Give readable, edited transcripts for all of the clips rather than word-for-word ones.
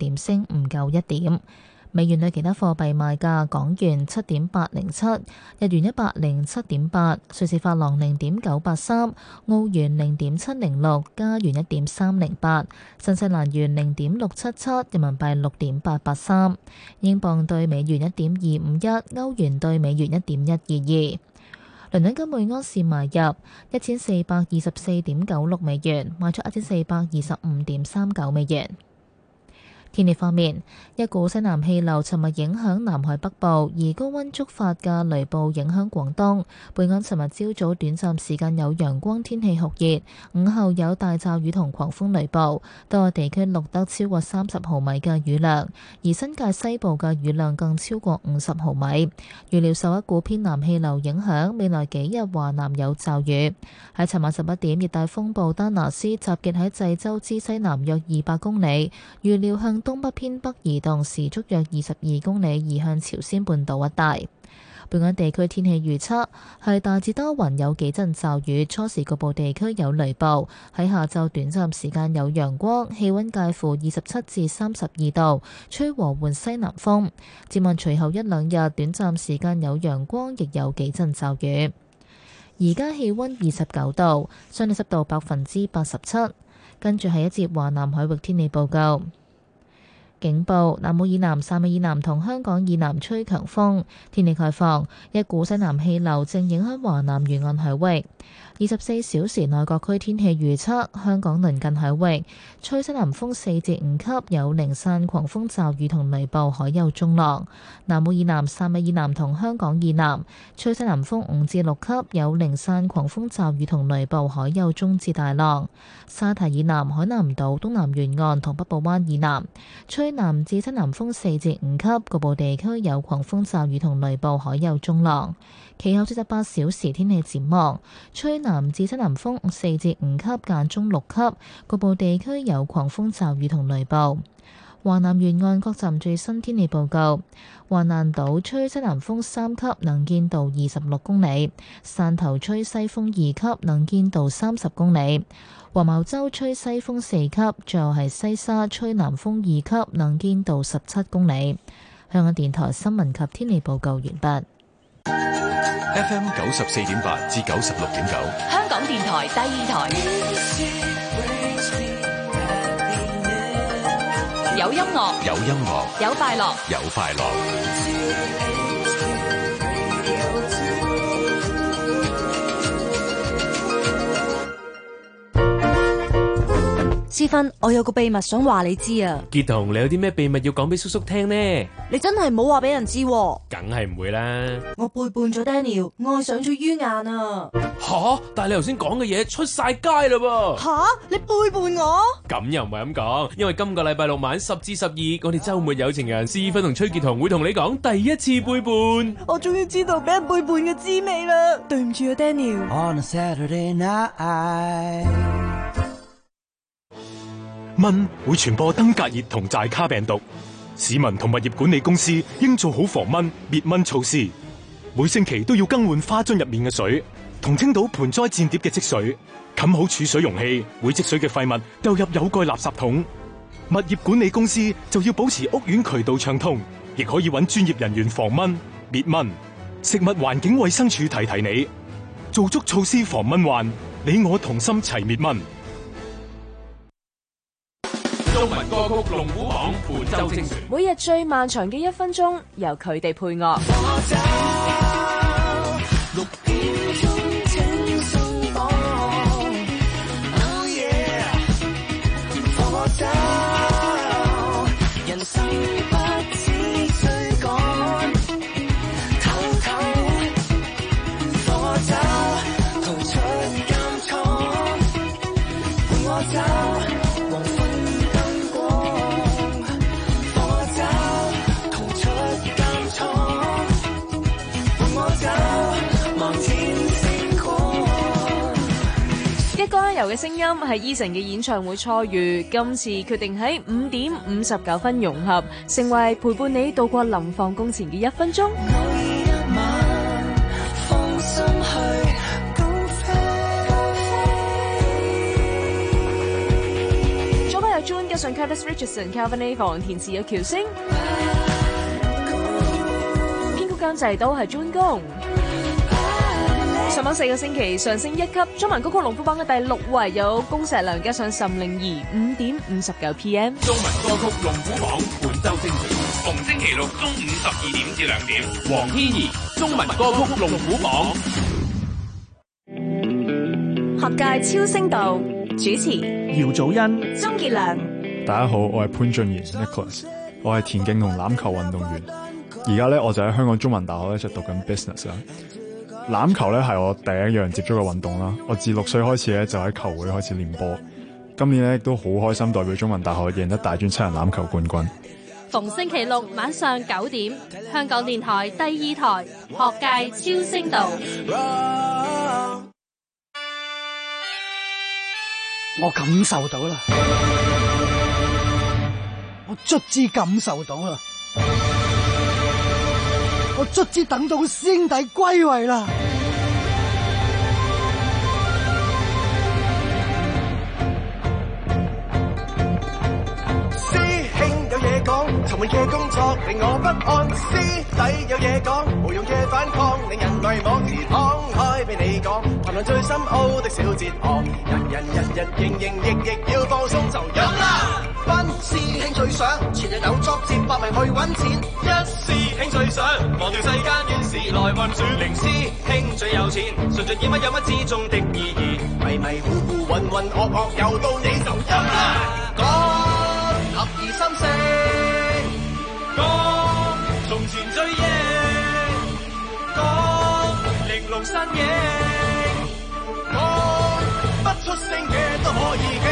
點升唔夠1點。美元對其他貨幣賣價：港元7.807，日元107.8，瑞士法郎0.983，澳元0.706，加元1.308，新西蘭元0.677，人民幣6.883，英鎊對美元1.251，歐元對美元1.122。倫敦金每安士買入1424.96美元，賣出1425.39美元。天氣方面，一股西南氣流尋日影響南海北部，而高溫觸發嘅雷暴影響廣東。本港尋日朝早短暫時間有陽光，天氣酷熱，午後有大驟雨同狂風雷暴，多個地區錄得超過30毫米嘅雨量，而新界西部嘅雨量更超過50毫米。預料受一股偏南氣流影響，未來幾日華南有驟雨。喺尋晚11點，熱帶風暴丹拿斯集結喺濟州之西南約200公里，預料向東北偏北移動，時速約22公里，移向朝鮮半島一帶。本港地區天氣預測係大致多雲，有幾陣驟雨，初時局部地區有雷暴。喺下晝短暫時間有陽光，氣溫介乎27至32度，吹和緩西南風。展望隨後一兩日短暫時間有陽光，亦有幾陣驟雨。而家氣溫29度，相對濕度87%。跟住係一節華南海域天氣報告。警報：南澳以南、汕尾以南同香港以南吹強風。天氣概況：一股西南氣流正影響華南沿岸海域。24小時內各區天氣預測：香港鄰近海域吹西南風4至5級，有零散狂風驟雨同雷暴，海有中浪。南澳以南、汕尾以南同香港以南吹西南風5至6級，有零散狂風驟雨同雷暴，海有中至大浪。沙堤以南、海南島東南沿岸同北部灣以南吹南至西南風4至5級，局部地區有狂風驟雨同雷暴，海有中浪。其後48小時天氣展望：吹南至西南風4至5級，間中6級，局部地區有狂風驟雨同雷暴。華南沿岸各站最新天氣報告：橫瀾島吹西南風3級，能見度26公里；汕頭吹西風2級，能見度30公里；黃茅洲吹西風4級，最後係西沙吹南風2級，能見度17公里。香港電台新聞及天氣報告完畢。 FM 94.8至96.9， 香港電台第二台，有音樂， 有音樂， 有快樂， 有快樂。 思芬，我有個秘密想話你知啊！ 傑彤，你有啲咩秘密要講俾叔叔聽呢？ 你真係唔好話俾人知喎！ 梗係唔會啦！ 我背叛咗 Daniel，愛上咗于晏啊！ 吓！但係你頭先講嘅嘢出晒街啦噃！ 吓！你背叛我？ 咁又唔係咁講，因為今個禮拜六晚10至12，我哋週末有情人思芬同崔傑彤會同你講第一次背叛。 我終於知道俾人背叛嘅滋味啦！對唔住啊 ，Daniel。On a Saturday night， 蚊會傳播登革熱同寨卡病毒，市民同物業管理公司應做好防蚊滅蚊措施。每星期都要更換花樽入面嘅水，同清倒盆栽墊碟嘅積水，冚好儲水容器，會積水嘅廢物丟入有蓋垃圾桶。物業管理公司就要保持屋苑渠道暢通，亦可以揾專業人員防蚊滅蚊。食物環境衛生署提提你，做足措施防蚊患，你我同心齊滅蚊。 中文歌曲龍虎榜本周精選， 每日最漫長嘅1分鐘，由佢哋配樂。 6點鐘請送我，Oh yeah，放我走，人生不只追趕，偷偷放我走，逃出監倉，陪我走。 一歌一遊嘅聲音係 Eason 嘅演唱會初遇，今次決定喺5點59分融合，成為陪伴你度過臨放工前嘅1分鐘。早班有 June 加上 Curtis Richardson、Calvin Avon 填詞有喬星，編曲監製都係專攻。上榜4個星期上升1級，中文歌曲龍虎榜嘅第6位有恭碩良加上岑寧兒5點59 PM。 中文歌曲龍虎榜本周精選，逢星期六中午12點至2點，黃天怡中文歌曲龍虎榜。 學界超聲道主持姚祖恩、 鍾傑良。 大家好，我係潘俊賢 Nicholas， 我係田徑同欖球運動員。而家咧我就喺香港中文大學咧就讀緊 business 啦。欖球咧係我第一樣接觸嘅運動啦。我自6歲開始咧就喺球會開始練波。今年咧亦都好開心代表中文大學贏得大專7人欖球冠軍。 逢星期六晚上9點，香港電台第2台學界超聲道。 我感受到啦，我卒之感受到啦，我卒之等到師兄弟歸位啦。 師兄有嘢講，沉悶嘅工作令我不安。師弟有嘢講，無用嘅反抗令人迷惘。而敞開俾你講，談論最深奧的小哲學。人日營營役役要放鬆就飲啦。班師兄最想前日有作接百名去揾錢。一師兄最想忘掉世間怨事來運轉。零師兄最有錢，純盡演乜有乜之中的意義。迷迷糊糊渾渾噩噩又到你就飲啦。講合而心聲，講從前最贏，講玲瓏身影，講不出聲嘅都可以傾。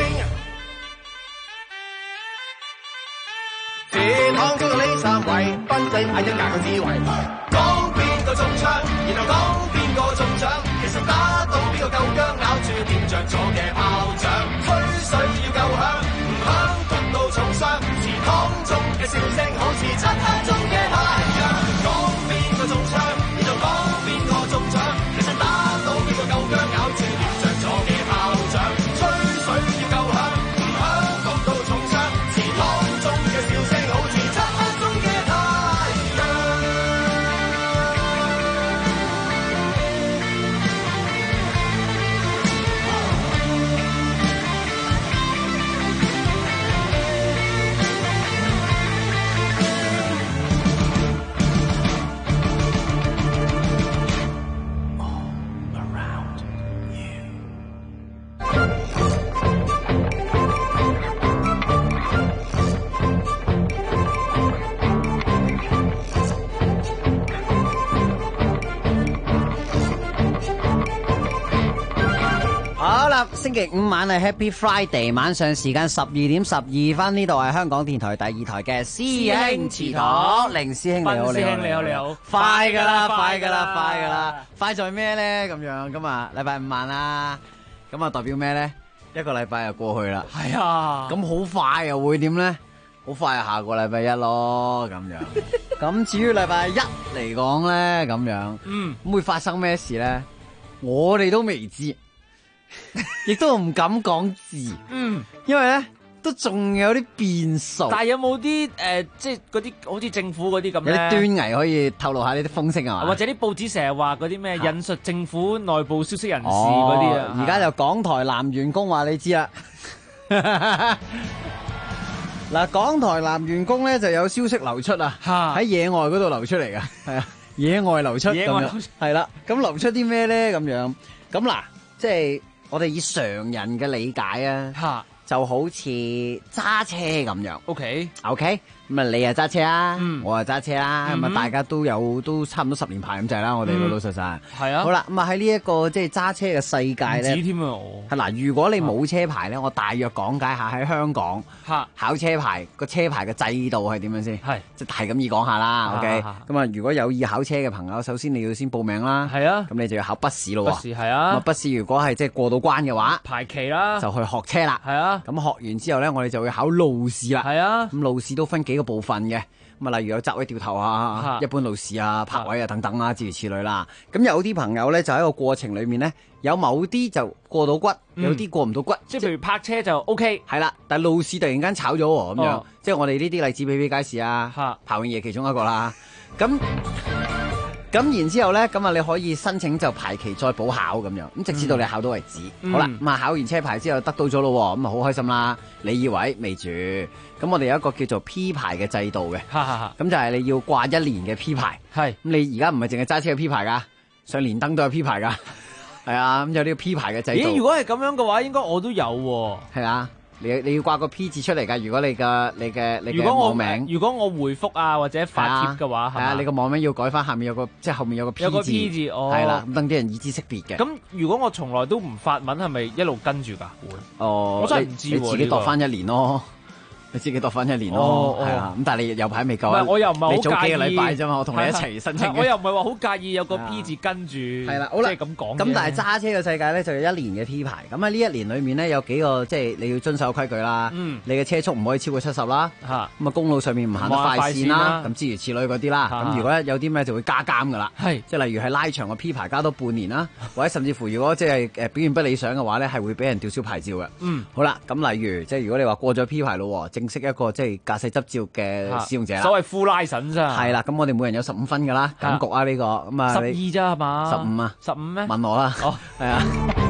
前行到呢3位，賓仔嗌一架個智慧，講邊個中槍，然後講邊個中獎，其實打到邊個夠薑，咬住掂着咗嘅炮仗，吹水要夠響，唔響焗到重傷，祠堂中嘅笑聲好似漆黑中嘅太陽，講邊個中槍，然後講邊個中獎，其實打到邊個夠薑，咬住掂着咗嘅炮仗，吹水要夠響，唔響焗到重傷，祠堂中嘅笑聲好似漆黑中嘅太陽。 好啦，星期五晚係 Happy Friday， 晚上時間12點12分，呢度係香港電台第2台嘅師兄祠堂。凌師兄你好， 師兄你好，你好， 快噶啦，快噶啦，快噶啦，快在咩咧？咁樣咁啊，禮拜5晚啦，咁啊代表咩咧？一個禮拜就過去啦， 係啊， 咁好快又會點咧？好快就下個禮拜1咯，咁樣。咁至於禮拜1嚟講咧，咁樣，咁會發生咩事咧？我哋都未知。亦都唔敢講字，因為咧都仲有啲變數。 但係有冇啲即係嗰啲好似政府嗰啲咁咧？ 有啲端倪可以透露下呢啲風聲啊嘛？ 或者啲報紙成日話嗰啲咩引述政府內部消息人士嗰啲啊？ 而家就港台男員工話你知啦。嗱，港台男員工咧就有消息流出啊，喺野外嗰度流出嚟噶，係啊，野外流出咁樣，係啦。咁流出啲咩咧？咁樣咁嗱，即係。我哋以常人嘅理解啊，就好似揸車咁樣。OK，咁啊，你又揸車啊，我又揸車啦，咁啊，大家都差唔多10年牌咁滯啦。我哋老老實實係啊。好啦，咁啊喺呢一個即係揸車嘅世界咧，唔止添啊！係嗱，如果你冇車牌咧，我大約講解下喺香港考車牌個車牌嘅制度係點樣先。係即係咁易講下啦。OK，咁啊，如果有意考車嘅朋友，首先你要先報名啦。係啊，咁你就要考筆試咯。筆試係啊。咁筆試如果係即係過到關嘅話，排期啦，就去學車啦。係啊。 啊。 咁學完之後咧，我哋就會考路試啦。 係啊。 咁路試都分幾個部分嘅。咁啊，例如有擇位掉頭啊、一般路試啊、泊位啊等等啦，諸如此類啦。咁有啲朋友咧就喺個過程裏面咧，有某啲就過到骨，有啲過唔到骨。 即係譬如泊車就 OK， 係啦。但係路試突然間炒咗喎，咁樣，即係我哋呢啲例子比比皆是啊。彭永夜其中一個啦。咁然之後咧，咁啊你可以申請就排期再補考咁樣，咁直至到你考到為止。好啦，咁啊考完車牌之後得到咗咯，咁啊好開心啦。你以為未住？咁我哋有一個叫做 P 牌嘅制度嘅，咁就係你要掛1年嘅 P 牌。係，咁你而家唔係淨係揸車有 P 牌噶，上連登都有 P 牌噶。係啊，咁有呢個 P 牌嘅制度。 咦？如果係咁樣嘅話，應該我都有喎。 係啊。你要掛個 P 字出嚟㗎，如果你嘅網名， 如果我回覆啊或者發帖嘅話，係啊， 你個網名要改翻，下面有個即係後面有個 P 字，係啦，咁等啲人以知識別嘅。 咁如果我從來都唔發文，係咪一路跟住㗎？會我真係唔知喎， 你自己度翻1年咯。你自己度翻1年咯，係啦。咁但係你有排未夠啊？ 我又唔係好介意。 你早幾個禮拜啫嘛，我同你一齊申請。 我又唔係話好介意有個 P 字跟住。係啦，好啦，即係咁講。 咁但係揸車嘅世界咧就有1年嘅 P 牌。咁喺呢1年裏面咧有幾個即係你要遵守規矩啦。你嘅車速唔可以超過70啦。咁啊公路上面唔行得快線啦。咁諸如此類嗰啲啦。咁如果有啲咩就會加監㗎啦。係。即係例如係拉長個 P 牌加多半年啦，或者甚至乎如果即係表現不理想嘅話咧，係會俾人吊銷牌照嘅。好啦，咁例如即係如果你話過咗 P 牌咯，正式一個即係駕駛執照嘅使用者啦， 所謂 full license 咋？ 係啦，咁我哋每人有15分噶啦，感覺啊呢個咁啊 12咋係嘛 ？15啊 ，15咩？ 問我啦，係啊。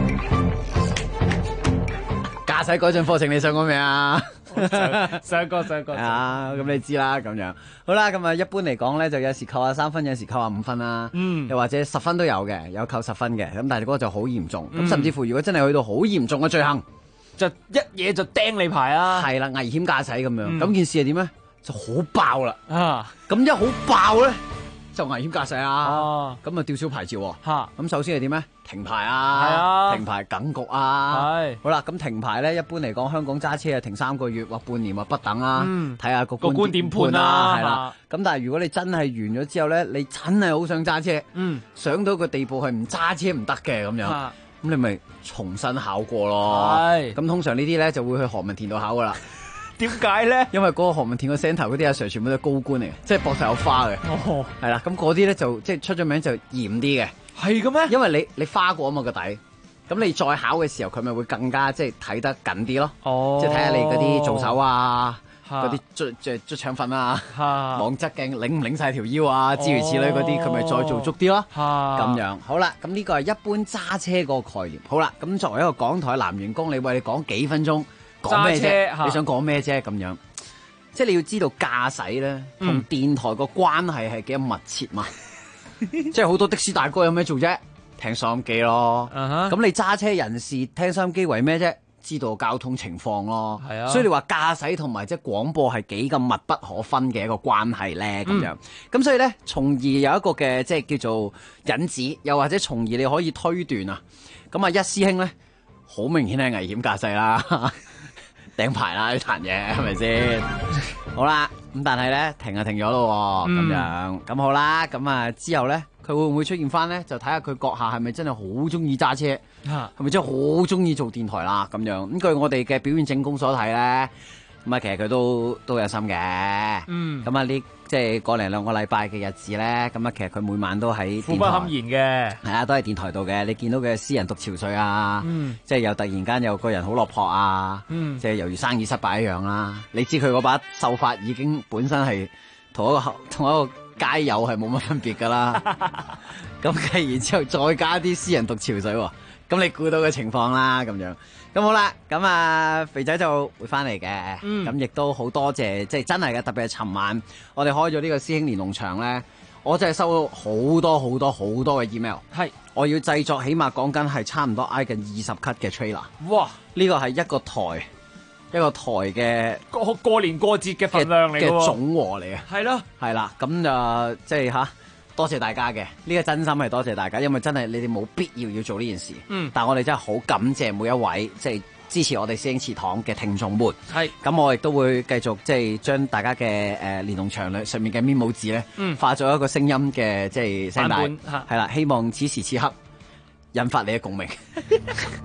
駕駛改進課程你上過未啊？ 上過啊，咁你知啦，咁樣好啦，咁啊一般嚟講咧，就有時扣下3分，有時扣下5分啦，又或者10分都有嘅，有扣10分嘅，咁但係嗰個就好嚴重，咁甚至乎如果真係去到好嚴重嘅罪行。 就一嘢就釘你牌啊！ 係啦，危險駕駛咁樣，咁件事係點咧？就好爆啦！咁一好爆咧，就危險駕駛啊！咁啊吊銷牌照喎！咁首先係點咧？停牌啊！停牌梗局啊！好啦，咁停牌咧，一般嚟講，香港揸車啊停3個月或半年或不等啦，睇下個官點判啦，係啦。咁但係如果你真係完咗之後咧，你真係好想揸車，上到個地步係唔揸車唔得嘅咁樣。咁你咪重新考過咯。係。咁通常呢啲咧就會去何文田度考噶啦。 點解咧？ 因為嗰個何文田個 centre 嗰啲阿 Sir 全部都係高官嚟嘅，即係膊頭有花嘅。哦。係啦，咁嗰啲咧就即係出咗名就嚴啲嘅。係嘅咩？因為你花過啊嘛個底，咁你再考嘅時候佢咪會更加即係睇得緊啲咯。哦。即係睇下你嗰啲做手啊。嗰啲捽腸粉啊，網側鏡擰唔擰晒條腰啊，諸如此類嗰啲，佢咪再做足啲咯。咁樣好啦，咁呢個係一般揸車個概念。好啦，咁作為一個港台男員工，你為你講幾分鐘講咩啫？你想講咩啫？咁樣，即係你要知道駕駛咧同電台個關係係幾咁密切嘛。即係好多的士大哥有咩做啫？聽收音機咯。咁你揸車人士聽收音機為咩啫？知道交通情況咯，係啊，所以你話駕駛同埋即係廣播係幾咁密不可分嘅一個關係咧，咁樣，咁所以咧，從而有一個嘅即係叫做引子，又或者從而你可以推斷啊，咁啊一師兄咧，好明顯係危險駕駛啦，頂牌啦呢壇嘢係咪先？好啦，咁但係咧停就停咗咯，咁樣，咁好啦，咁啊之後咧。佢會唔會出現翻咧？就睇下佢閣下係咪真係好中意揸車，係咪真係好中意做電台啦？咁樣咁據我哋嘅表現證供所睇咧，咁啊其實佢都有心嘅。咁啊呢即係過嚟2個禮拜嘅日子咧，咁啊其實佢每晚都喺苦不堪言嘅， 係啊，都喺電台度嘅。你見到佢私人讀潮水啊，即係又突然間有個人好落魄啊，即係猶如生意失敗一樣啦。你知佢嗰把秀髮已經本身係同一個街友係冇乜分別噶啦，咁然之後再加啲私人讀潮水，咁你估到嘅情況啦，咁樣，咁好啦，咁啊肥仔就會翻嚟嘅，咁亦都好多謝，即係真係嘅，特別係尋晚我哋開咗呢個師兄連儂牆咧，我真係收到好多嘅 email， 係，我要製作起碼講緊係差唔多挨近20級嘅 trailer， 哇，呢個係一個台嘅過年過節嘅份量嚟嘅嘅總和嚟嘅， 係咯， 係啦，咁就即係多謝大家嘅，呢個真心係多謝大家，因為真係你哋冇必要做呢件事，但係我哋真係好感謝每一位即係支持我哋師兄祠堂嘅聽眾們，係，咁我亦都會繼續即係將大家嘅連儂牆上面嘅 memo 字咧，化咗一個聲音嘅即係聲帶，係啦，希望此時此刻引發你嘅共鳴。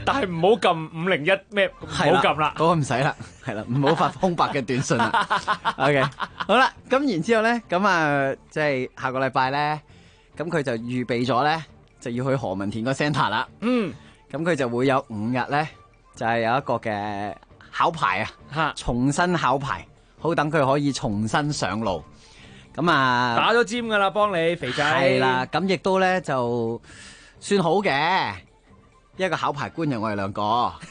但係唔好撳501咩，唔好撳啦， 嗰個唔使啦，係啦，唔好發空白嘅短信啦。OK， 好啦，咁然之後咧，咁啊，即係下個禮拜咧，咁佢就預備咗咧，就要去何文田個 centre 啦。咁佢就會有5日咧，就係有一個嘅考牌啊，重新考牌，好等佢可以重新上路。咁啊， 打咗尖噶啦，幫你肥仔。 係啦，咁亦都咧就算好嘅，一個考牌官又我哋2個。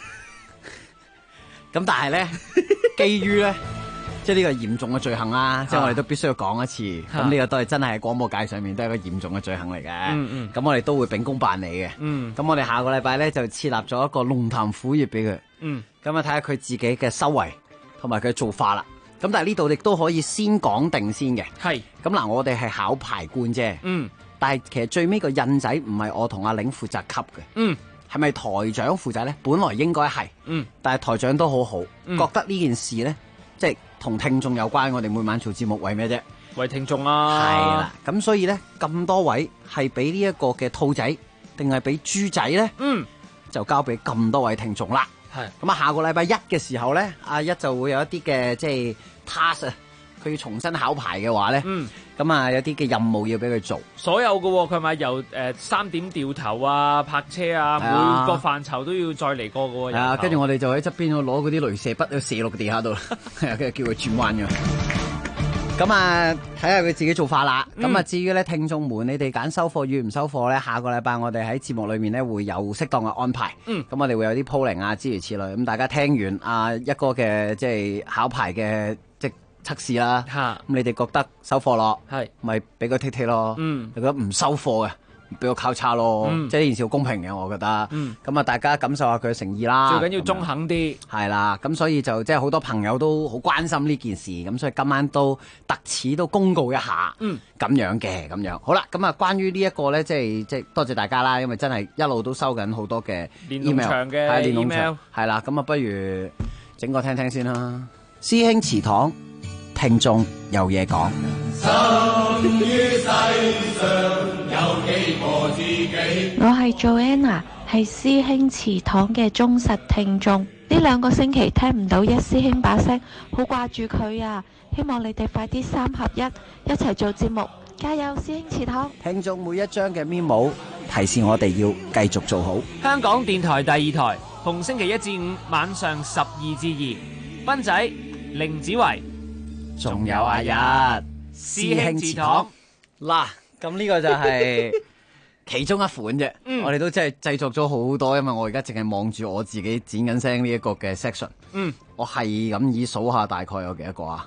咁但係咧，基於咧，即係呢個嚴重嘅罪行啦，即係我哋都必須要講一次。咁呢個都係真係喺廣播界上面都係一個嚴重嘅罪行嚟嘅。咁我哋都會秉公辦理嘅。咁我哋下個禮拜咧就設立咗一個龍潭虎穴俾佢。咁啊睇下佢自己嘅修為同埋佢嘅做法啦。咁但係呢度亦都可以先講定先嘅。係。咁嗱，我哋係考牌官啫。但係其實最尾個印仔唔係我同阿玲負責級嘅。係咪台長負責咧？本來應該係。但係台長都好好，覺得呢件事咧，即係同聽眾有關。我哋每晚做節目為咩啫？ 為聽眾啊。 係啦。咁所以咧，咁多位係俾呢一個嘅兔仔，定係俾豬仔咧？就交俾咁多位聽眾啦。係。咁啊，下個禮拜1嘅時候咧，阿一就會有一啲嘅即係 task 啊，佢要重新考牌嘅話咧，咁啊有啲嘅任務要俾佢做。 所有嘅喎，佢係咪由3點掉頭啊、泊車啊，每個範疇都要再嚟過嘅喎。係啊， 跟住我哋就喺側邊攞嗰啲鐳射筆射落地下度，係啊，跟住叫佢轉彎嘅。咁啊，睇下佢自己做法啦。咁啊，至於咧聽眾們，你哋揀收貨與唔收貨咧，下個禮拜我哋喺節目裏面咧會有適當嘅安排。咁我哋會有啲 polling啊，諸如此類。咁大家聽完阿一哥嘅即係考牌嘅即係測試啦。咁你哋覺得收貨咯，咪俾佢剔咯。你覺得唔收貨嘅，俾個交叉咯。即係呢件事好公平嘅，我覺得。咁啊，大家感受下佢嘅誠意啦。 最緊要中肯啲。係啦，咁所以就即係好多朋友都好關心呢件事，咁所以今晚都特此都公告一下。咁樣嘅，咁樣。好啦，咁啊，關於呢一個咧，即係多謝大家啦，因為真係一路都收緊好多嘅 email 嘅 email。係啦，咁啊，不如整個聽聽先啦。師兄祠堂，聽眾有嘢講。 生於世上有幾個自己？ 我係 Joanna， 係師兄祠堂嘅忠實聽眾。呢2個星期聽唔到一師兄把聲，好掛住佢啊！希望你哋快啲3合1，一齊做節目，加油！師兄祠堂。 聽眾每一張嘅 memo 提示我哋要繼續做好。 香港電台第2台，逢星期1至5晚上12至2，斌仔、凌子維， 仲有阿一師兄祠堂。嗱，咁呢個就係其中一款啫。我哋都真係製作咗好多，因為我而家淨係望住我自己剪緊聲呢一個嘅 section。我係咁以數下大概有幾多個啊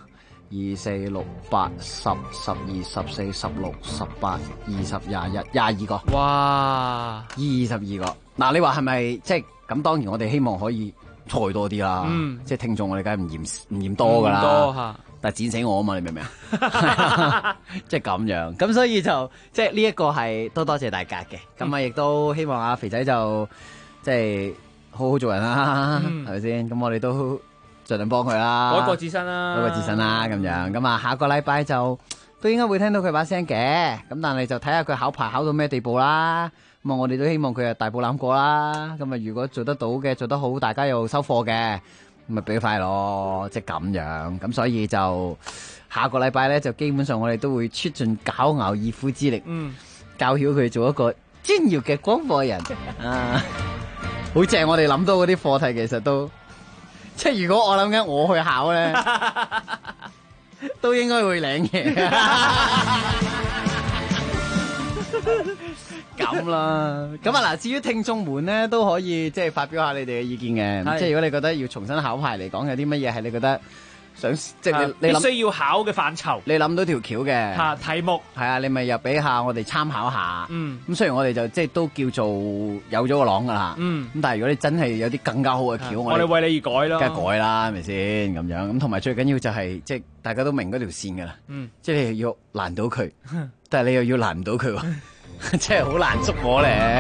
？2、4、6、8、10、12、14、16、18、20、21、22個。哇！22個。嗱，你話係咪即係咁？當然我哋希望可以再多啲啦。即係聽眾，我哋梗係唔嫌多噶啦。多嚇。但係剪死我啊嘛！你明唔明啊？即係咁樣，咁所以就即係呢一個係都多謝大家嘅。咁啊，亦都希望阿肥仔就即係好好做人啦，係咪先？咁我哋都盡量幫佢啦， 改過自身啦， 咁樣。咁啊，下個禮拜就都應該會聽到佢把聲嘅。咁但係就睇下佢考牌考到咩地步啦。咁啊，我哋都希望佢係大步攬過啦。咁啊，如果做得到嘅，做得好，大家又收貨嘅。咪俾快咯，即係咁樣，咁所以就下個禮拜咧，就基本上我哋都會出盡絞牛二虎之力，教曉佢做一個專業嘅廣播人啊！好正，我哋諗到嗰啲課題，其實都即係如果我諗緊我去考咧，都應該會領嘢。咁啦，咁啊嗱，至於聽眾們咧，都可以即係發表下你哋嘅意見嘅。即係如果你覺得要重新考牌嚟講，有啲乜嘢係你覺得想即係你必須要考嘅範疇， 你諗到條橋嘅題目係啊，你咪又俾下我哋參考下。咁雖然我哋就即係都叫做有咗個朗噶啦。咁但係如果你真係有啲更加好嘅橋， 我哋為你而改咯， 梗係改啦，係咪先咁樣？咁同埋最緊要就係即係大家都明嗰條線噶啦。即係你要難到佢，但係你又要難唔到佢。真係好難捉摸咧，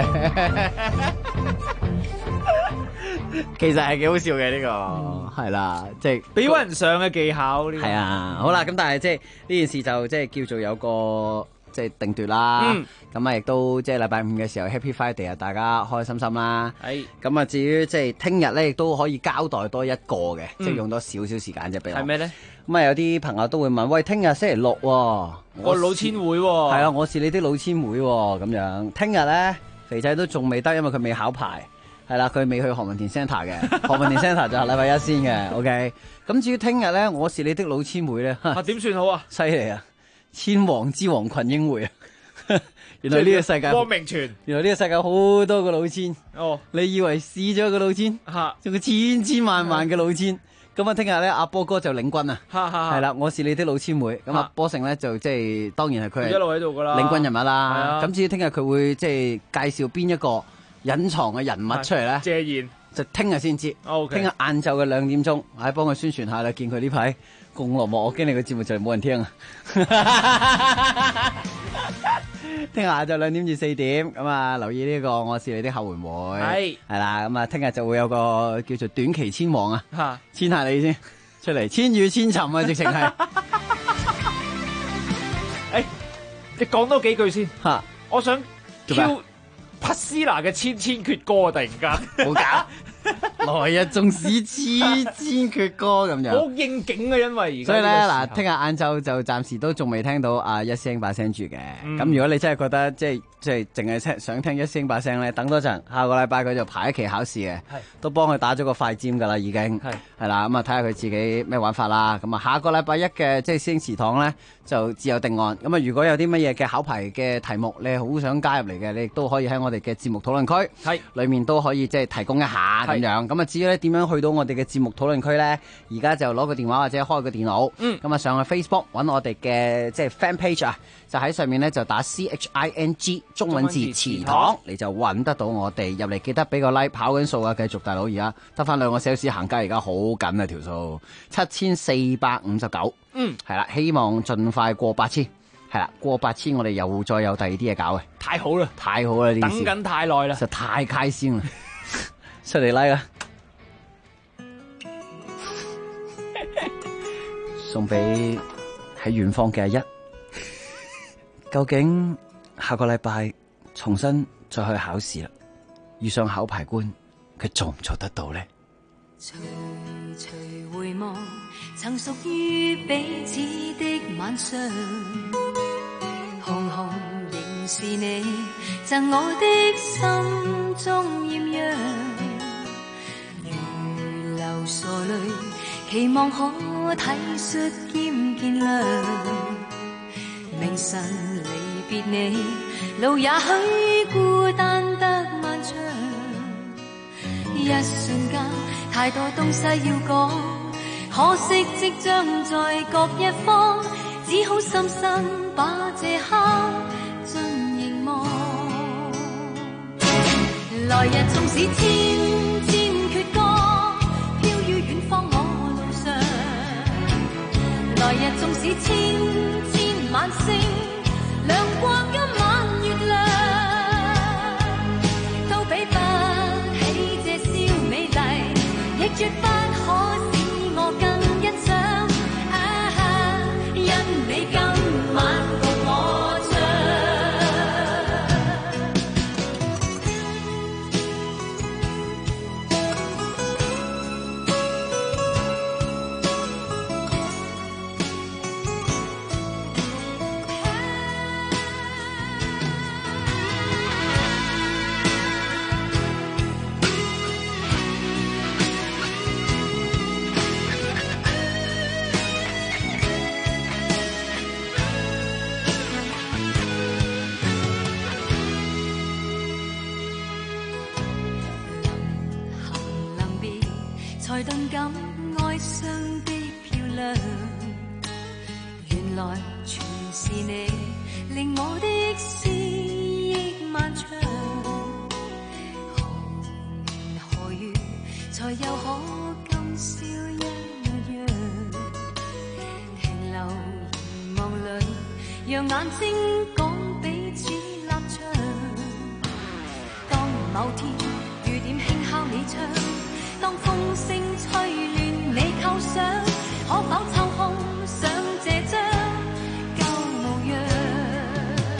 其實係幾好笑嘅呢個，係啦，即係俾人上嘅技巧呢個。 係啊，好啦，咁但係即係呢件事就即係叫做有個即係定奪啦。咁啊，亦都即係禮拜五嘅時候 Happy Friday 啊，大家開開心心啦。咁啊，至於即係聽日咧，亦都可以交代多一個嘅，即係用多少少時間啫，俾我。 係咩咧？ 咁啊，有啲朋友都會問，喂，聽日星期六喎， 個老千會喎。 係啊，我是你的老千會喎，咁樣。聽日咧，肥仔都仲未得，因為佢未考牌。係啦，佢未去何文田 Centre 嘅，何文田 Centre 就係禮拜一先嘅。OK， 咁至於聽日咧，我是你的老千會咧， 點算好啊？ 犀利啊！千王之王群英會啊！原來呢個世界光明傳， 原來呢個世界好多個老千。 哦， 你以為試咗個老千，仲有千千萬萬嘅老千。咁啊，聽日咧，阿波哥就領軍啊，係啦，我是你的老千會。咁啊，波成咧就即係當然係佢一路喺度噶啦， 領軍人物啦。咁至於聽日佢會即係介紹邊一個隱藏嘅人物出嚟咧？ 謝賢就聽日先知。聽日晏晝嘅2點鐘，幫佢宣傳下啦。見佢呢排共落寞，我驚你個節目就冇人聽啊！聽日下晝2點至4點，咁啊留意呢個我是你的後援會，係啦，咁啊聽日就會有個叫做短期千王啊，千下你先出嚟，千與千尋啊，直情係。 你講多幾句先吓，我想挑匹斯拿嘅千千闕歌啊！突然間， 好搞，來日縱使千千闕歌咁樣， 好應景啊！因為而家所以咧嗱，聽日晏晝就暫時都仲未聽到阿一師兄把聲住嘅。咁如果你真係覺得即係淨係想聽一師兄把聲咧，等多陣，下個禮拜佢就排一期考試嘅，都幫佢打咗個快尖噶啦，已經係啦。咁啊睇下佢自己咩玩法啦。咁啊下個禮拜一嘅即係師兄祠堂咧就自有定案。咁啊如果有啲乜嘢嘅考牌嘅題目，你好想加入嚟嘅，你亦都可以喺我哋嘅節目討論區裏面都可以即係提供一下咁樣。咁啊至於咧點樣去到我哋嘅節目討論區咧，而家就攞個電話或者開個電腦，咁啊上去 Facebook 揾我哋嘅即係 fan page 啊，就喺上面咧就打 CHING 中文字祠堂，你就揾得到我哋入嚟。記得俾個 like， 跑緊數啊！繼續大佬，而家得翻2個 sales 行街，而家好緊啊條數，7459，係啦，希望盡快過8000，係啦，過8000我哋又再有第二啲嘢搞嘅， 太好啦， 太好啦！呢件事等緊太耐啦， 實太開心啦，出嚟 like 啦，送俾喺遠方嘅阿一。究竟下個禮拜重新再去考試啦，遇上考牌官，佢做唔做得到呢？ 徐徐回望，曾屬於彼此的晚上，紅紅仍是你贈我的心中豔陽，如流傻淚，期望可體恤兼見諒。明晨離別你，路也許孤單得漫長。一瞬間，太多東西要講，可惜即將在各一方，只好深深把這刻盡凝望。來日縱使千千闕歌，飄於遠方我路上。來日縱使千千晚星，亮過今晚月亮，都比不起這宵美麗，亦絕不可使我更欣賞。因你今晚共我唱。才頓感哀傷的漂亮，原來全是你令我的思憶漫長。何年何月才又可今宵一樣，停留凝望裏，讓眼睛講彼此立場。當某天雨點輕敲你窗，當風聲吹亂你構想，可否抽空想這張舊模樣？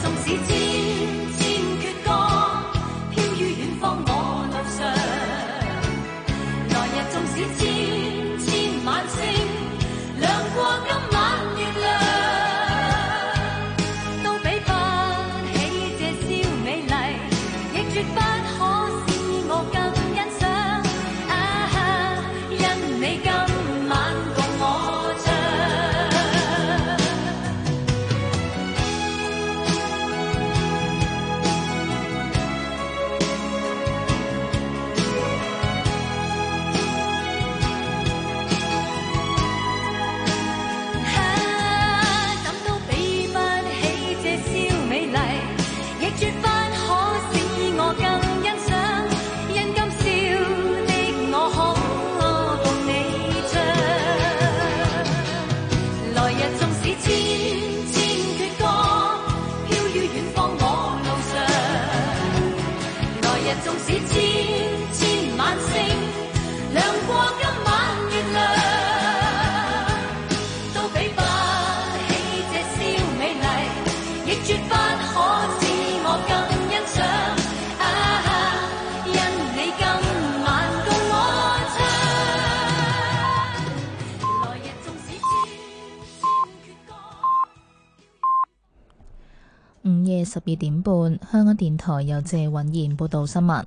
午夜12點半，香港電台由謝允賢報道新聞。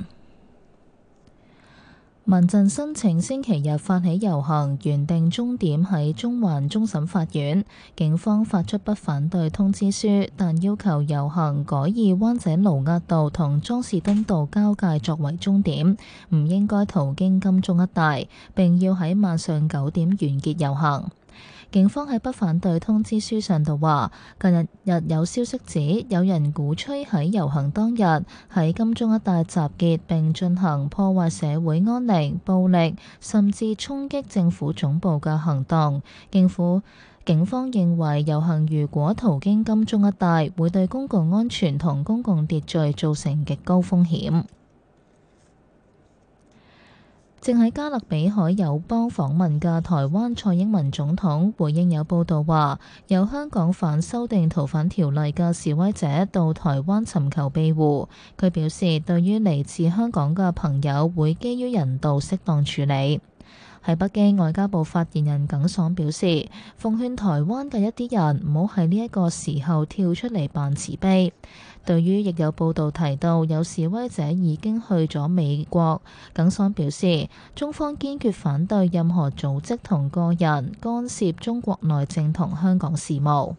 民陣申請星期日發起遊行，原定終點喺中環終審法院，警方發出不反對通知書，但要求遊行改以灣仔盧押道同莊士敦道交界作為終點，唔應該途經金鐘一帶，並要喺晚上9點完結遊行。警方喺不反對通知書上度話，近日有消息指有人鼓吹喺遊行當日喺金鐘一帶集結並進行破壞社會安寧、暴力甚至衝擊政府總部嘅行動。警方認為遊行如果途經金鐘一帶，會對公共安全同公共秩序造成極高風險。正喺加勒比海友邦訪問嘅台灣蔡英文總統回應有報道話，有香港反修訂逃犯條例嘅示威者到台灣尋求庇護。佢表示，對於嚟自香港嘅朋友，會基於人道適當處理。喺北京，外交部發言人耿爽表示，奉勸台灣嘅一啲人唔好喺呢一個時候跳出嚟扮慈悲。對於亦有報道提到有示威者已經去咗美國，耿爽表示，中方堅決反對任何組織同個人干涉中國內政同香港事務。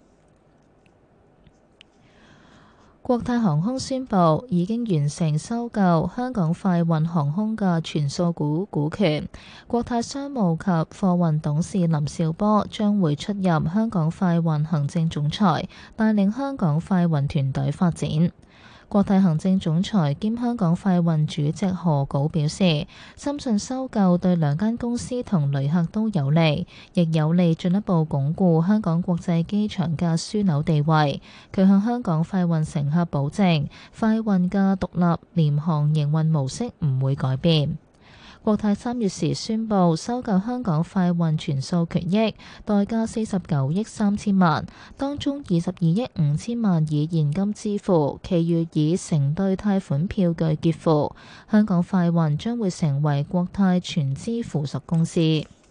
國泰航空宣布已經完成收購香港快運航空嘅全數股權，國泰商務及貨運董事林紹波將會出任香港快運行政總裁，帶領香港快運團隊發展。國泰行政總裁兼香港快運主席何杲表示，深信收購對兩間公司同旅客都有利，亦有利進一步鞏固香港國際機場嘅樞紐地位。佢向香港快運乘客保證，快運嘅獨立廉航營運模式唔會改變。國泰3月時宣布收購香港快運全數權益，代價49億3千萬，當中22億5千萬以現金支付，其餘以承兌貸款票據結付。香港快運將會成為國泰全資附屬公司。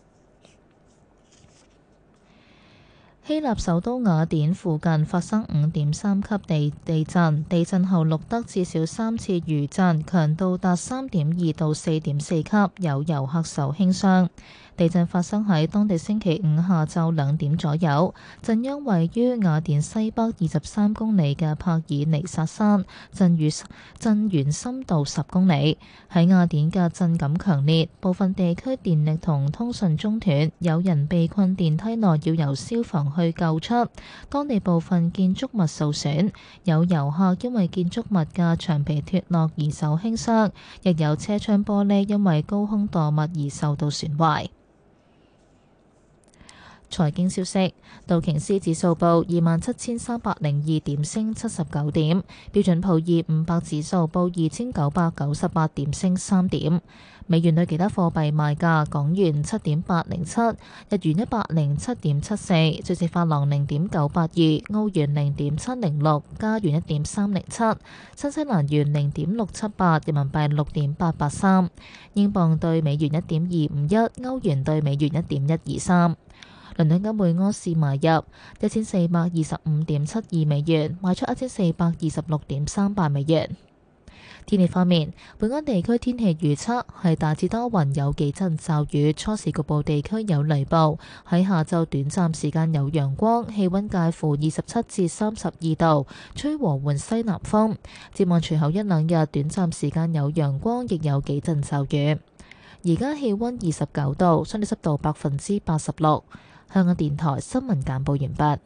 希臘首都雅典附近發生5.3級地震，地震後錄得至少3次餘震，強度達3.2到4.4級，有遊客受輕傷。地震發生喺當地星期5下晝2點左右，震央位於雅典西北23公里嘅帕爾尼薩山，震源深度10公里。喺雅典嘅震感強烈，部分地區電力同通訊中斷，有人被困電梯內要由消防去救出。當地部分建築物受損，有遊客因為建築物嘅牆皮脫落而受輕傷，亦有車窗玻璃因為高空墮物而受到損壞。 財經消息，道瓊斯指數報27,302點，升79點；標準普爾500指數報2,998點，升3點。美元對其他貨幣賣價：港元7.807，日元107.74，瑞士法郎0.982，澳元0.706，加元1.307，新西蘭元0.678，人民幣6.883，英鎊對美元1.251，歐元對美元1.123。倫敦金每安士買入1425.72美元，賣出1426.38美元。天氣方面，本港地區天氣預測係大致多雲，有幾陣驟雨，初時局部地區有雷暴。喺下晝短暫時間有陽光，氣溫介乎27至32度，吹和緩西南風。展望隨後一兩日，短暫時間有陽光，亦有幾陣驟雨。而家氣溫29度，相對濕度86%。香港電台新聞簡報完畢。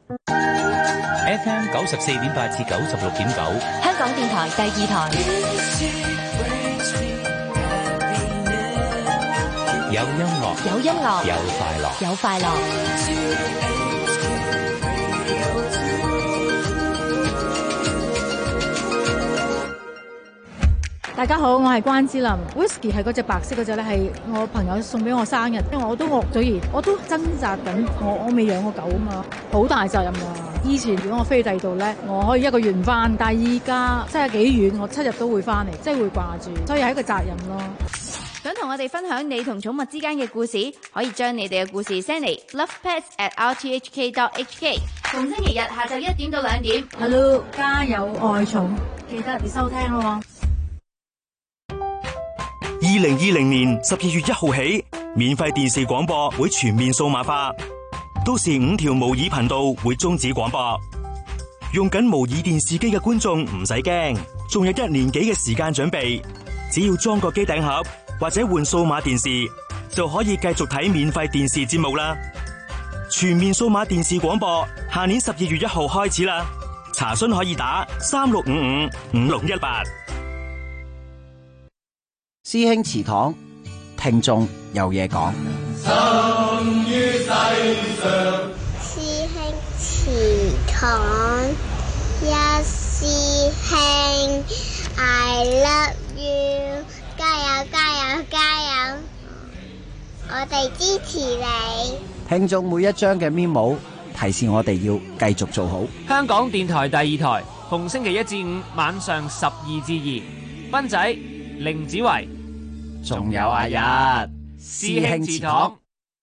FM 94.8至96.9， 香港電台第二台。 有音樂， 有音樂， 有快樂， 有快樂。 大家好，我係關之琳。Whisky 係嗰隻白色嗰隻咧，係我朋友送俾我生日，因為我都惡咗完，我都掙扎緊，我未養過狗啊嘛，好大責任啊！以前如果我飛去第二度咧，我可以一個月唔翻，但係依家真係幾遠，我7日都會翻嚟，即係會掛住，所以係一個責任咯。 想同我哋分享你同寵物之間嘅故事，可以將你哋嘅故事 send 嚟 lovepets@rthk.hk。逢星期日下晝1點到2點。 Hello， 家有愛寵，記得你收聽咯。 2020年12月1號起，免費電視廣播會全面數碼化，到時5條模擬頻道會終止廣播。用緊模擬電視機嘅觀眾唔使驚，仲有1年幾嘅時間準備，只要裝個機頂盒或者換數碼電視，就可以繼續睇免費電視節目啦。全面數碼電視廣播，下年12月1號開始啦。查詢可以打36555618。 師兄祠堂，聽眾有嘢講。 生於世上， 師兄祠堂，一師兄 ，I love you， 加油加油加油！我哋支持你。 聽眾每一張嘅 memo 提示我哋要繼續做好。 香港電台第二台，逢星期1至5晚上12至2，斌仔、凌子維， 仲有阿日師兄祠堂。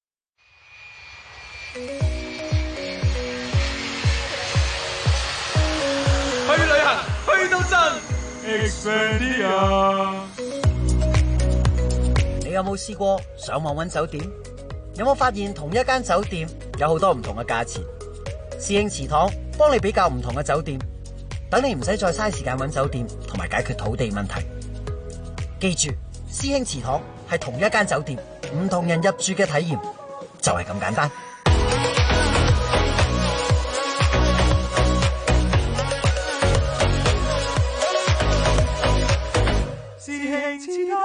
去旅行去到真 Expedia。 你有冇試過上網揾酒店？有冇發現同一間酒店有好多唔同嘅價錢？師兄祠堂幫你比較唔同嘅酒店，等你唔使再嘥時間揾酒店同埋解決土地問題。記住，師兄祠堂係同一間酒店，唔同人入住嘅體驗就係咁簡單。 師兄祠堂。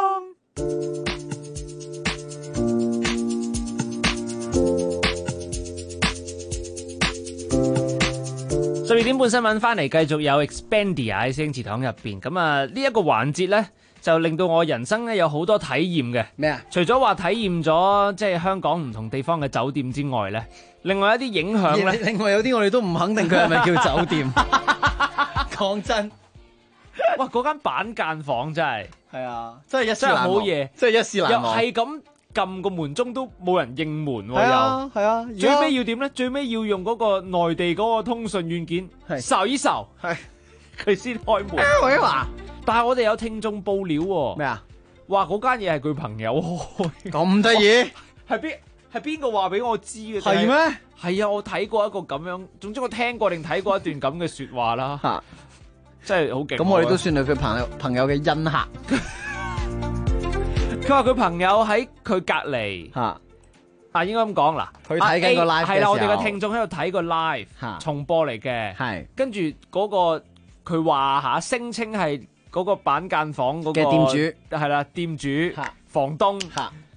12點半新聞翻嚟，繼續有 Expedia 喺師兄祠堂入邊。咁啊，呢一個環節呢，就令到我人生咧有好多體驗嘅。 咩啊？ 除咗話體驗咗即係香港唔同地方嘅酒店之外呢，另外一啲影響呢， 另外有啲我哋都唔肯定佢係咪叫酒店。講真， 哇！嗰間板間房真係係啊，真係一真係好嘢， 真係一試難忘。 又係咁撳個門鐘都冇人應門喎， 係啊係啊。 最尾要點咧？最尾要用嗰個內地嗰個通訊軟件掃一掃，係佢先開門。但係我哋有聽眾報料喎。 咩啊？ 話嗰間嘢係佢朋友開。 咁得意？ 係邊個話俾我知嘅？ 係咩？ 係啊，我睇過一個咁樣，總之我聽過定睇過一段咁嘅說話啦。吓，真係好勁。 咁我哋都算係佢朋友嘅恩客。 佢話佢朋友喺佢隔籬吓，應該咁講啦。 佢睇緊個 live 嘅時候， 係啦，我哋嘅聽眾喺度睇個 live 重播嚟嘅。係，跟住嗰個佢話吓聲稱係嗰個板間房嗰個嘅店主， 係啦，店主房東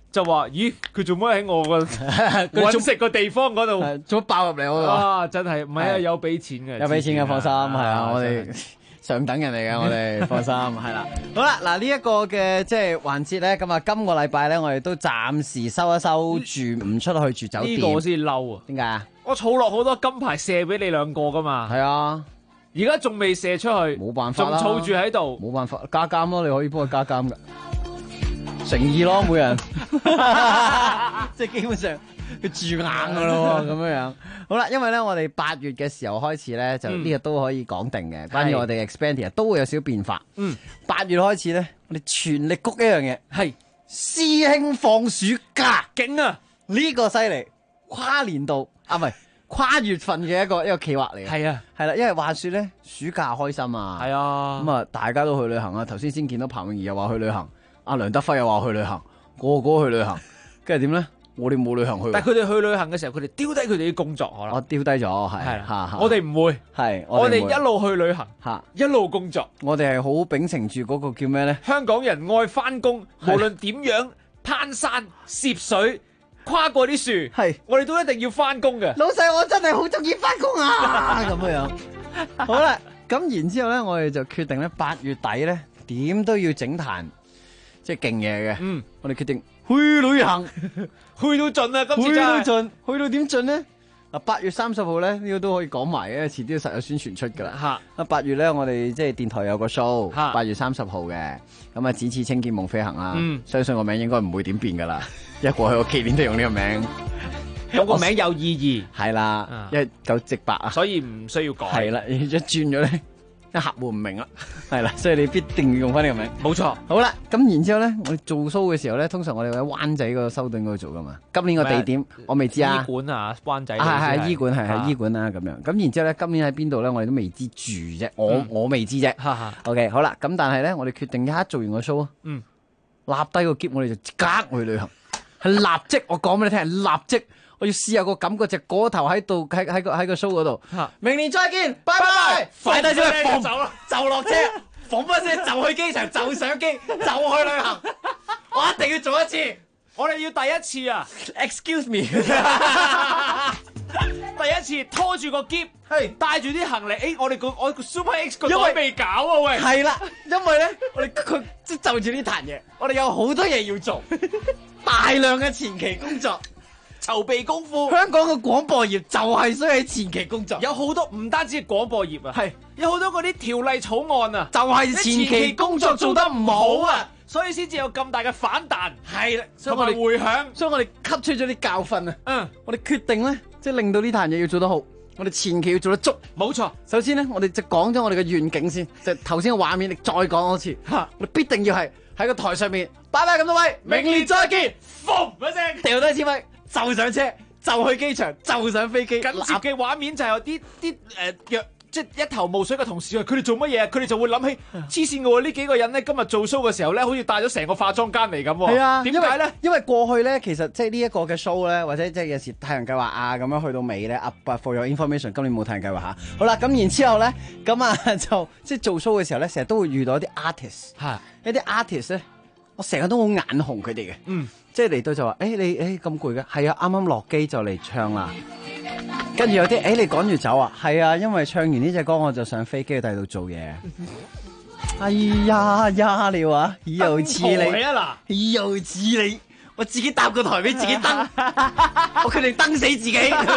就話：咦，佢做乜喺我個揾食個地方嗰度？ 做乜爆入嚟我度？ 啊，真係唔係啊，有俾錢嘅， 有俾錢嘅，放心係啊，我哋上等人嚟嘅，我哋放心係啦。好啦，嗱呢一個嘅即係環節咧，咁啊今個禮拜咧，我哋都暫時收一收住，唔出去住酒店。 呢個我先嬲啊！ 點解啊？ 我儲落好多金牌射俾你兩個噶嘛。 係啊， 而家仲未射出去， 冇辦法啦， 仲儲住喺度， 冇辦法加監咯，你可以幫佢加監噶。誠意咯，每人即係基本上佢住硬噶咯，咁樣好啦，因為咧我哋8月嘅時候開始咧，就呢個都可以講定嘅。關於我哋 Expandia 都會有少少變化。8月開始咧，我哋全力谷一樣嘢，係師兄放暑假， 勁啊！ 呢個犀利，跨年度啊，唔係跨月份嘅一個企劃嚟嘅。 係啊， 係啦，因為話說咧，暑假開心啊， 係啊， 咁啊大家都去旅行啊。頭先先見到彭詠儀又話去旅行。阿梁德輝又話去旅行，個個去旅行，跟住點咧？我哋冇旅行去。 但係佢哋去旅行嘅時候，佢哋丟低佢哋啲工作可能。 我丟低咗，係係。我哋唔會， 係我哋一路去旅行，一路工作。 我哋係好秉承住嗰個叫咩咧？ 香港人愛翻工，無論點樣攀山涉水，跨過啲樹，係我哋都一定要翻工嘅。 老細，我真係好中意翻工啊！咁樣。好啦，咁然之後咧，我哋就決定咧8月底咧，點都要整壇。即係勁嘢嘅，我哋決定去旅行， 去到盡啊！今次真係去到點盡咧？嗱，8月30號咧，呢個都可以講埋嘅，遲啲實有宣傳出噶啦。8月咧，我哋即係電台有個 show，8月30號嘅，咁啊，展翅青見夢飛行啦。相信個名應該唔會點變噶啦，一過去我幾年都用呢個名。 咁個名有意義， 係啦，因為夠直白啊， 所以唔需要改。 係啦，一轉咗咧。客戶唔明啦，係啦，所以你必定要用翻呢個名。 冇錯。 好啦，咁然之後咧，我哋做 show 嘅時候咧，通常我哋喺灣仔嗰個修頓嗰度做噶嘛。今年個地點我未知啊。 醫館啊，灣仔。 係醫館係醫館啦咁樣。咁然之後咧，今年喺邊度咧，我哋都未知住啫。我未知啫。OK， 好啦，咁但係咧，我哋決定一做完個 show 啊，立低個篋，我哋就即刻去旅行。係立即，我講俾你聽，係立即。我要試下個感覺，隻個頭喺度喺個 show 嗰度。明年再見，拜拜！快低先去走啦，就落車，嘣一聲就去機場，就上機，就去旅行。我一定要做一次， 我哋要第一次啊 ！Excuse me， 第一次拖住個篋，係帶住啲行李。我個 Super X 個袋未搞啊喂！ 係啦，因為咧，佢即就住呢壇嘢，我哋有好多嘢要做，大量嘅前期工作。 籌備功夫， 香港嘅廣播業就係需要喺前期工作， 有好多唔單止係廣播業啊，係有好多嗰啲條例草案啊， 就係前期工作做得唔好啊， 所以先至有咁大嘅反彈， 係啦， 同埋迴響， 所以我哋吸取咗啲教訓啊，我哋決定咧，即係令到呢壇嘢要做得好，我哋前期要做得足， 冇錯。首先咧，我哋就講咗我哋嘅願景先，就頭先嘅畫面，你再講多次，我哋必定要係喺個台上面，拜拜咁多位，明年再見， 嘣一聲掉低1千米。就上車，就去機場，就上飛機。 緊接嘅畫面就係有啲即係一頭霧水嘅同事，佢哋做乜嘢？佢哋就會諗起黐線嘅喎，呢幾個人咧今日做 show 嘅時候咧，好似帶咗成個化妝間嚟咁喎。 係啊， 點解咧？ 因為過去咧，其實即係呢一個嘅 show 咧，或者即係有時太陽計劃啊咁樣去到尾咧，for your information，今年冇太陽計劃嚇。好啦，咁然之後咧，咁啊就即係做 show 嘅時候咧，成日都會遇到一啲 artist，一啲 artist 咧，我成日都好眼紅佢哋嘅。即係嚟到就話，你咁攰嘅，係啊，啱啱落機就嚟唱啦。跟住有啲，你趕住走啊？係啊，因為唱完呢隻歌我就上飛機去第度做嘢。哎呀你話，又似你，又似你，我自己搭個台俾自己登，我決定登死自己。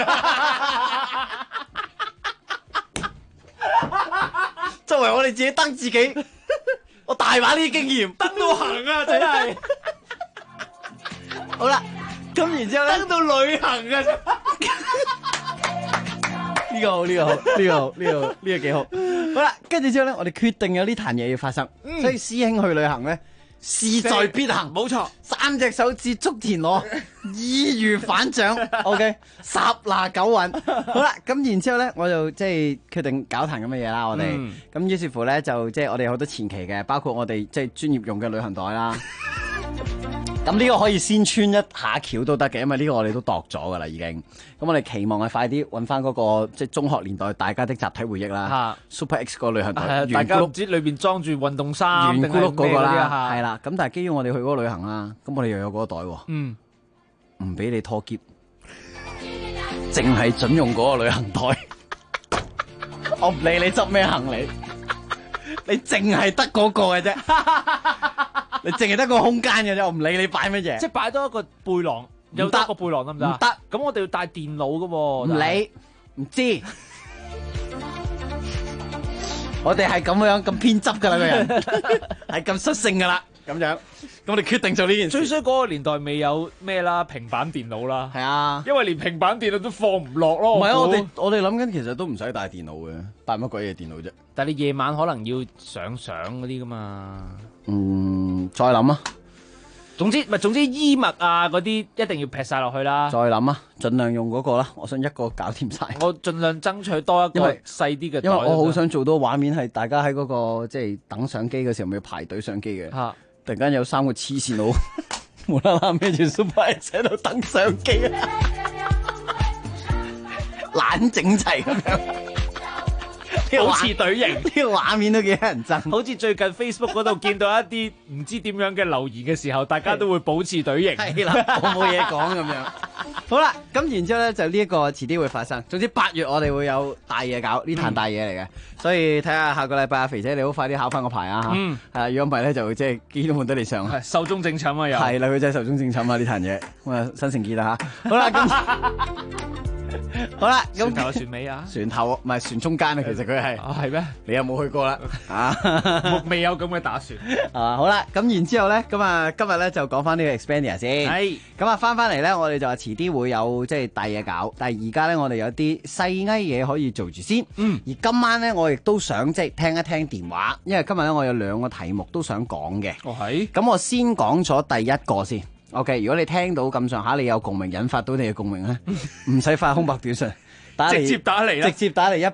作為我哋自己登自己，我大把呢啲經驗， 登到行啊，真係。 好啦，咁然之後咧， 登到旅行啊！ 呢個好，呢個好，呢個好，呢個幾好。好啦，跟住之後咧，我哋決定有呢壇嘢要發生，所以師兄去旅行咧，勢在必行， 冇錯。 3隻手指捉田螺，易如反掌。OK， 十拿九穩。好啦，咁然之後咧，我就即係決定搞壇咁嘅嘢啦。我哋咁於是乎咧，就即係我哋好多前期嘅，包括我哋即係專業用嘅旅行袋啦。 咁呢個可以先穿一下橋都得嘅，因為呢個我哋都度咗噶啦已經。咁我哋期望係快啲揾翻嗰個即係中學年代大家的集體回憶啦。Super X 個旅行袋， 大家唔知裏邊裝住運動衫圓咕碌嗰個啦， 係係啦。咁但係基於我哋去嗰個旅行啦，咁我哋又有嗰個袋喎，唔俾你拖篋，淨係準用嗰個旅行袋。我唔理你執咩行李，你淨係得嗰個嘅啫。你淨係得個空間嘅啫，我唔理你擺乜嘢。 即係擺多一個背囊，有得個背囊得唔得？ 唔得。 咁我哋要帶電腦噶喎。 唔理，唔知。我哋係咁樣咁偏執噶啦，個人係咁率性噶啦，咁樣。咁我哋決定做呢件事。 最衰嗰個年代未有咩啦，平板電腦啦。 係啊， 因為連平板電腦都放唔落咯。 唔係啊，我哋諗緊，其實都唔使帶電腦嘅，帶乜鬼嘢電腦啫？ 但係你夜晚可能要上相嗰啲噶嘛。 再諗啊。 總之衣物啊嗰啲一定要劈晒落去啦。 再諗啊，盡量用嗰個啦。我想一個搞掂晒。 我盡量爭取多一個細啲嘅袋。 因為我好想做到畫面係大家喺嗰個即係等相機嘅時候，咪要排隊上機嘅。突然間有3個黐線佬無啦啦孭住 Super X 喺度等相機啊，懶整齊咁樣。 保持隊形， 呢個畫面都幾乞人憎。 好似最近 Facebook 嗰度見到一啲唔知點樣嘅留言嘅時候，大家都會保持隊形。 係啦，我冇嘢講咁樣。好啦，咁然之後咧就呢一個遲啲會發生。總之8月我哋會有大嘢搞，呢壇大嘢嚟嘅。所以睇下下個禮拜阿肥姐你好快啲考翻個牌啊嚇。係啊，如果唔係咧就即係機都冇得你上。 係壽終正寢啊又。 係啦，佢真係壽終正寢啊呢壇嘢。咁啊新成結啦嚇。好啦咁。好啦，咁船頭船尾啊？ 船頭唔係船中間啊，其實佢係。 係咩？ 你有冇去過啦？啊， 未有咁嘅打算。 啊，好啦，咁然之後咧，咁啊今日咧就講翻呢個 Expedia 先。 係。咁啊翻嚟咧，我哋就話遲啲會有即係大嘢搞，但係而家咧我哋有啲細埃嘢可以做住先。而今晚咧我亦都想即係聽一聽電話，因為今日咧我有2個題目都想講嘅。 係。 咁我先講咗第一個先。OK， 如果你聽到咁上下，你有共鳴，引發到你嘅共鳴咧，唔使發空白短信， 直接打嚟啦， 直接打嚟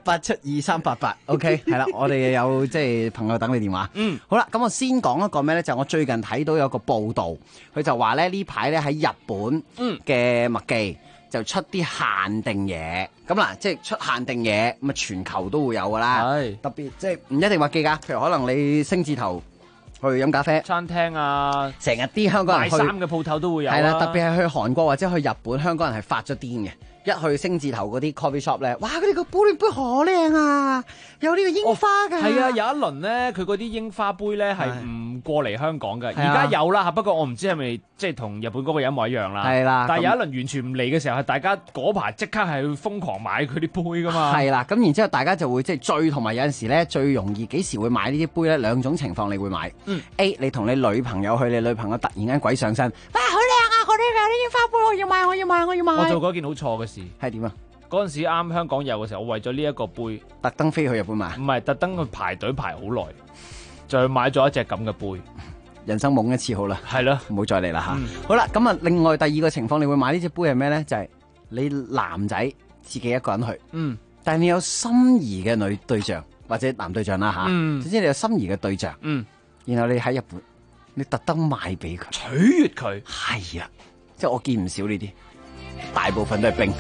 1872388。OK， 係啦，我哋有即係朋友等你電話。好啦，咁我先講一個咩咧？就係我最近睇到有個報道，佢就話咧呢排咧喺日本嘅麥記就出啲限定嘢。咁嗱，即係出限定嘢，咁啊全球都會有噶啦。特別即係唔一定麥記㗎，譬如可能你星字頭去飲咖啡餐廳啊， 成日啲香港人去賣衫嘅鋪頭都會有。 係啦，特別係去韓國或者去日本，香港人係發咗癲嘅。一去星字頭嗰啲 coffee shop 咧，哇！佢哋個玻璃杯好靚啊，有呢個櫻花㗎。 係啊，有一輪咧，佢嗰啲櫻花杯咧係唔過嚟香港嘅，而家有啦。不過我唔知係咪即係同日本嗰個一模一樣啦。 係啦， 但係有一輪完全唔嚟嘅時候，係大家嗰排即刻係去瘋狂買佢啲杯㗎嘛。 係啦，咁然之後大家就會即係最同埋有陣時咧，最容易幾時會買呢啲杯咧？2種情況你會買。A 你同你女朋友去，你女朋友突然間鬼上身，哇！好靚啊！嗰啲櫻花杯我要買，我要買，我要買。 我做過一件好錯嘅事。 係點啊？ 嗰陣時啱香港有嘅時候，我為咗呢一個杯， 特登飛去日本買。 唔係特登去排隊排好耐，就去買咗一隻咁嘅杯。 人生懵一次好啦， 係咯， 唔好再嚟啦吓。好啦，咁啊，另外第二個情況，你會買呢隻杯係咩咧？就係你男仔自己一個人去，但係你有心儀嘅女對象或者男對象啦吓，總之你有心儀嘅對象，然後你喺日本，你特登買俾佢， 取悅佢。 係啊，即係我見唔少呢啲，大部分都係冰。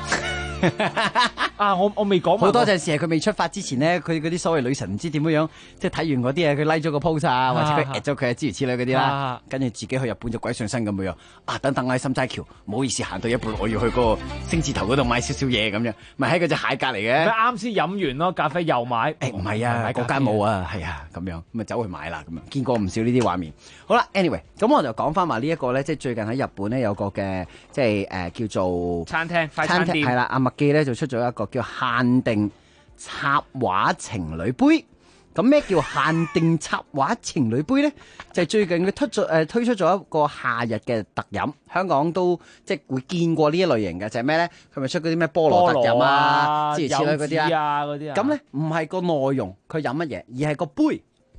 啊！我未講好多陣時係佢未出發之前咧，佢嗰啲所謂女神唔知點樣，即係睇完嗰啲嘢，佢 like 咗個 post 啊，或者佢 at 咗佢諸如此類嗰啲啦，跟住自己去日本就鬼上身咁樣。啊！等我喺心齋橋，唔好意思行到一半，我要去嗰個星字頭嗰度買少少嘢咁樣，咪喺嗰隻蟹隔離嘅。 佢啱先飲完咯，咖啡又買。 唔係啊，嗰間冇啊，係啊，咁樣咪走去買啦，咁樣見過唔少呢啲畫面。好啦 ，anyway， 咁我就講翻埋呢一個咧，即係最近喺日本咧有個嘅即係叫做餐廳快餐店係啦，阿麥記咧就出咗一個叫限定插畫情侶杯。咁咩叫限定插畫情侶杯咧？就係最近佢推出咗一個夏日嘅特飲，香港都即係會見過呢一類型嘅，就係咩咧？佢咪出嗰啲咩菠蘿特飲啊，諸如此類嗰啲啊。咁咧唔係個內容佢飲乜嘢，而係個杯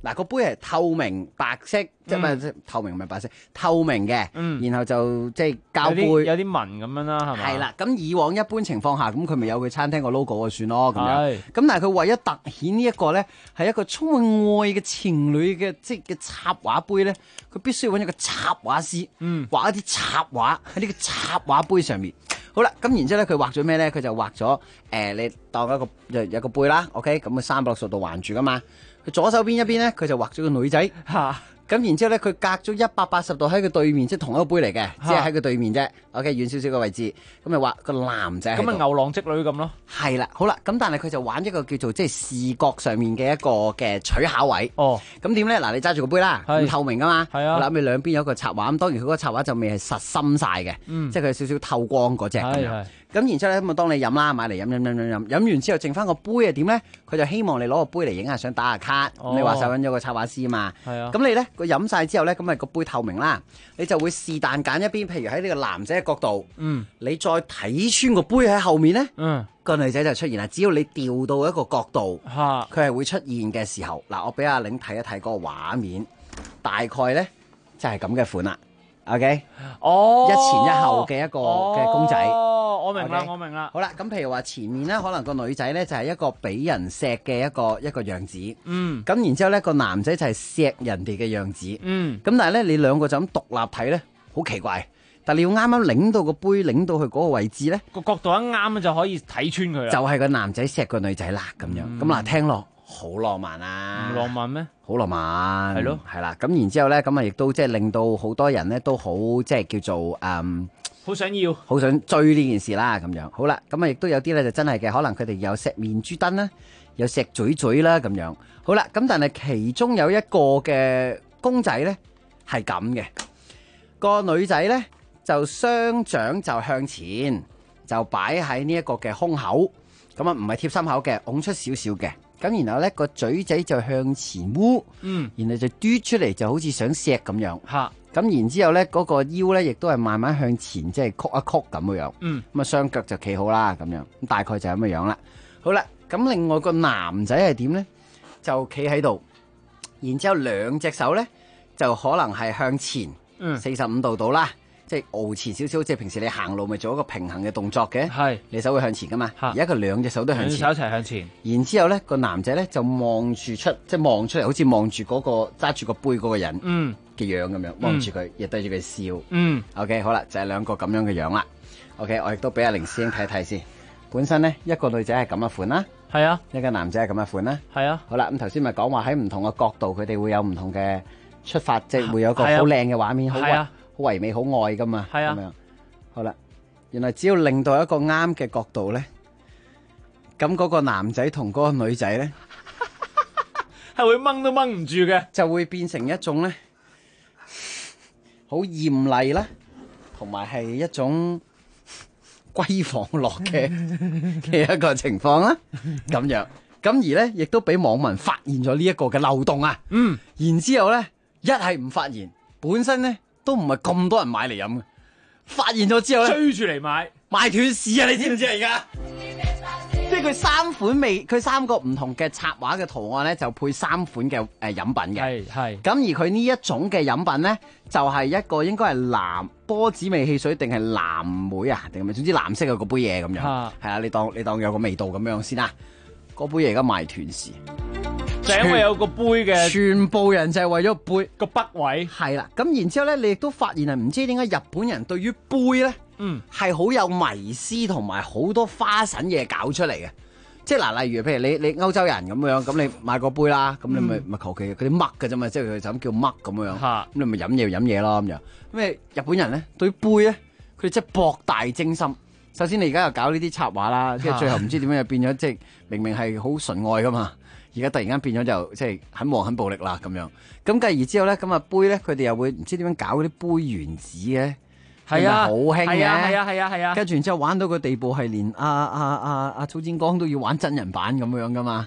嗱個杯係透明白色，即係唔係透明唔係白色，透明嘅，然後就即係膠杯， 有啲紋咁樣啦，係咪？ 係啦，咁以往一般情況下，咁佢咪有佢餐廳個 logo 就算咯，咁樣。咁但係佢為咗突顯呢一個咧，係一個充滿愛嘅情侶嘅即係嘅插畫杯咧，佢必須要揾一個插畫師，畫一啲插畫喺呢個插畫杯上面。好啦，咁然之後咧，佢畫咗咩咧？佢就畫咗你當一個有個杯啦 ，OK， 咁佢360度環住噶嘛。佢左手邊一邊咧，佢就畫咗個女仔嚇。咁然之後咧，佢隔咗180度喺佢對面，即係同一個杯嚟嘅，只係喺佢對面啫。OK， 遠少少嘅位置，咁咪畫個男仔。 咁咪牛郎織女咁咯。 係啦，好啦，咁但係佢就玩一個叫做即係視覺上面嘅一個嘅取巧位。 哦， 咁點咧？嗱，你揸住個杯啦，咁透明噶嘛。係啊。好啦，咁你兩邊有一個插畫，咁當然佢嗰個插畫就未係實心晒嘅，即係佢有少少透光嗰隻咁樣。咁然之後咧，咁啊當你飲啦，買嚟飲完之後，剩翻個杯係點咧？佢就希望你攞個杯嚟影下相、打下卡。你話晒揾咗個插畫師嘛？係啊。咁你咧，佢飲晒之後咧，咁咪個杯透明啦，你就會是但揀一邊，譬如喺呢個男仔嘅角度，你再睇穿個杯喺後面咧，個女仔就出現啦。只要你調到一個角度，佢係會出現嘅時候，嗱，我俾阿玲睇一睇嗰個畫面，大概咧就係咁嘅款啦。OK， 一前一後嘅一個嘅公仔。 我明啦，我明啦。 好啦，咁譬如話前面咧，可能個女仔咧就係一個俾人錫嘅一個樣子。咁然之後咧個男仔就係錫人哋嘅樣子。咁但係咧你兩個就咁獨立睇咧，好奇怪。但係你要啱啱擰到個杯，擰到去嗰個位置咧， 個角度一啱就可以睇穿佢啦。 就係個男仔錫個女仔啦，咁樣。咁嗱，聽落好浪漫啊！ 唔浪漫咩？ 好浪漫。係咯，係啦。咁然之後咧，咁啊亦都即係令到好多人咧都好即係叫做好想要， 好想追呢件事啦，咁樣。好啦，咁啊亦都有啲咧就真係嘅，可能佢哋有錫面珠燈啦，有錫嘴嘴啦，咁樣。好啦，咁但係其中有一個嘅公仔咧係咁嘅，個女仔咧就雙掌就向前，就擺喺呢一個嘅胸口，咁啊唔係貼心口嘅，拱出少少嘅。咁然後咧個嘴仔就向前烏，然後就嘟出嚟，就好似想錫咁樣。咁然之後咧，嗰個腰咧，亦都係慢慢向前，即係曲一曲咁嘅樣。咁啊，雙腳就企好啦，咁樣。咁大概就係咁嘅樣啦。好啦，咁另外個男仔係點咧？就企喺度，然之後兩隻手咧，就可能係向前45度到啦，即係傲前少少，即係平時你行路咪做一個平衡嘅動作嘅。係，你手會向前噶嘛？而家佢兩隻手都向前， 兩隻手一齊向前。然之後咧，個男仔咧就望住即係望出嚟，好似望住嗰個揸住個杯嗰個人嘅樣咁樣，望住佢，亦對住佢笑。OK， 好啦，就係兩個咁樣嘅樣啦。OK， 我亦都俾阿凌師兄睇睇先。本身咧，一個女仔係咁嘅款啦，係啊，一個男仔係咁嘅款啦，係啊。好啦，咁頭先咪講話喺唔同嘅角度，佢哋會有唔同嘅出發，即係會有個好靚嘅畫面，好唯美、好愛噶嘛。係啊，咁樣。好啦，原來只要令到一個啱嘅角度咧，咁嗰個男仔同嗰個女仔咧， 係會掹都掹唔住嘅， 就會變成一種咧好豔麗啦，同埋係一種閨房樂嘅一個情況啦，咁樣。咁而咧，亦都俾網民發現咗呢一個嘅漏洞啊。然之後咧，一係唔發現，本身咧都唔係咁多人買嚟飲嘅。發現咗之後咧， 追住嚟買， 賣斷市啊！你知唔知啊？而家即係佢三個唔同嘅插畫嘅圖案咧，就配3款嘅飲品嘅。係。咁而佢呢一種嘅飲品咧，就係一個應該係藍波子味汽水定係藍莓啊？定係咪？總之藍色嘅嗰杯嘢咁樣。係啊，你當有個味道咁樣先啦。嗰杯嘢而家賣斷市， 就因為有個杯嘅， 全部人就係為咗杯個筆位。 係啦，咁然之後咧，你亦都發現係唔知點解日本人對於杯咧，係好有迷思同埋好多花神嘢搞出嚟嘅。即係嗱，例如譬如你歐洲人咁樣，咁你買個杯啦，咁你咪求其嗰啲乜嘅啫嘛，即係佢就咁叫乜咁樣，咁你咪飲嘢咯咁樣。咁日本人咧對於杯咧，佢哋真係博大精深。首先你而家又搞呢啲插畫啦，跟住最後唔知點樣又變咗，即係明明係好純愛噶嘛，而家突然間變咗就即係很黃很暴力啦咁樣。咁繼而之後咧，咁啊杯咧，佢哋又會唔知點樣搞嗰啲杯原子嘅，係啊，好興嘅，係啊。跟住然之後玩到個地步係連阿草尖剛都要玩真人版咁樣噶嘛。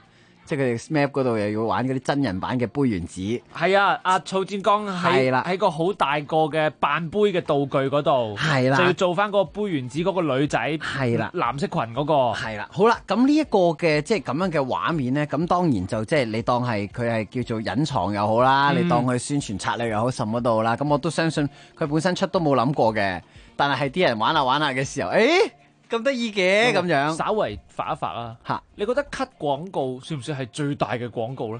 即係佢哋 SMAP 嗰度又要玩嗰啲真人版嘅杯原子。 係啊，阿曹志剛喺個好大個嘅扮杯嘅道具嗰度， 係啦， 就要做翻嗰個杯原子嗰個女仔， 係啦， 藍色裙嗰個， 係啦。好啦，咁呢一個嘅即係咁樣嘅畫面咧，咁當然就即係你當係佢係叫做隱藏又好啦，你當佢宣傳策略又好，什麼都好啦。咁我都相信佢本身出都冇諗過嘅，但係啲人玩下玩下嘅時候，咁得意嘅咁樣， 稍為發一發啊嚇！你覺得 cut 廣告算唔算係最大嘅廣告咧？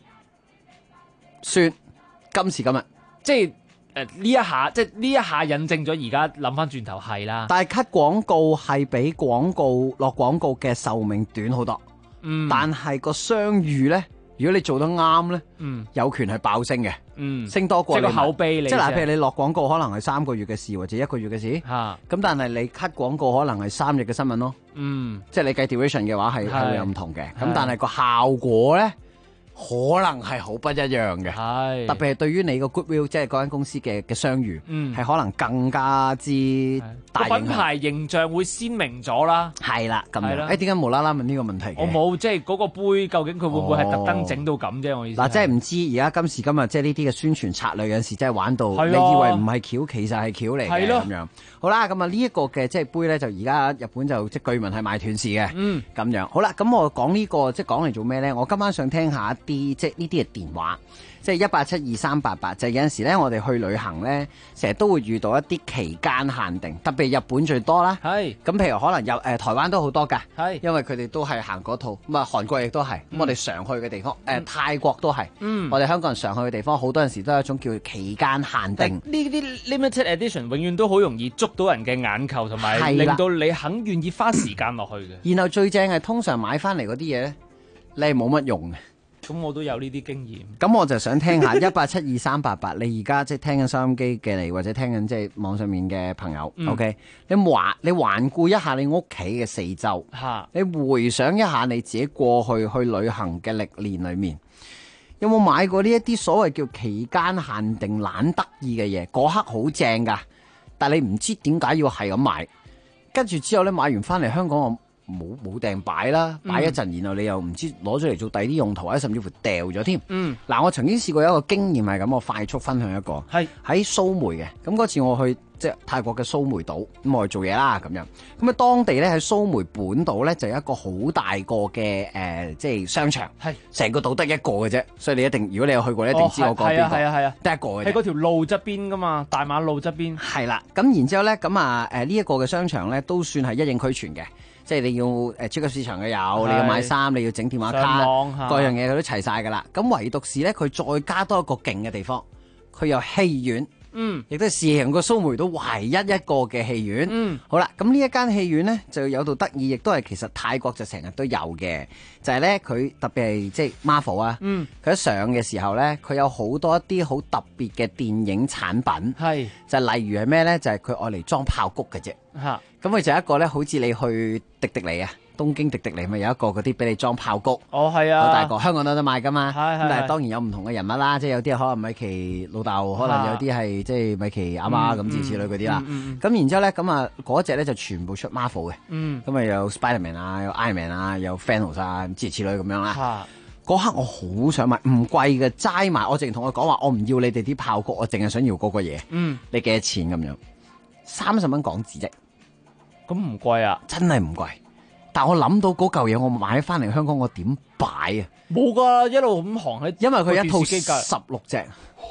算，今時今日， 即係呢一下，即係呢一下印證咗而家諗翻轉頭係啦。 但係 cut 廣告係比廣告落廣告嘅壽命短好多，但係個商譽咧，如果你做得啱咧，有權係爆升嘅，升多過即係個口碑。 即係嗱，譬如你落廣告可能係3個月嘅事或者1個月嘅事，咁但係你 cut 廣告可能係3日嘅新聞咯，即係你計 duration 嘅話係會有唔同嘅，咁但係個效果咧，可能係好不一樣嘅，特別係對於你個 goodwill， 即係嗰間公司嘅商譽，係可能更加之大影響， 品牌形象會鮮明咗啦。 係啦，咁樣。點解無啦啦問呢個問題嘅？ 我冇，即係嗰個杯究竟佢會唔會係特登整到咁啫？我意思嗱，即係唔知而家今時今日即係呢啲嘅宣傳策略有陣時真係玩到，你以為唔係橋，其實係橋嚟嘅咁樣。好啦，咁啊呢一個嘅即係杯咧，就而家日本就即係據聞係賣斷市嘅，咁樣。好啦，咁我講呢個即係講嚟做咩咧？我今晚想聽下一啲即係呢啲嘅電話，即係1872388，就係有陣時咧，我哋去旅行咧，成日都會遇到一啲期間限定，特別日本最多啦。係咁，譬如可能有台灣都好多㗎，係因為佢哋都係行嗰套，咁啊韓國亦都係。咁我哋常去嘅地方，泰國都係。我哋香港人常去嘅地方，好多陣時都有一種叫期間限定。 呢啲 limited edition 永遠都好容易捉到人嘅眼球，同埋令到你肯願意花時間落去嘅。 然後最正係通常買翻嚟嗰啲嘢咧，你係冇乜用嘅。 咁我都有呢啲經驗。 咁我就想聽下1872388，你而家即係聽緊收音機嘅你，或者聽緊即係網上面嘅朋友，OK？你環顧一下你屋企嘅四周，你回想一下你自己過去去旅行嘅歷年裏面，有冇買過呢一啲所謂叫期間限定懶得意嘅嘢？嗰刻好正噶，但係你唔知點解要係咁買，跟住之後咧買完翻嚟香港我冇訂擺啦，擺一陣，然後你又唔知攞咗嚟做第二啲用途，或者甚至乎掉咗添。嗱，我曾經試過有一個經驗係咁，我快速分享一個，係喺蘇梅嘅。咁嗰次我去即係泰國嘅蘇梅島，咁我去做嘢啦咁樣。咁啊，當地咧喺蘇梅本島咧就有一個好大個嘅即係商場，係成個島得一個嘅啫。所以你一定，如果你有去過，你一定知我講邊個。係啊，得一個嘅。 喺嗰條路側邊噶嘛，大馬路側邊。 係啦，咁然之後咧，咁啊呢一個嘅商場咧都算係一應俱全嘅。即係你要超級市場嘅有，你要買衫，你要整電話卡，各樣嘢佢都齊晒噶啦。咁唯獨是咧，佢再加多一個勁嘅地方，佢有戲院，亦都係成個蘇梅島唯一一個嘅戲院。好啦，咁呢一間戲院咧就有到得意，亦都係其實泰國就成日都有嘅，就係咧佢特別係即係 Marvel 啊，佢一上嘅時候咧，佢有好多一啲好特別嘅電影產品，係就例如係咩咧？就係佢愛嚟裝炮谷嘅啫。咁佢就一個咧，好似你去迪迪尼啊，東京迪迪尼咪有一個嗰啲俾你裝炮谷。 哦，係啊， 好大個，香港都有得賣噶嘛。咁但係當然有唔同嘅人物啦，即係有啲可能米奇老豆，可能有啲係即係米奇阿媽咁諸如此類嗰啲啦。咁然之後咧，咁啊嗰隻咧就全部出 Marvel 嘅。咁啊有 Spiderman 啊，有 Iron Man 啊，有 Thanos 啊，諸如此類咁樣啦。嗰刻我好想買，唔貴嘅，齋買。我淨係同佢講話，我唔要你哋啲炮谷，我淨係想要嗰個嘢。你幾多錢咁樣？30蚊港紙啫。 咁唔貴啊，真係唔貴。 但我諗到嗰嚿嘢，我買翻嚟香港，我點擺啊？ 冇噶，一路咁行喺， 因為佢一套16隻，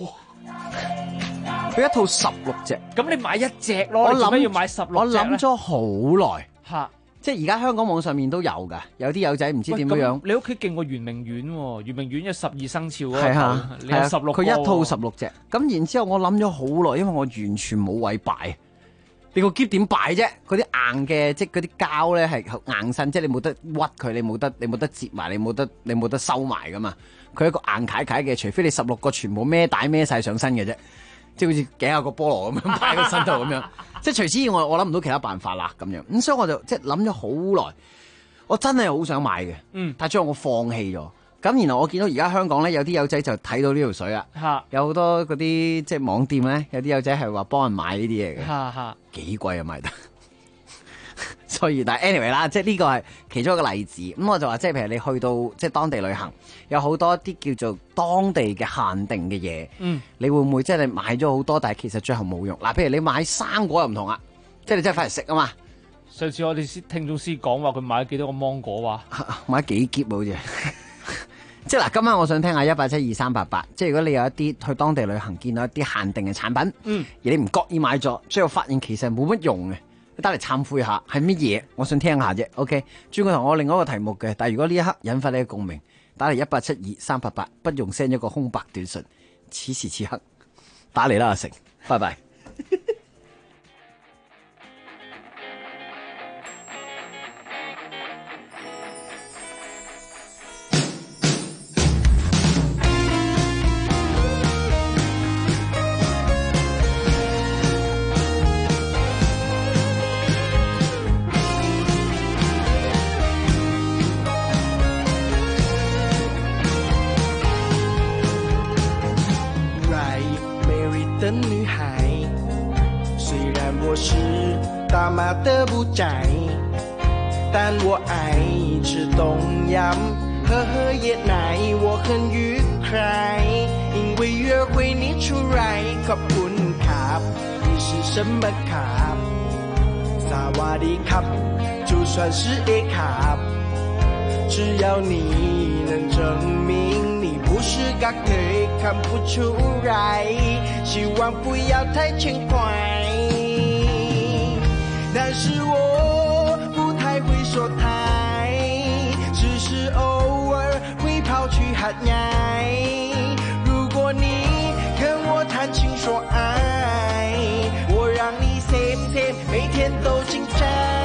佢一套16隻。 咁你買一隻咯，我諗要買16隻。 我諗咗好耐，吓，即係而家香港網上面都有噶，有啲友仔唔知點樣。 你屋企勁過圓明園喎，圓明園有12生肖嗰個， 係啊， 你有16個。 佢一套16隻。咁然之後我諗咗好耐，因為我完全冇位擺。你個篋點擺啫？嗰啲硬嘅，即係嗰啲膠咧係硬身，即係你冇得屈佢，你冇得折埋，你冇得收埋噶嘛。佢係一個硬楷楷嘅，除非你16個全部孭帶孭晒上身嘅啫，即係好似頸有個菠蘿咁樣擺喺個身度咁樣。即係除此以外，我諗唔到其他辦法啦咁樣。咁所以我就即係諗咗好耐，我真係好想買嘅。但係最後我放棄咗。咁然後我見到而家香港咧有啲友仔就睇到呢條水啦，有好多嗰啲即係網店咧，有啲友仔係話幫人買呢啲嘢嘅，幾貴啊賣得， 所以但係 anyway 啦，即係呢個係其中一個例子。咁我就話，即係譬如你去到即係當地旅行，有好多啲叫做當地嘅限定嘅嘢，你會唔會即係你買咗好多，但係其實最後冇用？嗱，譬如你買生果又唔同啊，即係你真係翻嚟食啊嘛。 上次我哋聽眾師講話佢買咗幾多個芒果話， 買咗幾篋好似。即係嗱，今晚我想聽下1872388，即係如果你有一啲去當地旅行見到一啲限定嘅產品，而你唔覺意買咗，最後發現其實冇乜用嘅，你得嚟懺悔下係乜嘢？我想聽下啫。OK， 轉過頭我另外一個題目嘅，但係如果呢一刻引發你嘅共鳴，打嚟1872388，不用 send 一個空白短信，此時此刻打嚟啦，阿成，拜拜。 大马的不宅，但我爱吃冬阴，喝椰奶，我很愉快，因为约会你出来，ขอบคุณครับ你是什么ครับสวัสดีครับ就算是 A ครับ只要你能证明你不是个鬼，看不出来，希望不要太轻快。但是我不太会说台，只是偶尔会跑去喊爱。如果你跟我谈情说爱，我让你 same 每天都精彩。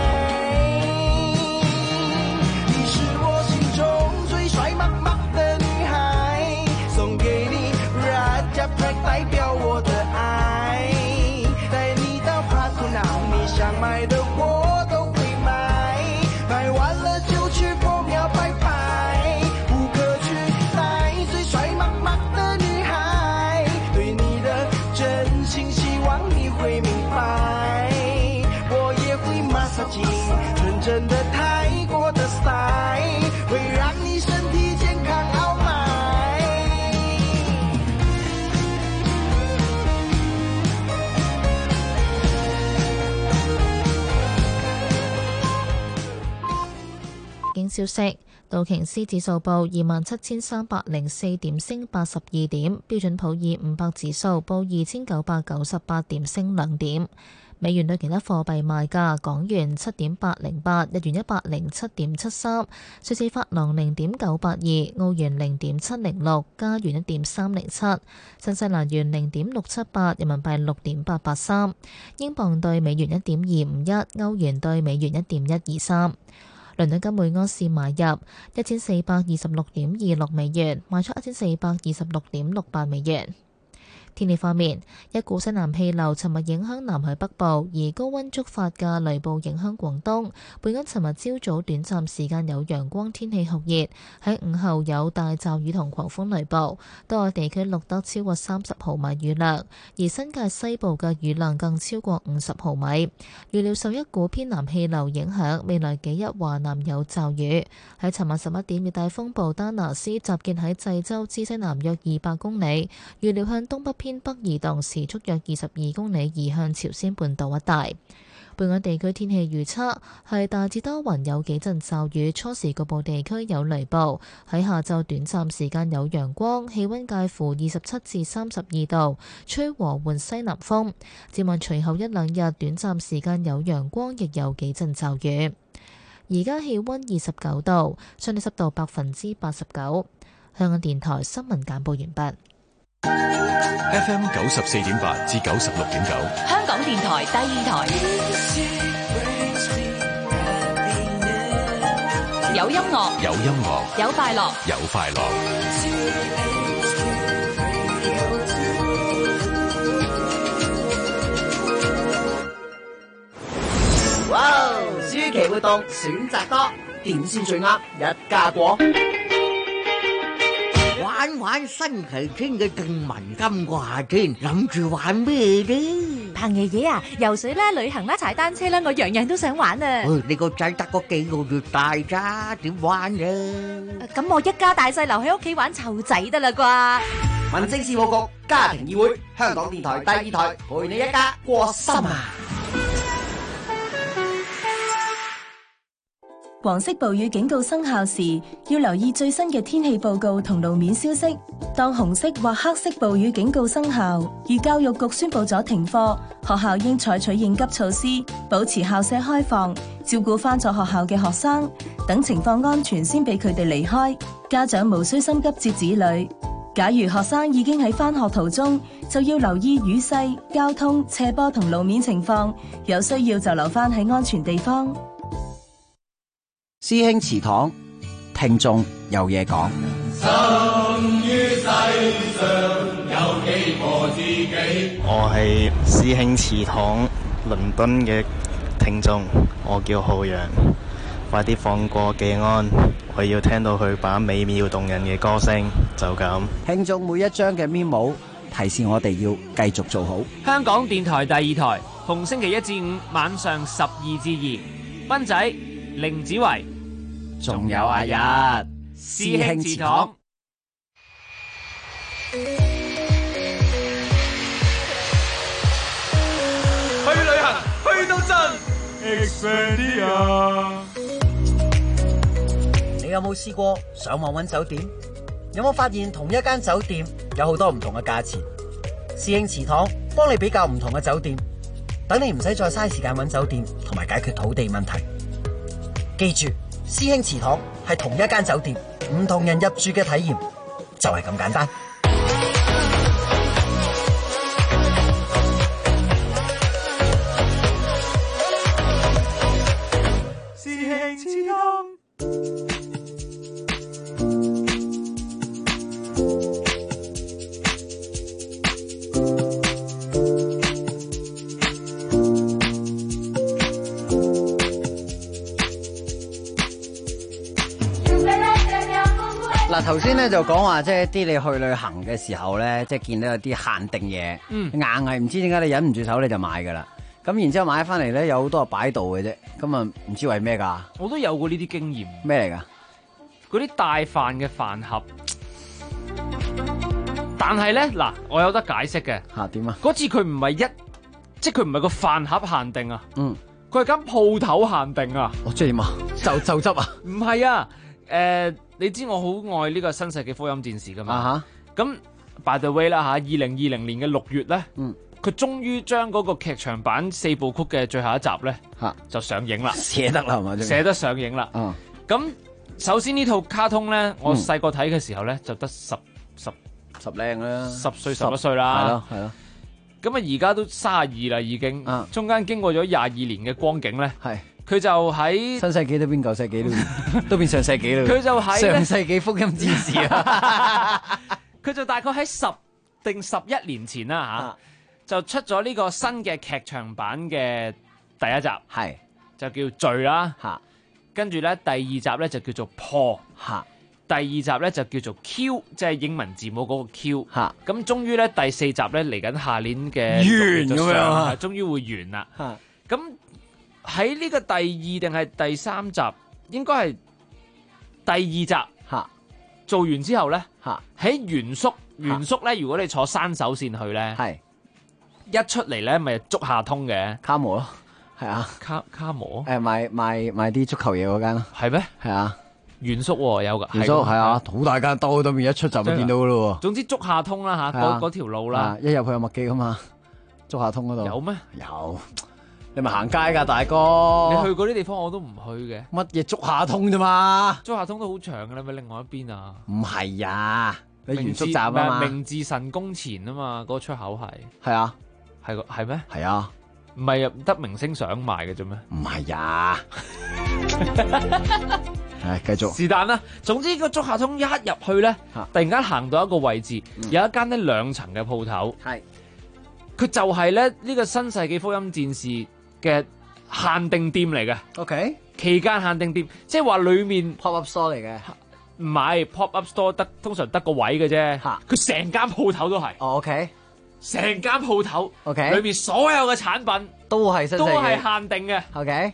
你是我心中最帅妈妈的女孩，送给你 Raja Pride 代表我的爱，带你到帕图纳，你想买的我都会买，买完了就去破庙拜拜，不可取代最帅妈妈的女孩，对你的真心希望你会明白，我也会马杀鸡，纯正的泰国的 style， 会让你身体健康傲迈。 經消息，道瓊斯指數報27,304點，升82點；標準普爾500指數報2,998點，升2點。美元對其他貨幣賣價：港元7.808，日元107.73，瑞士法郎0.982，澳元0.706，加元1.307，新西蘭元0.678，人民幣6.883，英鎊對美元1.251，歐元對美元1.123。倫敦金每盎司買入1426.26美元，賣出1426.68美元。天氣方面，一股西南氣流尋日影響南海北部，而高溫觸發嘅雷暴影響廣東。本港尋日朝早短暫時間有陽光，天氣酷熱，喺午後有大驟雨同狂風雷暴，多個地區錄得超過30毫米雨量，而新界西部嘅雨量更超過50毫米。預料受一股偏南氣流影響，未來幾日華南有驟雨。喺尋晚11點，熱帶風暴丹拿斯集結喺濟州之西南約200公里，預料向東北偏北移動，時速約22公里，移向朝鮮半島一帶。本港地區天氣預測係大致多雲，有幾陣驟雨，初時局部地區有雷暴。喺下晝短暫時間有陽光，氣溫介乎27至32度，吹和緩西南風。展望隨後一兩日短暫時間有陽光，亦有幾陣驟雨。而家氣溫29度，相對濕度89%。香港電台新聞簡報完畢。 FM 94.8至96.9， 香港電台第二台，有音樂， 有音樂， 有快樂， 有快樂。 哇！暑期活動選擇多，點先最啱？一家過。 玩新奇天嘅勁文金掛天，諗住玩咩呢？ 彭爺爺啊，游水啦、旅行啦、踩單車啦，我樣樣都想玩啊！ 你個仔得個幾個月大咋，點玩啊？ 咁我一家大細留喺屋企玩湊仔得啦啩？ 民政事務局家庭議會，香港電台第2台，陪你一家過心啊！ 黃色暴雨警告生效時，要留意最新嘅天氣報告同路面消息。當紅色或黑色暴雨警告生效，而教育局宣布咗停課，學校應採取應急措施，保持校舍開放，照顧返咗學校嘅學生，等情況安全先俾佢哋離開。家長無需心急接子女。假如學生已經喺返學途中，就要留意雨勢、交通、斜坡同路面情況，有需要就留返喺安全地方。 師兄祠堂，聽眾有嘢講。 生於世上有幾個知己？ 我係師兄祠堂倫敦嘅聽眾，我叫浩洋。快啲放過技安，我要聽到佢把美妙動人嘅歌聲，就咁。 聽眾每一張嘅 memo 提示我哋要繼續做好。 香港電台第2台，逢星期1至5晚上12至2，斌仔、凌子維， 仲有阿日師兄祠堂。 去旅行，去到盡 Expedia。 你有冇試過上網揾酒店？有冇發現同一間酒店有好多唔同嘅價錢？師兄祠堂幫你比較唔同嘅酒店，等你唔使再嘥時間揾酒店同埋解決土地問題。記住，師兄祠堂係同一間酒店，唔同人入住嘅體驗就係咁簡單。 師兄祠堂。 嗱，頭先咧就講話，即係一啲你去旅行嘅時候咧，即係見到有啲限定嘢，硬係唔知點解你忍唔住手你就買噶啦。咁然之後買翻嚟咧，有好多擺度嘅啫，咁啊唔知為咩噶。 我都有過呢啲經驗。 咩嚟噶？ 嗰啲帶飯嘅飯盒，但係咧嗱，我有得解釋嘅。 嚇點啊？ 嗰次佢唔係即係佢唔係個飯盒限定啊。佢係間鋪頭限定啊。 哦，即係點啊？就執啊？ 唔係啊。你知我好愛呢個新世紀福音戰士噶嘛？咁 by the way 啦嚇，2020年嘅6月咧，佢終於將嗰個劇場版4部曲嘅最後一集咧就上映啦， 寫得啦係嘛？ 寫得上映啦。咁首先呢套卡通咧，我細個睇嘅時候咧就得十零啦 ，10歲11歲啦， 係咯。 咁啊而家都32啦已經，中間經過咗22年嘅光景咧。 係。 佢就喺新世紀都變舊世紀都變上世紀啦。 佢就喺上世紀福音戰士啊！ 佢就大概喺10定11年前啦就出咗呢個新嘅劇場版嘅第一集， 係就叫罪啦跟住咧第二集咧就叫做破第二集咧就叫做 Q， 即係英文字母嗰個 Q。咁終於咧第4集咧嚟緊下年嘅完咁樣， 終於會完啦。咁喺呢個第2定係第3集，應該係第2集做完之後咧，喺原宿咧，如果你坐山手線去咧，一出嚟咧咪竹下通嘅卡摩咯，係啊， 卡摩賣啲足球嘢嗰間咯， 係咩？ 係啊， 原宿有噶， 原宿係啊，好大間，兜對面一出就咪見到噶咯。 總之竹下通啦嚇，嗰條路啦， 一入去有麥記噶嘛，竹下通嗰度有咩？ 有。你咪行街㗎，大哥！ 你去嗰啲地方我都唔去嘅。 乜嘢竹下通啫嘛？ 竹下通都好長㗎，你咪另外一邊啊？ 唔係啊，你原宿站啊嘛。 明治神宮前啊嘛，嗰個出口係。 係啊， 係咩？ 係啊， 唔係得明星相賣嘅啫咩？ 唔係啊。係繼續。 是但啦，總之個竹下通一入去咧，突然間行到一個位置，有一間呢2層嘅鋪頭。 係。 佢就係咧呢個新世紀福音戰士嘅限定店嚟嘅 ，OK， 期間限定店，即係話裏面 pop up store 嚟嘅， 唔係 pop up store 通常得個位嘅啫，佢成間鋪頭都係， 哦 OK， 成間鋪頭 ，OK， 裏面所有嘅產品都係新世紀， 都係限定嘅。 OK，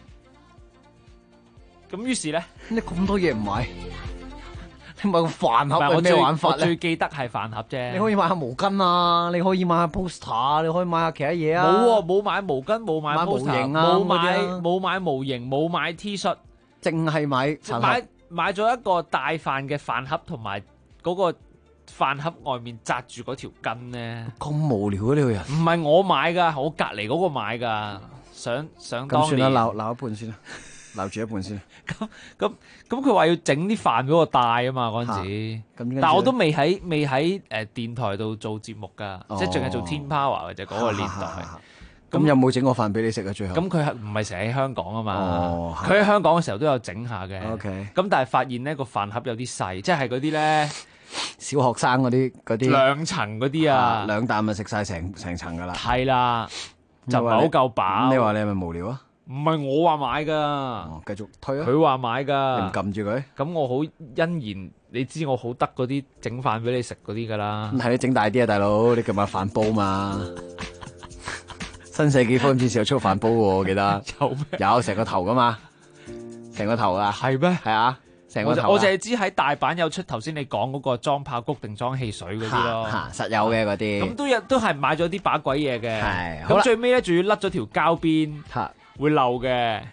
咁於是咧， 你咁多嘢唔買，你買個飯盒係咩玩法咧？ 我最記得係飯盒啫。 你可以買下毛巾啊，你可以買下 poster，你可以買下其他嘢啊。 冇喎，冇買毛巾，冇買 poster， 模型啊， 冇買模型，冇買 T 恤， 淨係買咗一個大飯嘅飯盒，同埋嗰個飯盒外面紮住嗰條筋咧。 咁無聊啊！呢個人唔係我買噶，我隔離嗰個買噶。想當年咁算啦，鬧一半先啦，鬧住一半先。 咁佢話要整啲飯俾我帶啊嘛嗰陣時，但我都未喺電台度做節目噶，即係淨係做天 power 嘅啫嗰個年代。 咁有冇整過飯俾你食啊？最後咁佢係唔係成日喺香港啊嘛？佢喺香港嘅時候都有整下嘅。 OK， 咁但係發現呢個飯盒有啲細，即係嗰啲咧小學生嗰啲兩層嗰啲啊， 兩啖就食晒成層噶啦。 係啦，就唔係好夠飽。 你話你係咪無聊啊？ 唔係我話買噶， 繼續推啊！ 佢話買噶， 你唔撳住佢？ 咁我好欣然，你知我好得嗰啲整飯俾你食嗰啲噶啦。 係你整大啲啊，大佬！你今日飯煲嘛？新世紀福音戰士有出飯煲喎，我記得有成個頭噶嘛，成個頭啊， 係咩？ 係啊，成個頭。 我淨係知喺大阪有出頭先你講嗰個裝炮谷定裝汽水嗰啲咯， 實有嘅嗰啲。 咁都係買咗啲把鬼嘢嘅。 係咁最尾咧，仲要甩咗條膠邊，會漏嘅。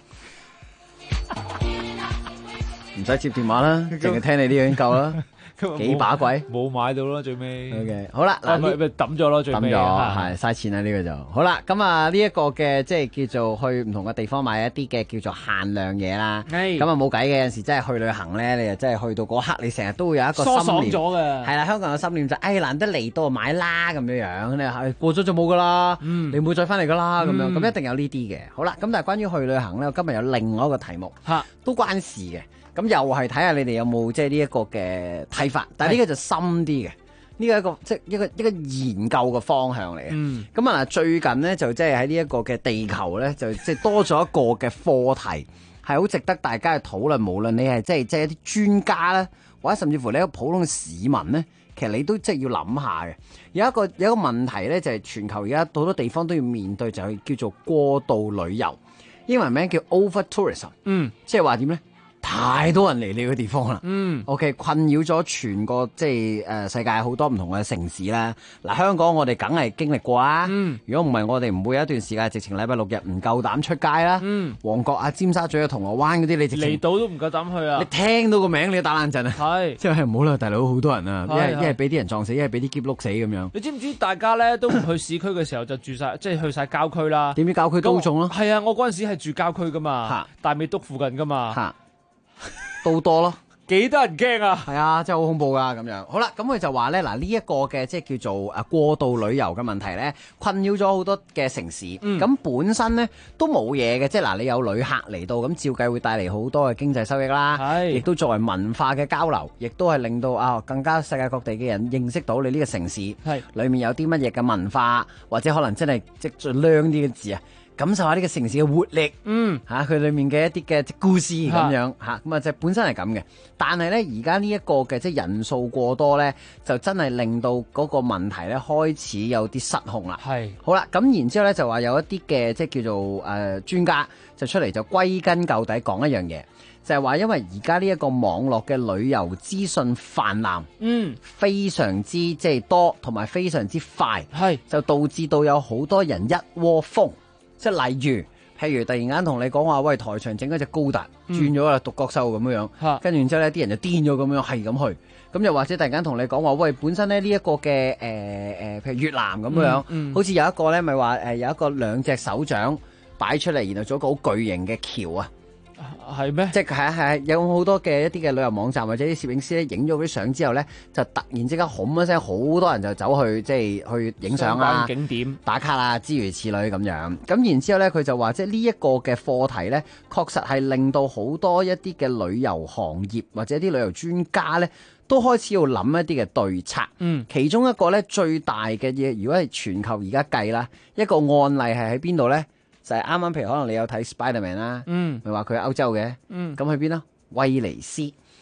唔使接電話啦，淨係聽你呢樣已經夠啦。幾把鬼冇買到咯，最尾。 OK， 好啦， 嗱，咪抌咗咯，最尾。抌咗，係嘥錢啦，呢個就好啦。咁啊，呢一個嘅即係叫做去唔同嘅地方買一啲嘅叫做限量嘢啦。咁啊冇計嘅，有陣時真係去旅行咧，你就真係去到嗰刻，你成日都會有一個心念。疏爽咗嘅。係啦，香港有心念就難得嚟到買啦咁樣樣，你係過咗就冇噶啦，你唔會再翻嚟噶啦咁樣，咁一定有呢啲嘅。好啦，咁但係關於去旅行咧，我今日有另外一個題目，都關事嘅。咁又係睇下你哋有冇即係呢一個嘅睇法，但係呢個就深啲嘅，呢個一個即係一個研究嘅方向嚟嘅。咁啊嗱，最近咧就即係喺呢一個嘅地球咧，就即係多咗一個嘅課題，係好值得大家去討論。無論你係即係一啲專家咧，或者甚至乎你一個普通嘅市民咧，其實你都即係要諗下嘅。有一個問題咧，就係全球而家好多地方都要面對，就係叫做過度旅遊，英文名叫 over tourism。即係話點咧？太多人嚟你個地方啦，OK， 困擾咗全個即係世界好多唔同嘅城市啦。嗱，香港我哋梗係經歷過啊，如果唔係我哋唔會有一段時間直情禮拜六日唔夠膽出街啦。旺角啊、尖沙咀啊、銅鑼灣嗰啲，你直情離島都唔夠膽去啊！ 你聽到個名你都打冷震啊！ 係， 即係唔好啦，大佬好多人啊，一係俾啲人撞死，一係俾啲篋碌死咁樣。 你知唔知大家咧都唔去市區嘅時候就住晒，即係去晒郊區啦？ 點知郊區都中咯？ 係啊，我嗰陣時係住郊區噶嘛，大美督附近噶嘛。 都多咯， 幾多人驚啊？ 係啊，真係好恐怖噶咁樣。好啦，咁佢就話咧，嗱呢一個嘅即係叫做過度旅遊嘅問題咧，困擾咗好多嘅城市。咁本身咧都冇嘢嘅，即係嗱你有旅客嚟到，咁照計會帶嚟好多嘅經濟收益啦，亦都作為文化嘅交流，亦都係令到更加世界各地嘅人認識到你呢個城市裏面有啲乜嘢嘅文化，或者可能真係即係最靚啲嘅字啊。感受下呢個城市嘅活力，佢裏面嘅一啲嘅故事咁樣咁啊，就本身係咁嘅。但係咧，而家呢一個嘅即係人數過多咧，就真係令到嗰個問題咧開始有啲失控啦。好啦，咁然之後咧就話有一啲嘅即係叫做專家就出嚟就歸根究底講一樣嘢，就係話因為而家呢一個網絡嘅旅遊資訊氾濫，非常之即係多，同埋非常之快，就導致到有好多人一窩蜂。即係例如，譬如突然間同你講話，喂，台場整一隻高達，轉咗啦，獨角獸咁樣，跟住然之後咧，啲人就癲咗咁樣，係咁去。咁又或者突然間同你講話，喂，本身咧呢一個嘅譬如越南咁樣，好似有一個咧，咪話有一個兩隻手掌擺出嚟，然後做一個好巨型嘅橋啊。 係咩？ 即係有好多嘅一啲嘅旅遊網站或者啲攝影師咧，影咗嗰啲相之後咧，就突然之間轟一聲，好多人就走去即係去影相啊、 景點打卡啊，諸如此類咁樣。咁然之後咧，佢就話即係呢一個嘅課題咧，確實係令到好多一啲嘅旅遊行業或者啲旅遊專家咧，都開始要諗一啲嘅對策。其中一個咧最大嘅嘢，如果係全球而家計啦，一個案例係喺邊度咧？就係啱啱，譬如可能你有睇 Spiderman 啦，咪話佢喺歐洲嘅，咁去邊啊？威尼斯，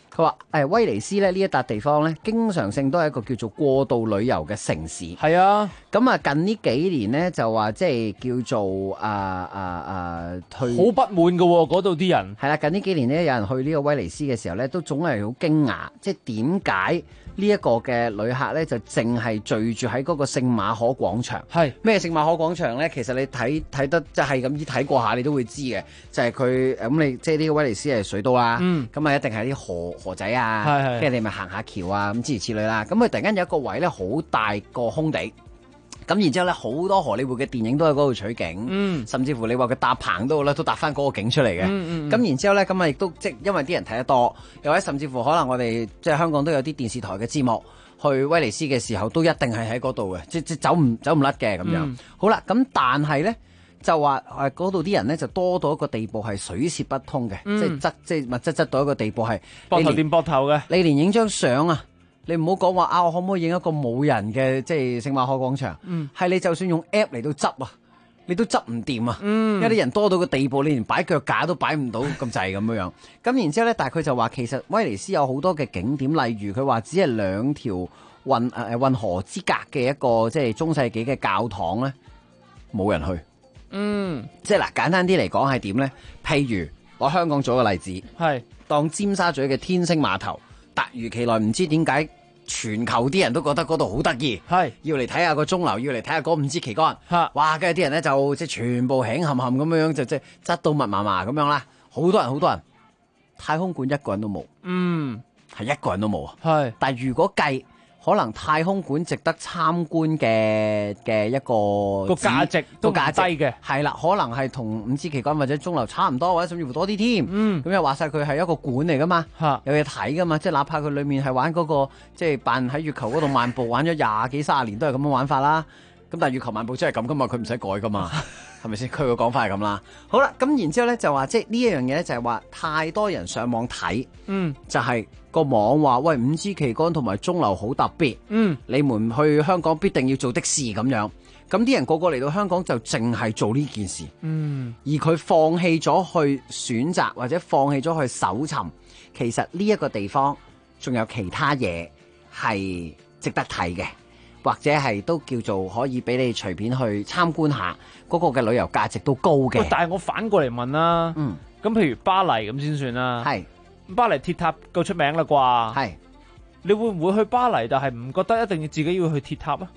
佢話威尼斯咧呢一笪地方咧，經常性都係一個叫做過度旅遊嘅城市。 係啊， 咁啊近呢幾年咧就話即係叫做去好不滿㗎喎，嗰度啲人係啦。近呢幾年咧，有人去呢個威尼斯嘅時候咧，都總係好驚訝，即係點解呢一個嘅旅客咧就淨係聚住喺嗰個聖馬可廣場？ 係咩聖馬可廣場咧？其實你睇得即係咁睇過下，你都會知嘅，就係佢咁你即係呢個威尼斯係水都啦，咁啊一定係啲河仔啊， 係跟住你咪行下橋啊，咁諸如此類啦。咁佢突然間有一個位咧，好大個空地。咁然之後咧，好多荷里活嘅電影都喺嗰度取景，甚至乎你話佢搭棚都好啦，都搭翻嗰個景出嚟嘅。咁然之後咧，咁啊亦都即係因為啲人睇得多，又或者甚至乎可能我哋即係香港都有啲電視台嘅節目去威尼斯嘅時候，都一定係喺嗰度嘅，即走唔甩嘅咁樣。好啦，咁但係咧就話嗰度啲人咧就多到一個地步係水泄不通嘅，即係物質到一個地步係膊頭掂膊頭嘅， 你連影張相啊！你唔好講話我可唔可以影一個冇人嘅即係聖馬可廣場？係你就算用 app 嚟到執啊，你都執唔掂啊！因為啲人多到個地步，你連擺腳架都擺唔到咁滯咁樣。咁然之後咧，但係佢就話其實威尼斯有好多嘅景點，例如佢話只係2條運河之隔嘅一個即係中世紀嘅教堂咧，冇人去。即係嗱，簡單啲嚟講係點咧？譬如攞香港做一個例子， 係當尖沙咀嘅天星碼頭，突如其來，唔知點解。全球啲人都覺得嗰度好得意，係要嚟睇下個鐘樓，要嚟睇下嗰5支旗杆，哇！跟住啲人咧就即係全部輕冚冚咁樣就即係擠到密麻麻咁樣啦，好多人。太空館一個人都冇，係一個人都冇啊。係，但係如果計，可能太空館值得參觀嘅一個價值都價低嘅， 係啦，可能係同5支旗杆或者鐘樓差唔多，或者甚至乎多啲添。咁又話晒佢係一個館嚟噶嘛，有嘢睇噶嘛，即係哪怕佢裏面係玩嗰個即係扮喺月球嗰度漫步，玩咗20幾30年都係咁樣玩法啦。咁但係月球漫步真係咁噶嘛，佢唔使改噶嘛，係咪先？佢個講法係咁啦。好啦，咁然之後咧就話即係呢一樣嘢咧就係話太多人上網睇，就係個網話喂5支旗杆同埋鐘樓好特別，你們去香港必定要做的事咁樣。咁啲人個個嚟到香港就淨係做呢件事，而佢放棄咗去選擇或者放棄咗去搜尋，其實呢一個地方仲有其他嘢係值得睇嘅。或者係都叫做可以俾你隨便去參觀下，嗰個嘅旅遊價值都高嘅。 但係我反過嚟問啦，咁譬如巴黎咁先算啦，係巴黎鐵塔夠出名啦啩？係你會唔會去巴黎？但係唔覺得一定要自己要去鐵塔啊？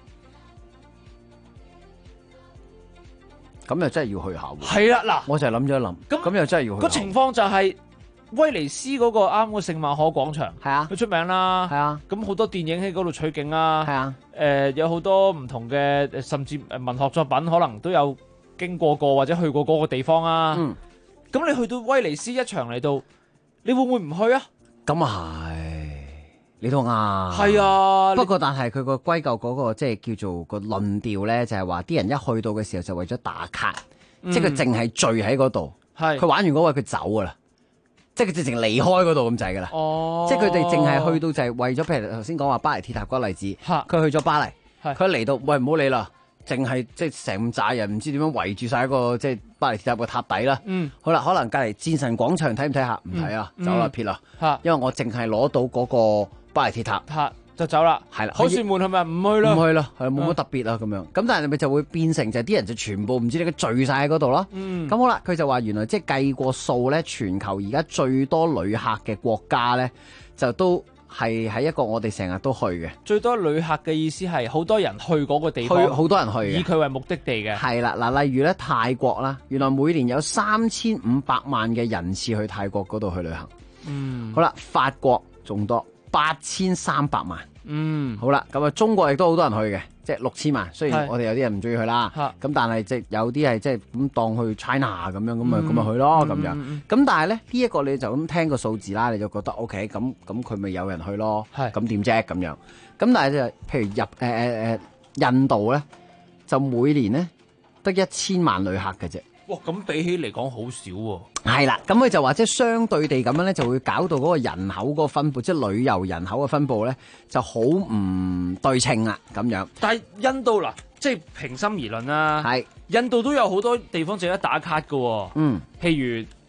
咁又真係要去下喎。 係啦，嗱， 我就係諗咗一諗，咁又真係要去。 個情況就係威尼斯嗰個啱個聖馬可廣場，係啊，佢出名啦，係啊，咁好多電影喺嗰度取景啊，係啊，有好多唔同嘅，甚至文學作品可能都有經過或者去過嗰個地方啊。咁你去到威尼斯一場嚟到，你會唔會唔去啊？ 咁啊係，你都啱。 係啊， 不過但係佢個歸咎嗰個即係叫做個論調咧，就係話啲人一去到嘅時候就為咗打卡，即係佢淨係聚喺嗰度，係佢玩完嗰位佢走噶啦。即係佢直情離開嗰度咁滯噶啦，即係佢哋淨係去到就係為咗，譬如頭先講話巴黎鐵塔嗰個例子，佢去咗巴黎，佢嚟到喂唔好理啦，淨係即係成紮人唔知點樣圍住晒一個即係巴黎鐵塔個塔底啦。好啦，可能隔籬戰神廣場睇唔睇下？唔睇啊，走啦撇啦，因為我淨係攞到嗰個巴黎鐵塔。 就走啦， 係啦， 凱旋門係咪唔去啦？ 唔去啦，係冇乜特別啦咁樣。咁但係咪就會變成就係啲人就全部唔知你聚晒喺嗰度咯。咁好啦，佢就話原來即係計過數咧，全球而家最多旅客嘅國家咧，就都係喺一個我哋成日都去嘅。 最多旅客嘅意思係好多人去嗰個地方， 好多人去， 以佢為目的地嘅。 係啦，嗱，例如咧泰國啦，原來每年有3500萬嘅人次去泰國嗰度去旅行。好啦，法國仲多8300萬。好啦，咁啊，中國亦都好多人去嘅，即係6000萬。雖然我哋有啲人唔中意去啦，咁但係即係有啲係即係咁當去 China 咁樣，咁咪去咯咁樣。咁但係咧呢一個你就咁聽個數字啦，你就覺得 OK，咁佢咪有人去咯？咁點啫咁樣？咁但係就譬如印度咧，就每年咧得1000萬旅客嘅啫。 哇！咁比起嚟講好少喎。 係啦，咁佢就話即係相對地咁樣咧，就會搞到嗰個人口嗰個分佈，即係旅遊人口嘅分佈咧，就好唔對稱啦咁樣。 但係印度嗱，即係平心而論啦，係印度都有好多地方值得打卡㗎喎。譬如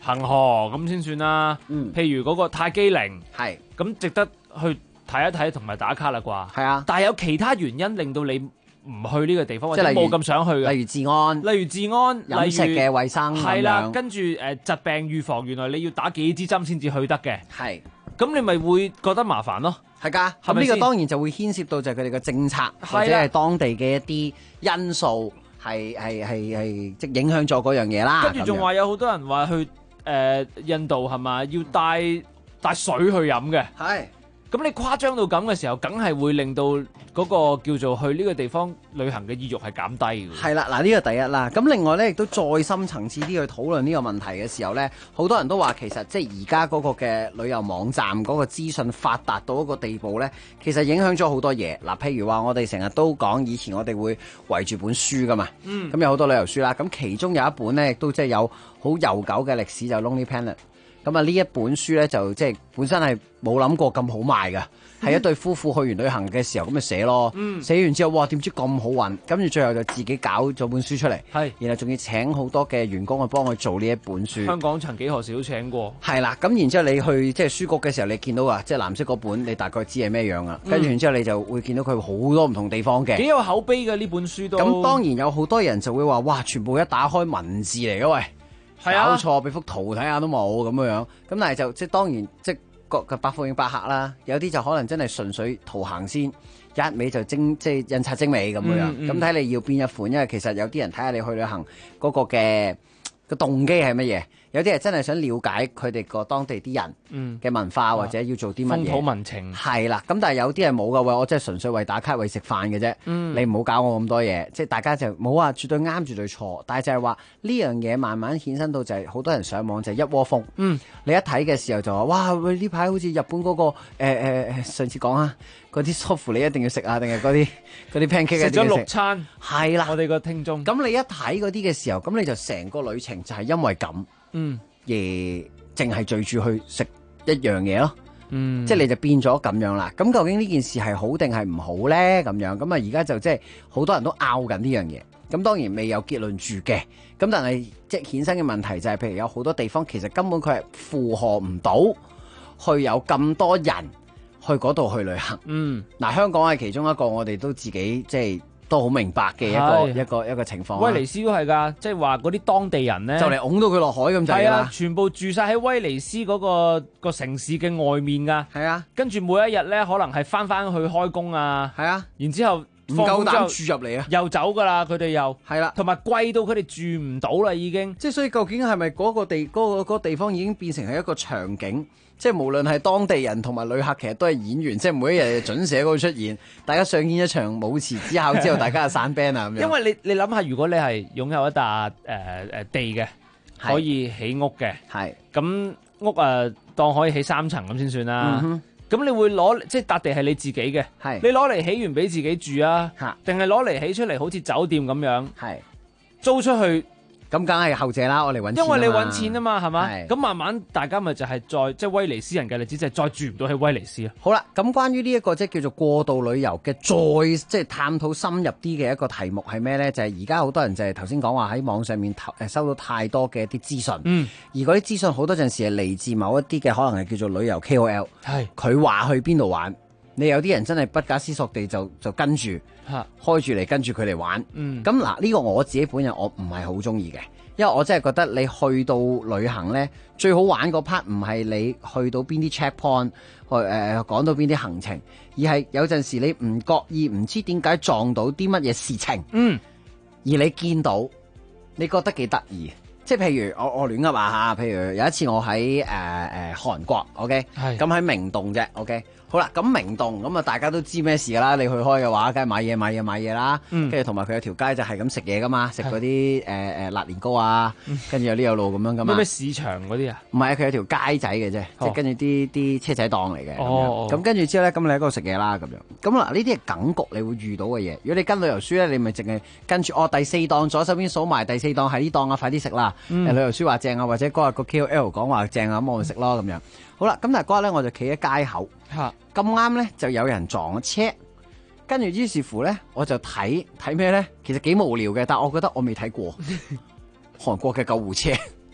恒河咁先算啦。譬如嗰個泰姬陵， 係咁值得去睇一睇同埋打卡啦啩。 係啊， 但係有其他原因令到你唔去呢個地方，或者即係冇咁想去嘅。 例如治安，飲食嘅衛生係啦， 咁樣跟住疾病預防，原來你要打幾支針先至去得嘅。 係， 咁你咪會覺得麻煩咯。 係㗎，咁呢個當然就會牽涉到就係佢哋嘅政策或者係當地嘅一啲因素係即影響咗嗰樣嘢啦。 跟住仲話有好多人話去印度係嘛，要帶水去飲嘅。 係。 咁你誇張到咁嘅時候，梗係會令到嗰個叫做去呢個地方旅行嘅意欲係減低嘅。 係啦，嗱呢個第一啦。咁另外咧，亦都再深層次啲去討論呢個問題嘅時候咧，好多人都話其實即係而家嗰個嘅旅遊網站嗰個資訊發達到一個地步咧，其實影響咗好多嘢。嗱，譬如話我哋成日都講，以前我哋會圍住本書噶嘛，咁有好多旅遊書啦。咁其中有一本咧，亦都即係有好悠久嘅歷史，就 Lonely Planet。咁啊呢一本書咧就即係本身係冇諗過咁好賣㗎，係一對夫婦去完旅行嘅時候咁咪寫咯，寫完之後哇點知咁好運，跟住最後就自己搞咗本書出嚟，然後仲要請好多嘅員工去幫佢做呢一本書。 香港曾幾何時都請過。 係啦，咁然之後你去即係書局嘅時候，你見到啊，即係藍色嗰本，你大概知係咩樣啊，跟住然之後你就會見到佢好多唔同地方嘅。 幾有口碑嘅呢本書都。 咁當然有好多人就會話哇，全部一打開文字嚟嘅喂。 係啊， 搞錯，俾幅圖睇下都冇咁樣，咁但係就即係當然即係個百貨應百客啦，有啲就可能真係純粹圖行先，一味就即係印刷精美咁樣，咁睇你要邊一款，因為其實有啲人睇下你去旅行嗰個嘅個動機係乜嘢。有啲係真係想了解佢哋個當地啲人嘅文化，或者要做啲乜嘢風土民情。 係啦，咁但係有啲係冇㗎喎，我真係純粹為打卡為食飯嘅啫。你唔好搞我咁多嘢，即係大家就冇話絕對啱絕對錯，但係就係話呢樣嘢慢慢衍生到就係好多人上網就係一窩蜂。你一睇嘅時候就話哇，喂呢排好似日本嗰個上次講啊嗰啲梳芙你一定要食啊，定係嗰啲 pancake 食咗6餐係啦， 我哋個聽眾。 咁你一睇嗰啲嘅時候，咁你就成個旅程就係因為咁。而淨係聚住去食一樣嘢咯，即係你就變咗咁樣啦。咁究竟呢件事係好定係唔好咧？咁樣咁啊，而家就即係好多人都拗緊呢樣嘢。咁當然未有結論住嘅。咁但係即係衍生嘅問題就係，譬如有好多地方其實根本佢係負荷唔到，去有咁多人去嗰度去旅行。嗱，香港係其中一個，我哋都自己即係。都好明白嘅一個情況。 威尼斯都係㗎，即係話嗰啲當地人咧， 就嚟擁到佢落海咁滯啦。 全部住晒喺威尼斯嗰個城市嘅外面㗎。 係啊， 跟住每一日咧，可能係翻去開工啊。 係啊， 然之後唔夠膽住入嚟啊， 又走㗎啦，佢哋又係啦， 同埋貴到佢哋住唔到啦，已經。 即係所以究竟係咪嗰個地方已經變成係一個場景？即係無論係當地人同埋旅客，其實都係演員，即係每一日準時喺嗰度出現，大家上演一場舞池之後之後，大家就散 band 啊咁樣。 因為你諗下，如果你係擁有一笪地嘅，可以起屋嘅，係咁屋當可以起3層咁先算啦。咁你會攞即係笪地係你自己嘅，係你攞嚟起完俾自己住啊，定係攞嚟起出嚟好似酒店咁樣，係租出去？ 咁梗係後者啦，我嚟揾錢。 因為你揾錢啊嘛，係嘛？咁慢慢大家咪就係再即係威尼斯人嘅例子，就係再住唔到喺威尼斯啊。 好啦，咁關於呢一個即係叫做過度旅遊嘅，再即係探討深入啲嘅一個題目係咩咧？就係而家好多人就係頭先講話喺網上面收到太多嘅一啲資訊，而嗰啲資訊好多陣時係嚟自某一啲嘅可能係叫做旅遊 KOL， 係佢話去邊度玩。你有啲人真係不假思索地就跟住開住嚟跟住佢哋玩，咁嗱呢個我自己本人我唔係好中意嘅，因為我真係覺得你去到旅行呢，最好玩嗰 part 唔係你去到邊啲 checkpoint，講到邊啲行程，而係有陣時你唔覺意唔知點解撞到啲乜嘢事情，而你見到你覺得幾得意，即係譬如我亂噏下，譬如有一次我喺韓國 ，OK， 咁喺明洞啫 ，OK。好啦，咁明洞咁啊，大家都知咩事噶啦？你去開嘅話，梗係買嘢啦。跟住同埋佢有條街就係咁食嘢噶嘛，食嗰啲辣年糕啊，跟住有呢有路咁樣噶嘛。 咩市場嗰啲啊？唔係啊，佢有條街仔嘅啫，即係跟住啲車仔檔嚟嘅。咁跟住之後咧，咁你喺嗰度食嘢啦，咁樣。咁嗱，呢啲係梗局你會遇到嘅嘢。如果你跟旅遊書咧，你咪淨係跟住第4檔左手邊數埋第4檔係呢檔啊，快啲食啦！旅遊書話正啊，或者嗰日個 KOL 講話正啊，咁我咪食咯咁樣。好啦，咁但係嗰日咧我就企喺街口，咁啱咧就有人撞咗車，跟住於是乎咧我就睇咩咧，其實幾無聊嘅，但係我覺得我未睇過韓國嘅救護車，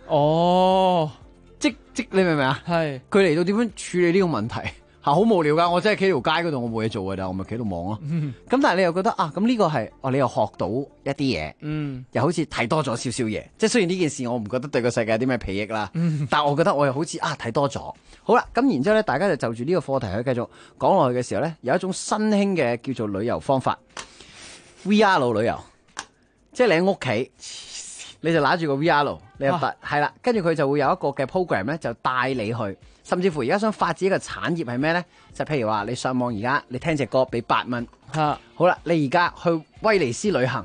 哦，即你明唔明啊？ 係佢嚟到點樣處理呢個問題？好無聊噶，我真係企條街嗰度，我冇嘢做噶，但係我咪企度望咯。咁但係你又覺得啊，咁呢個係你又學到一啲嘢，又好似睇多咗少少嘢。即係雖然呢件事我唔覺得對個世界有啲咩裨益啦，但係我覺得我又好似睇多咗。好啦，咁然之後咧，大家就住呢個課題去繼續講落去嘅時候咧，有一種新興嘅叫做旅遊方法 ，VR 旅遊，即係你喺屋企。你就拿住個 VR， 你又係啦，跟住佢就會有一個嘅 program 咧，就帶你去，甚至乎而家想發展一個產業係咩咧？就譬如話你上網而家你聽隻歌俾8蚊，好啦，你而家去威尼斯旅行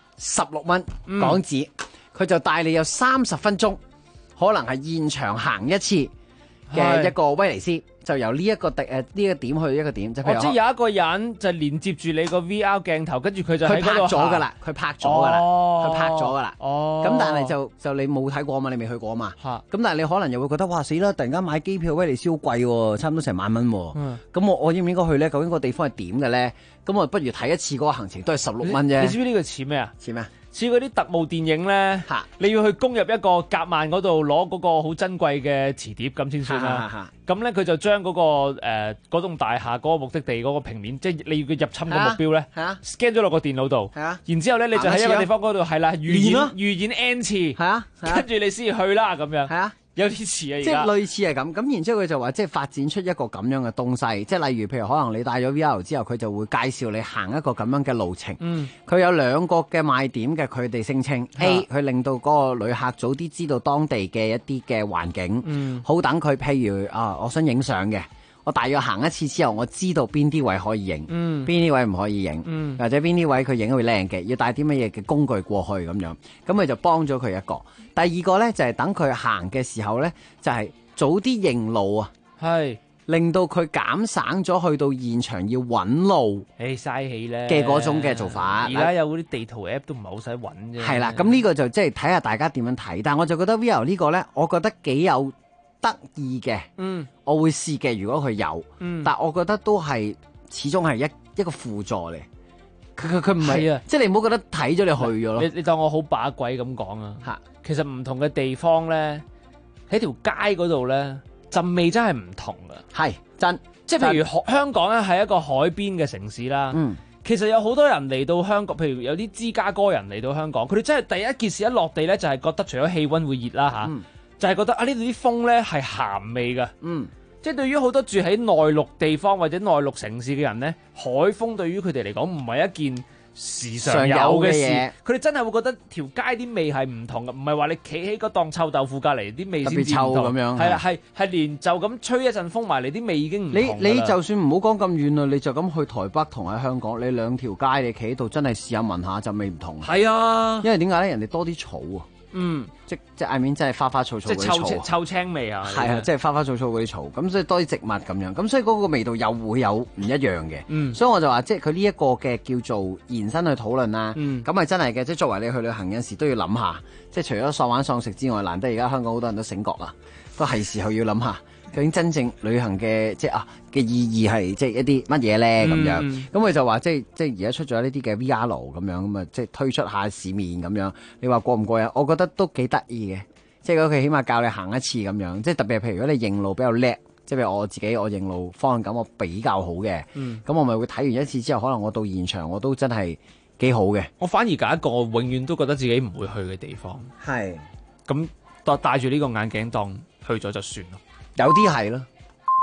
，16蚊港紙，佢就帶你有30分鐘，可能係現場行一次嘅一個威尼斯。就由呢一個點去一個點，即係即係有一個人就連接住你個 VR 鏡頭，跟住佢就喺嗰度咗噶啦，佢拍咗噶啦，佢拍咗噶啦。 哦， 咁但係就你冇睇過啊嘛，你未去過啊嘛。咁但係你可能又會覺得哇死啦！突然間買機票威尼斯好貴喎，差唔多成萬蚊喎。咁我應唔應該去咧？究竟個地方係點嘅咧？咁我不如睇一次嗰個行程都係16蚊啫。 你知唔知呢個似咩啊？ 似咩？ 似嗰啲特務電影咧，你要去攻入一個夾萬嗰度攞嗰個好珍貴嘅磁碟咁先算啦。咁咧佢就將嗰個嗰棟大廈嗰個目的地嗰個平面，即係你要佢入侵嘅目標咧，scan 咗落個電腦度。然之後咧你就喺一個地方嗰度係啦，預演 N 次，跟住你先去啦咁樣。有啲似啊，而家即係類似係咁。咁然之後佢就話，即係發展出一個咁樣嘅東西，即係例如譬如可能你戴咗 VR 之後，佢就會介紹你行一個咁樣嘅路程。佢有2個嘅賣點嘅，佢哋聲稱 A 佢令到嗰個旅客早啲知道當地嘅一啲嘅環境，好等佢譬如我想影相嘅。我大約行一次之後，我知道邊啲位可以影，邊啲位唔可以影，或者邊啲位佢影會靚嘅，要帶啲乜嘢嘅工具過去咁樣，咁佢就幫咗佢一個。第二個呢，就係等佢行嘅時候呢，就係早啲認路啊，令到佢減省咗去到現場要揾路， 嘥氣咧嘅嗰種嘅做法。 而家有嗰啲地圖 app 都唔係好使揾啫。 係啦，咁呢個就即係睇下大家點樣睇，但係我就覺得 VR 呢個呢，我覺得幾有得意嘅，我會試嘅。如果佢有，但我覺得都係始終係一個輔助嚟。佢唔係啊，即係你唔好覺得睇咗你去咗咯。 你當我好把鬼咁講啊！其實唔同嘅地方咧，喺條街嗰度咧，陣味真係唔同噶。 係真， 即係譬如香港咧係一個海邊嘅城市啦。其實有好多人嚟到香港，譬如有啲芝加哥人嚟到香港，佢哋真係第一件事一落地咧，就係覺得除咗氣溫會熱啦就係覺得呢度啲風咧係鹹味㗎，即係對於好多住喺內陸地方或者內陸城市嘅人咧，海風對於佢哋嚟講唔係一件時常有嘅事，佢哋真係會覺得條街啲味係唔同嘅，唔係話你企喺嗰檔臭豆腐隔離啲味先至唔同， 特別臭咁樣。 係啦，係連就咁吹一陣風埋嚟，啲味已經唔同。 你就算唔好講咁遠啦，你就咁去台北同喺香港，你2條街你企喺度，真係試下聞下陣味唔同。 係啊， 因為點解咧？人哋多啲草啊。即係I mean，真係花花草草嗰啲草， 臭青味啊！ 係啊，即係花花草草嗰啲草，咁所以多啲植物咁樣，咁所以嗰個味道又會有唔一樣嘅。所以我就話，即係佢呢一個嘅叫做延伸去討論啦。咁係真係嘅，即係作為你去旅行有陣時都要諗下，即係除咗喪玩喪食之外，難得而家香港好多人都醒覺啦，都係時候要諗下。究竟真正旅行嘅嘅意義係即係一啲乜嘢咧咁樣？咁佢就話即係而家出咗呢啲嘅 VR 咁樣咁啊，即係推出下市面咁樣。你話過唔過癮？我覺得都幾得意嘅。即係如果佢起碼教你行一次咁樣，即係特別係譬如如果你認路比較叻，即係譬如我自己我認路方向感我比較好嘅，咁我咪會睇完一次之後，可能我到現場我都真係幾好嘅。 我反而揀一個我永遠都覺得自己唔會去嘅地方。 係咁戴住呢個眼鏡當去咗就算咯。 有啲係咯。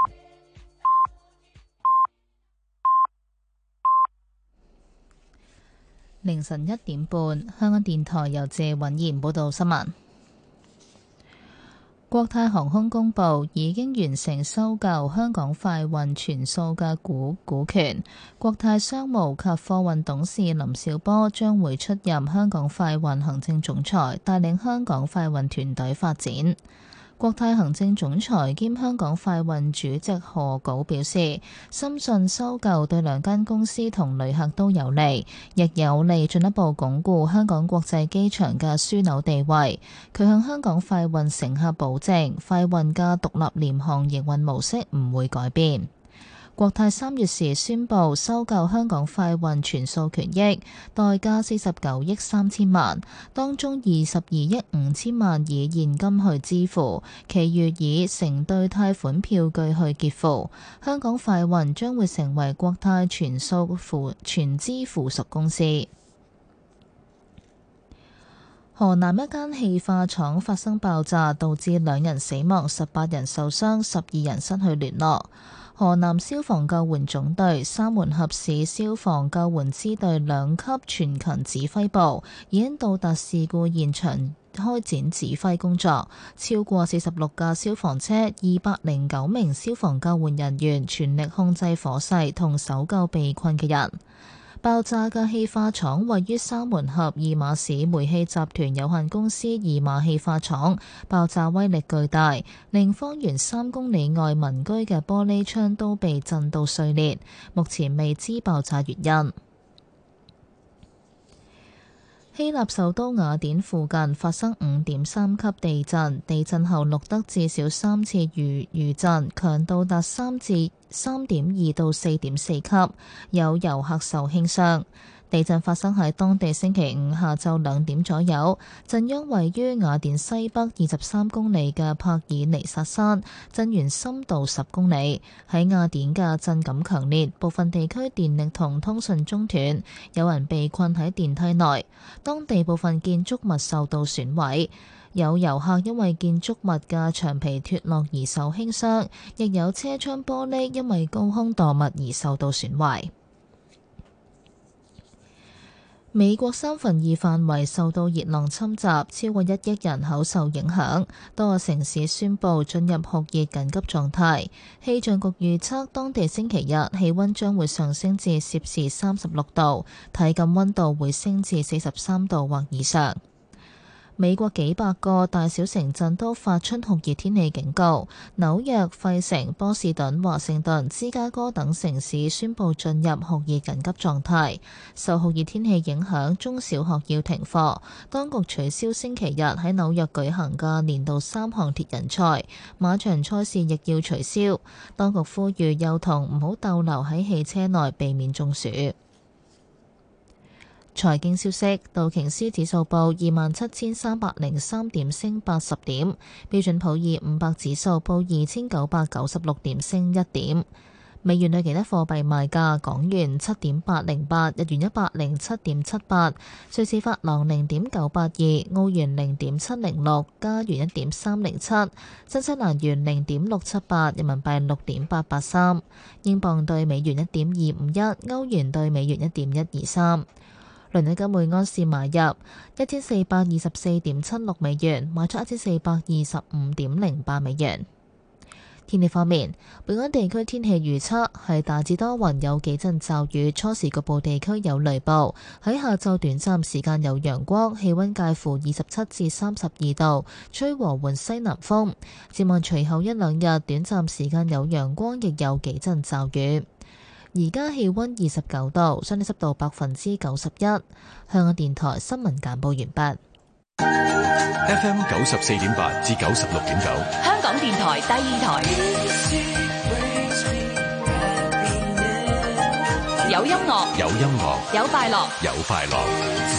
凌晨1點半，香港電台由謝允賢報道新聞。國泰航空公佈已經完成收購香港快運全數嘅股權，國泰商務及貨運董事林紹波將會出任香港快運行政總裁，帶領香港快運團隊發展。國泰行政總裁兼香港快運主席何稿表示，深信收購對兩間公司同旅客都有利，亦有利進一步鞏固香港國際機場嘅樞紐地位。佢向香港快運乘客保證，快運嘅獨立廉航營運模式唔會改變。 國泰3月時宣布收購香港快運全數權益，代價49億3千萬，當中22億5千萬以現金去支付，其餘以承兌貸款票據去結付。香港快運將會成為國泰全資附屬公司。河南一間氣化廠發生爆炸，導致2人死亡、18人受傷、12人失去聯絡。河南消防救援總隊沙門峽市消防救援支隊2級全勤指揮部已經到達事故現場開展指揮工作，超過46架消防車、209名消防救援人員全力控制火勢同搜救被困嘅人。爆炸嘅氣化廠位於沙門峽二馬市煤氣集團有限公司二馬氣化廠，爆炸威力巨大，令方圓3公里外民居嘅玻璃窗都被震到碎裂，目前未知爆炸原因。希臘首都雅典附近發生5.3級地震，地震後錄得至少3次餘震，強度達3.2到4.4級，有遊客受輕傷。地震發生喺當地星期五下晝2點左右，震央位於雅典西北23公里嘅帕爾尼薩山，震源深度10公里。喺雅典嘅震感強烈，部分地區電力同通訊中斷，有人被困喺電梯內。當地部分建築物受到損毀，有遊客因為建築物嘅牆皮脫落而受輕傷，亦有車窗玻璃因為高空墮物而受到損壞。美國2/3範圍受到熱浪侵襲，超過1億人口受影響，多個城市宣布進入酷熱緊急狀態。氣象局預測當地星期日氣溫將會上升至攝氏36度，體感溫度會升至43度或以上。美國幾百個大小城鎮都發出酷熱天氣警告，紐約、費城、波士頓、華盛頓、芝加哥等城市宣布進入酷熱緊急狀態。受酷熱天氣影響，中小學要停課，當局取消星期日喺紐約舉行嘅年度3項鐵人賽，馬場賽事亦要取消。當局呼籲幼童唔好逗留喺汽車內，避免中暑。財經消息，道瓊斯指數報27,303點，升80點；標準普爾500指數報2,996點，升1點。美元對其他貨幣賣價：港元7.808，日元107.78，瑞士法郎0.982，澳元0.706，加元1.307，新西蘭元0.678，人民幣6.883，英鎊對美元1.251，歐元對美元1.123。倫敦金每安士買入1424.76美元，賣出1425.08美元。天氣方面，本港地區天氣預測係大致多雲，有幾陣驟雨，初時局部地區有雷暴。喺下晝短暫時間有陽光，氣溫介乎27至32度，吹和緩西南風。展望隨後1、2日，短暫時間有陽光，亦有幾陣驟雨。而家氣溫29度，相對濕度91%。香港電台新聞簡報完畢。 FM 94.8至96.9， 香港電台第2台，有音樂， 有音樂， 有快樂， 有快樂。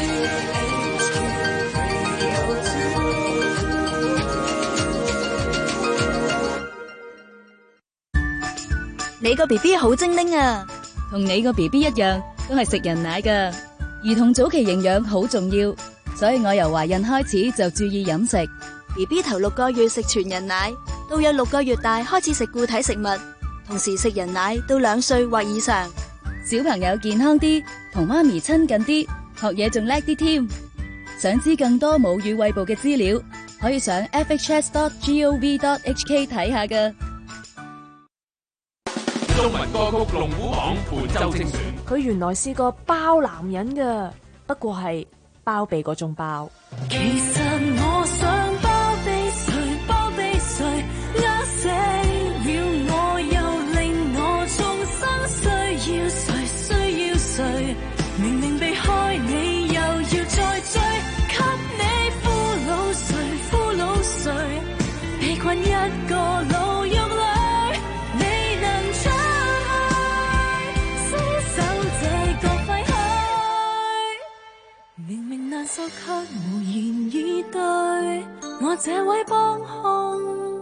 你個 BB 好精靈啊，同你個 BB 一樣，都係食人奶㗎。兒童早期營養好重要，所以我由懷孕開始就注意飲食。 BB 頭6個月食全人奶，到有6個月大開始食固體食物，同時食人奶到2歲或以上。 小朋友健康啲，同媽咪親近啲，學嘢仲叻啲添。想知更多母乳餵哺嘅資料，可以上 fhs.gov.hk 睇下㗎。 中文歌曲龍虎榜本周精選。 佢原來試過包男人㗎，不過係包庇嗰種包。 其實我想包庇誰，包庇誰，呃死了我，又令我重生，需要誰，需要誰？明明避開你，又要再追，給你俘虜誰，俘虜誰？被困一個牢獄裏，未能出去。 這位幫兇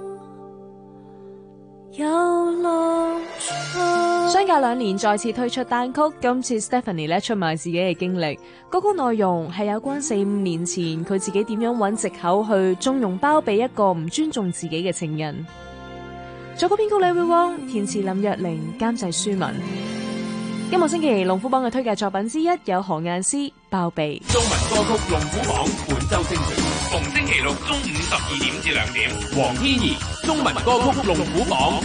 有樂趣。相隔2年再次推出單曲，今次 Stephanie 咧出賣自己嘅經歷。歌曲內容係有關4-5年前佢自己點樣揾藉口去縱容包庇一個唔尊重自己嘅情人。作曲編曲李偉旺，填詞林若寧，監製舒文。今個星期龍虎榜嘅推介作品之一有何雁詩包庇。 中文歌曲龍虎榜本周精選，逢星期六中午12點至2點，黃天怡中文歌曲龍虎榜。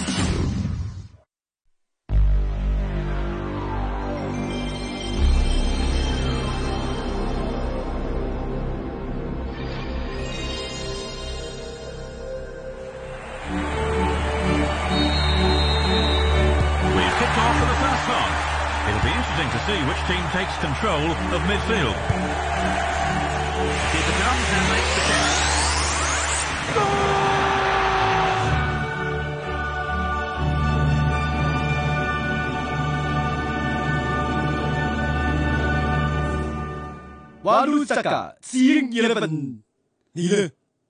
To see which team takes control of midfield. Here it comes and makes the catch. Walu Saka, Seeing 11， 你呢？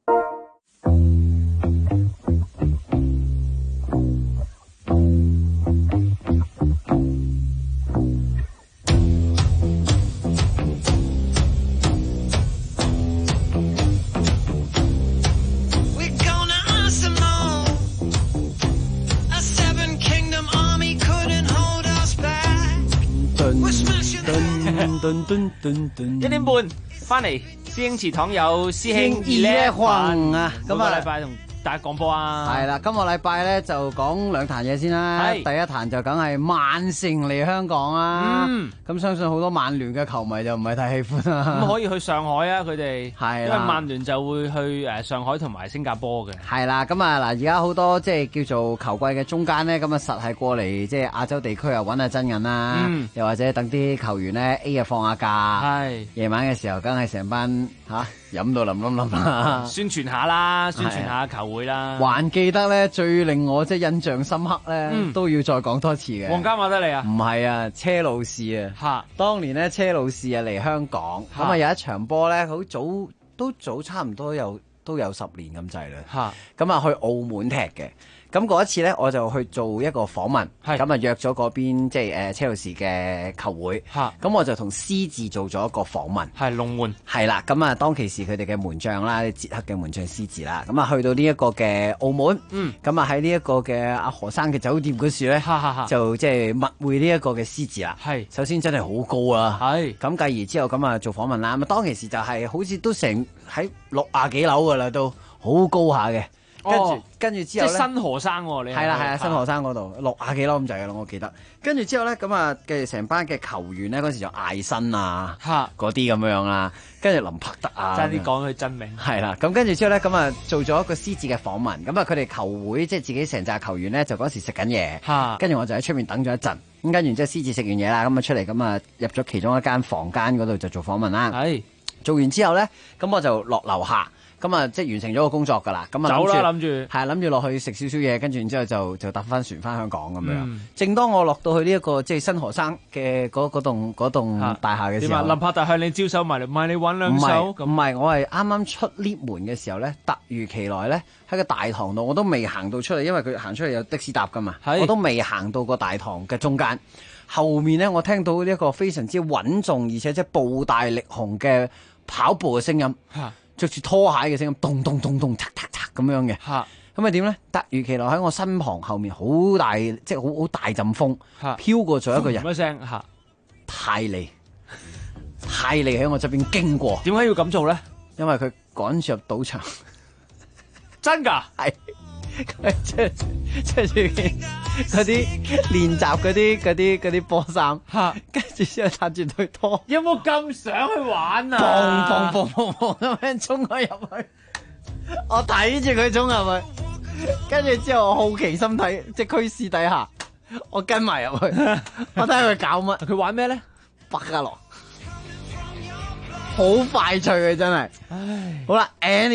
1點半翻嚟，師兄祠堂有師兄11 啊！ 今個禮拜同大家講波啊！ 係啦，今個禮拜咧就講2壇嘢先啦。第一壇就梗係曼城嚟香港啊！咁相信好多曼聯嘅球迷就唔係太喜歡啦。 咁可以去上海啊，佢哋係因為曼聯就會去上海同埋新加坡嘅。 係啦，咁啊嗱，而家好多即係叫做球季嘅中間咧，咁啊實係過嚟即係亞洲地區啊揾下真銀啦，又或者等啲球員咧 A 啊放下假，夜晚嘅時候梗係成班飲到冧啦， 宣傳下啦，宣傳下球會啦。 還記得咧最令我即係印象深刻咧，都要再講多次嘅。 皇家馬德里啊？ 唔係啊，車路士啊。當年咧車路士啊嚟香港，咁啊有一場波咧，好早差唔多都有10年咁滯啦。咁啊去澳門踢嘅。咁嗰一次咧，我就去做一個訪問，咁啊約咗嗰邊即係車路士嘅球會，咁我就同獅字做咗一個訪問， 係龍門， 係啦，咁啊當其時佢哋嘅門將啦，捷克嘅門將獅字啦，咁啊去到呢一個嘅澳門，咁啊喺呢一個嘅阿何生嘅酒店嗰時咧，就即係密會呢一個嘅獅字啦，首先真係好高啊，咁繼而之後咁啊做訪問啦，咁啊當其時就係好似都成喺60幾樓噶啦，都好高下嘅。跟住之後咧， 即係新河山喎，你係啦，新河山嗰度60幾樓咁滯嘅啦，我記得。跟住之後咧，咁啊嘅成班嘅球員咧，嗰時就艾辛啊，嗰啲咁樣啦，跟住林柏特啊， 爭啲講佢真名。 係啦，咁跟住之後咧，咁啊做咗一個獅子嘅訪問，咁啊佢哋球會即係自己成紮球員咧，就嗰時食緊嘢，跟住我就喺出面等咗一陣，咁跟住之後獅子食完嘢啦，咁啊出嚟，咁啊入咗其中一間房間嗰度就做訪問啦。做完之後咧，咁我就落樓下。咁啊，即係完成咗個工作噶啦，咁啊走啦， 諗住落去食少少嘢，跟住然之後就搭翻船翻香港咁樣。正當我落到去呢一個即係新河山嘅嗰棟大廈嘅時候， 林柏特向你招手埋嚟，問你揾兩手。 唔係，我係啱啱出 lift 門嘅時候咧，突如其來咧喺個大堂度，我都未行到出嚟，因為佢行出嚟有的士搭噶嘛，我都未行到個大堂嘅中間。後面咧，我聽到呢一個非常之穩重而且即係步大力雄嘅跑步嘅聲音。着住拖鞋嘅聲音，咚咚咚咚，嚓嚓嚓咁樣嘅。咁啊點咧？突如其來喺我身旁後面好大，即係好大陣風，飄過咗一個人。 一聲泰利喺我側邊經過。 點解要咁做咧？ 因為佢趕住入賭場。 真㗎？ 係。着住嗰啲練習嗰啲波衫，跟住之後撐住對拖， 有冇咁想去玩啊？砰咁樣衝咗入去，我睇住佢衝入去，跟住之後我好奇心睇，即係驅使底下，我跟埋入去，我睇下佢搞乜？ 佢玩咩咧？ 百家樂，好快脆嘅真係。好啦 ，anyway。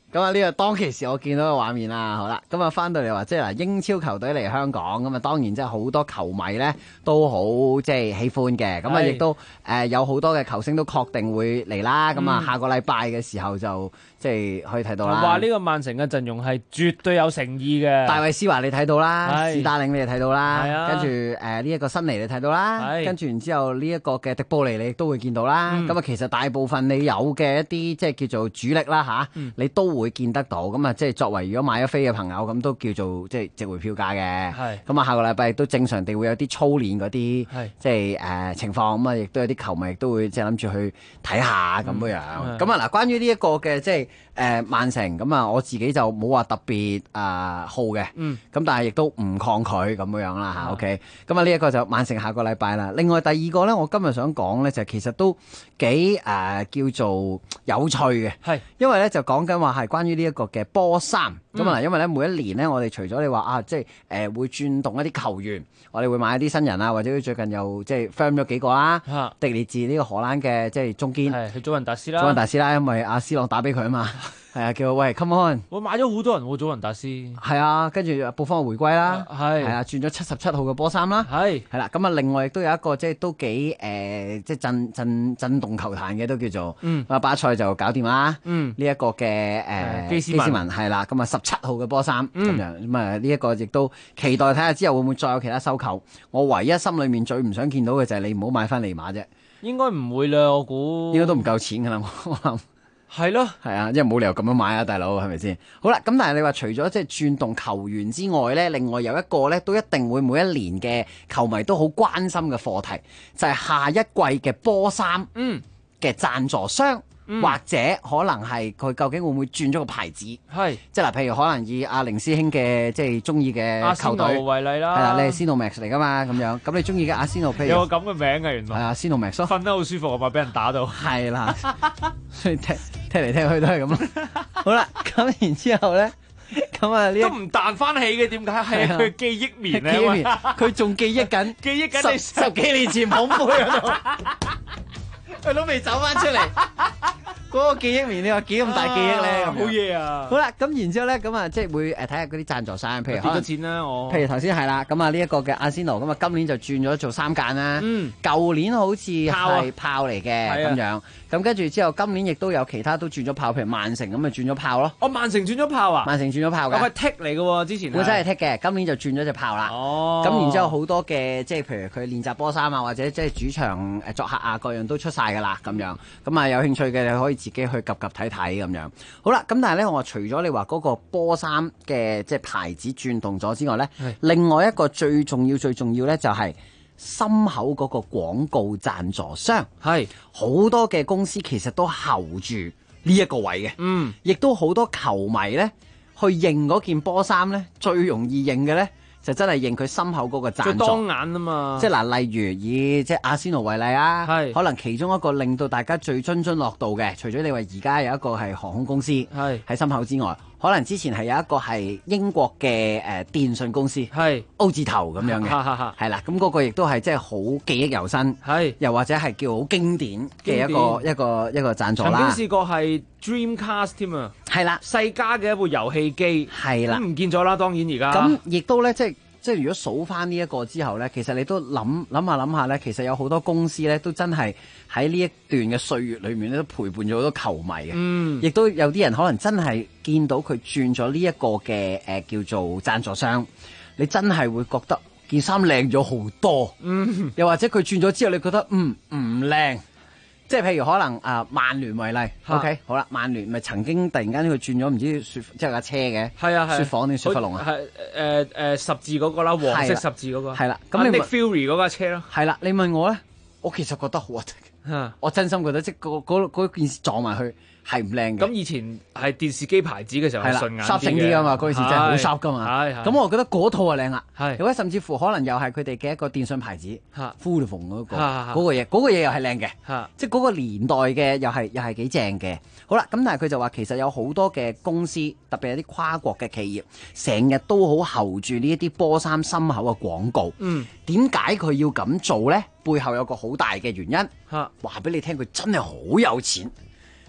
咁啊呢個當其時我見到嘅畫面啦，好啦，咁啊翻到嚟話即係嗱英超球隊嚟香港，咁啊當然即係好多球迷咧都好即係喜歡嘅，咁啊亦都有好多嘅球星都確定會嚟啦，咁啊下個禮拜嘅時候就即係可以睇到啦。 話呢個曼城嘅陣容係絕對有誠意嘅， 大衛斯華你睇到啦，史達領你哋睇到啦，跟住呢一個新尼你睇到啦，跟住然之後呢一個嘅迪布尼你亦都會見到啦，咁啊其實大部分你有嘅一啲即係叫做主力啦吓，你都會見得到，咁啊即係作為如果買咗飛嘅朋友，咁都叫做即係值回票價嘅。咁啊下個禮拜亦都正常地會有啲操練嗰啲即係情況，咁啊亦都有啲球迷亦都會即係諗住去睇下咁樣。咁啊嗱，關於呢一個嘅即係曼城，咁啊我自己就冇話特別好嘅，咁但係亦都唔抗拒咁樣啦吓。OK， 咁啊呢一個就曼城下個禮拜啦。另外第二個咧，我今日想講咧就其實都幾叫做有趣嘅，因為咧就講緊話係關於呢一個嘅波衫。咁啊因為咧每一年咧我哋除咗你話即係會轉動一啲球員，我哋會買一啲新人啊，或者最近又即係 firm 咗幾個啦，迪列治呢個荷蘭嘅即係中堅， 係祖雲達斯啦， 因為阿斯朗打俾佢啊嘛。係啊，叫喂 come on！ 我買咗好多人喎，祖雲達斯。 係啊，跟住布方回歸啦，係啊，轉咗77號嘅波衫啦，係啦。咁啊，另外亦都有一個即係都幾即係震動球壇嘅都叫做，巴塞就搞掂啦。呢一個嘅基斯文係啦，咁啊17號嘅波衫咁樣，咁啊呢一個亦都期待睇下之後會唔會再有其他收購。我唯一心裏面最唔想見到嘅就係你唔好買翻尼馬啫。 應該唔會啦，我估應該都唔夠錢㗎啦，我諗。 係咯， 係啊，因為冇理由咁樣買啊，大佬係咪先？好啦，咁但係你話除咗即係轉動球員之外咧，另外有一個咧都一定會每一年嘅球迷都好關心嘅課題，就係下一季嘅波衫嘅贊助商。或者可能係佢究竟會唔會轉咗個牌子？係即係嗱，譬如可能以阿凌師兄嘅即係中意嘅球隊為例啦， 係啦，你係 Sinomax 嚟噶嘛咁樣，咁你中意嘅阿仙奴，譬如有個咁嘅名嘅原來係啊 Sinomax， 瞓得好舒服啊嘛，俾人打到係啦，所以踢嚟踢去都係咁。好啦，咁然之後咧，咁啊呢都唔彈翻起嘅，點解係佢記憶棉咧？ 記憶棉，佢仲記憶緊你十幾年前捧杯嗰度。佢都未走翻出嚟，嗰個記憶棉你話幾咁大記憶咧？ 好嘢啊！ 好啦，咁然之後咧，咁啊即係會睇下嗰啲贊助商，譬如幾多錢啦？ 譬如頭先係啦，咁啊呢一個嘅阿仙奴，咁啊今年就轉咗做3間啦。舊年好似係炮嚟嘅咁樣，咁跟住之後今年亦都有其他都轉咗炮，譬如曼城咁啊轉咗炮咯。 哦，曼城轉咗炮啊！ 曼城轉咗炮㗎。 係剔嚟嘅喎，之前。 本身係剔嘅，今年就轉咗隻炮啦。哦。咁然之後好多嘅即係譬如佢練習波衫啊，或者即係主場作客啊，各樣都出晒㗎啦咁樣。咁啊有興趣嘅你可以自己去及睇睇咁樣。好啦，咁但係咧我話除咗你話嗰個波衫嘅即係牌子轉動咗之外咧，另外一個最重要咧就係心口嗰個廣告贊助商。係好多嘅公司其實都候住呢一個位嘅，亦都好多球迷咧去認嗰件波衫咧，最容易認嘅咧就真係認佢心口嗰個贊助，最當眼啊嘛！ 即係嗱，例如以即係阿仙奴為例啊，可能其中一個令到大家最津津樂道嘅，除咗你話而家有一個係航空公司喺心口之外，可能之前係有一個係英國嘅電信公司，O 字頭咁樣嘅，係啦，咁嗰個亦都係即係好記憶猶新，又或者係叫好經典嘅一個贊助啦。 曾經試過係 Dreamcast 添啊，係啦，世嘉嘅一部遊戲機， 係啦， 唔見咗啦，當然而家咁亦都咧即係如果數翻呢一個之後咧，其實你都諗下咧，其實有好多公司咧都真係喺呢一段嘅歲月裏面咧都陪伴咗好多球迷嘅，亦都有啲人可能真係見到佢轉咗呢一個嘅叫做贊助商，你真係會覺得件衫靚咗好多，又或者佢轉咗之後你覺得唔靚。即係譬如可能曼聯為例，OK 好啦，曼聯咪曾經突然間佢轉咗唔知即係架車嘅，係啊，雪紡定雪佛龍啊， 係十字嗰個啦，黃色十字嗰個，係啦，咁你 Nick Fury 嗰架車咯， 係啦，你問我咧，我其實覺得好核突，我真心覺得即係嗰件事撞埋去係唔靚嘅。 咁以前係電視機牌子嘅時候係順眼啲嘅，啲㗎嘛，嗰件事真係好 sharp 㗎嘛。咁我覺得嗰套係靚啦，又或者甚至乎可能又係佢哋嘅一個電信牌子，Vodafone 嗰個嘢又係靚嘅，即係嗰個年代嘅又係幾正嘅。好啦，咁但係佢就話其實有好多嘅公司，特別係啲跨國嘅企業，成日都好候住呢一啲波衫心口嘅廣告。點解佢要咁做咧？背後有個好大嘅原因。話俾你聽，佢真係好有錢。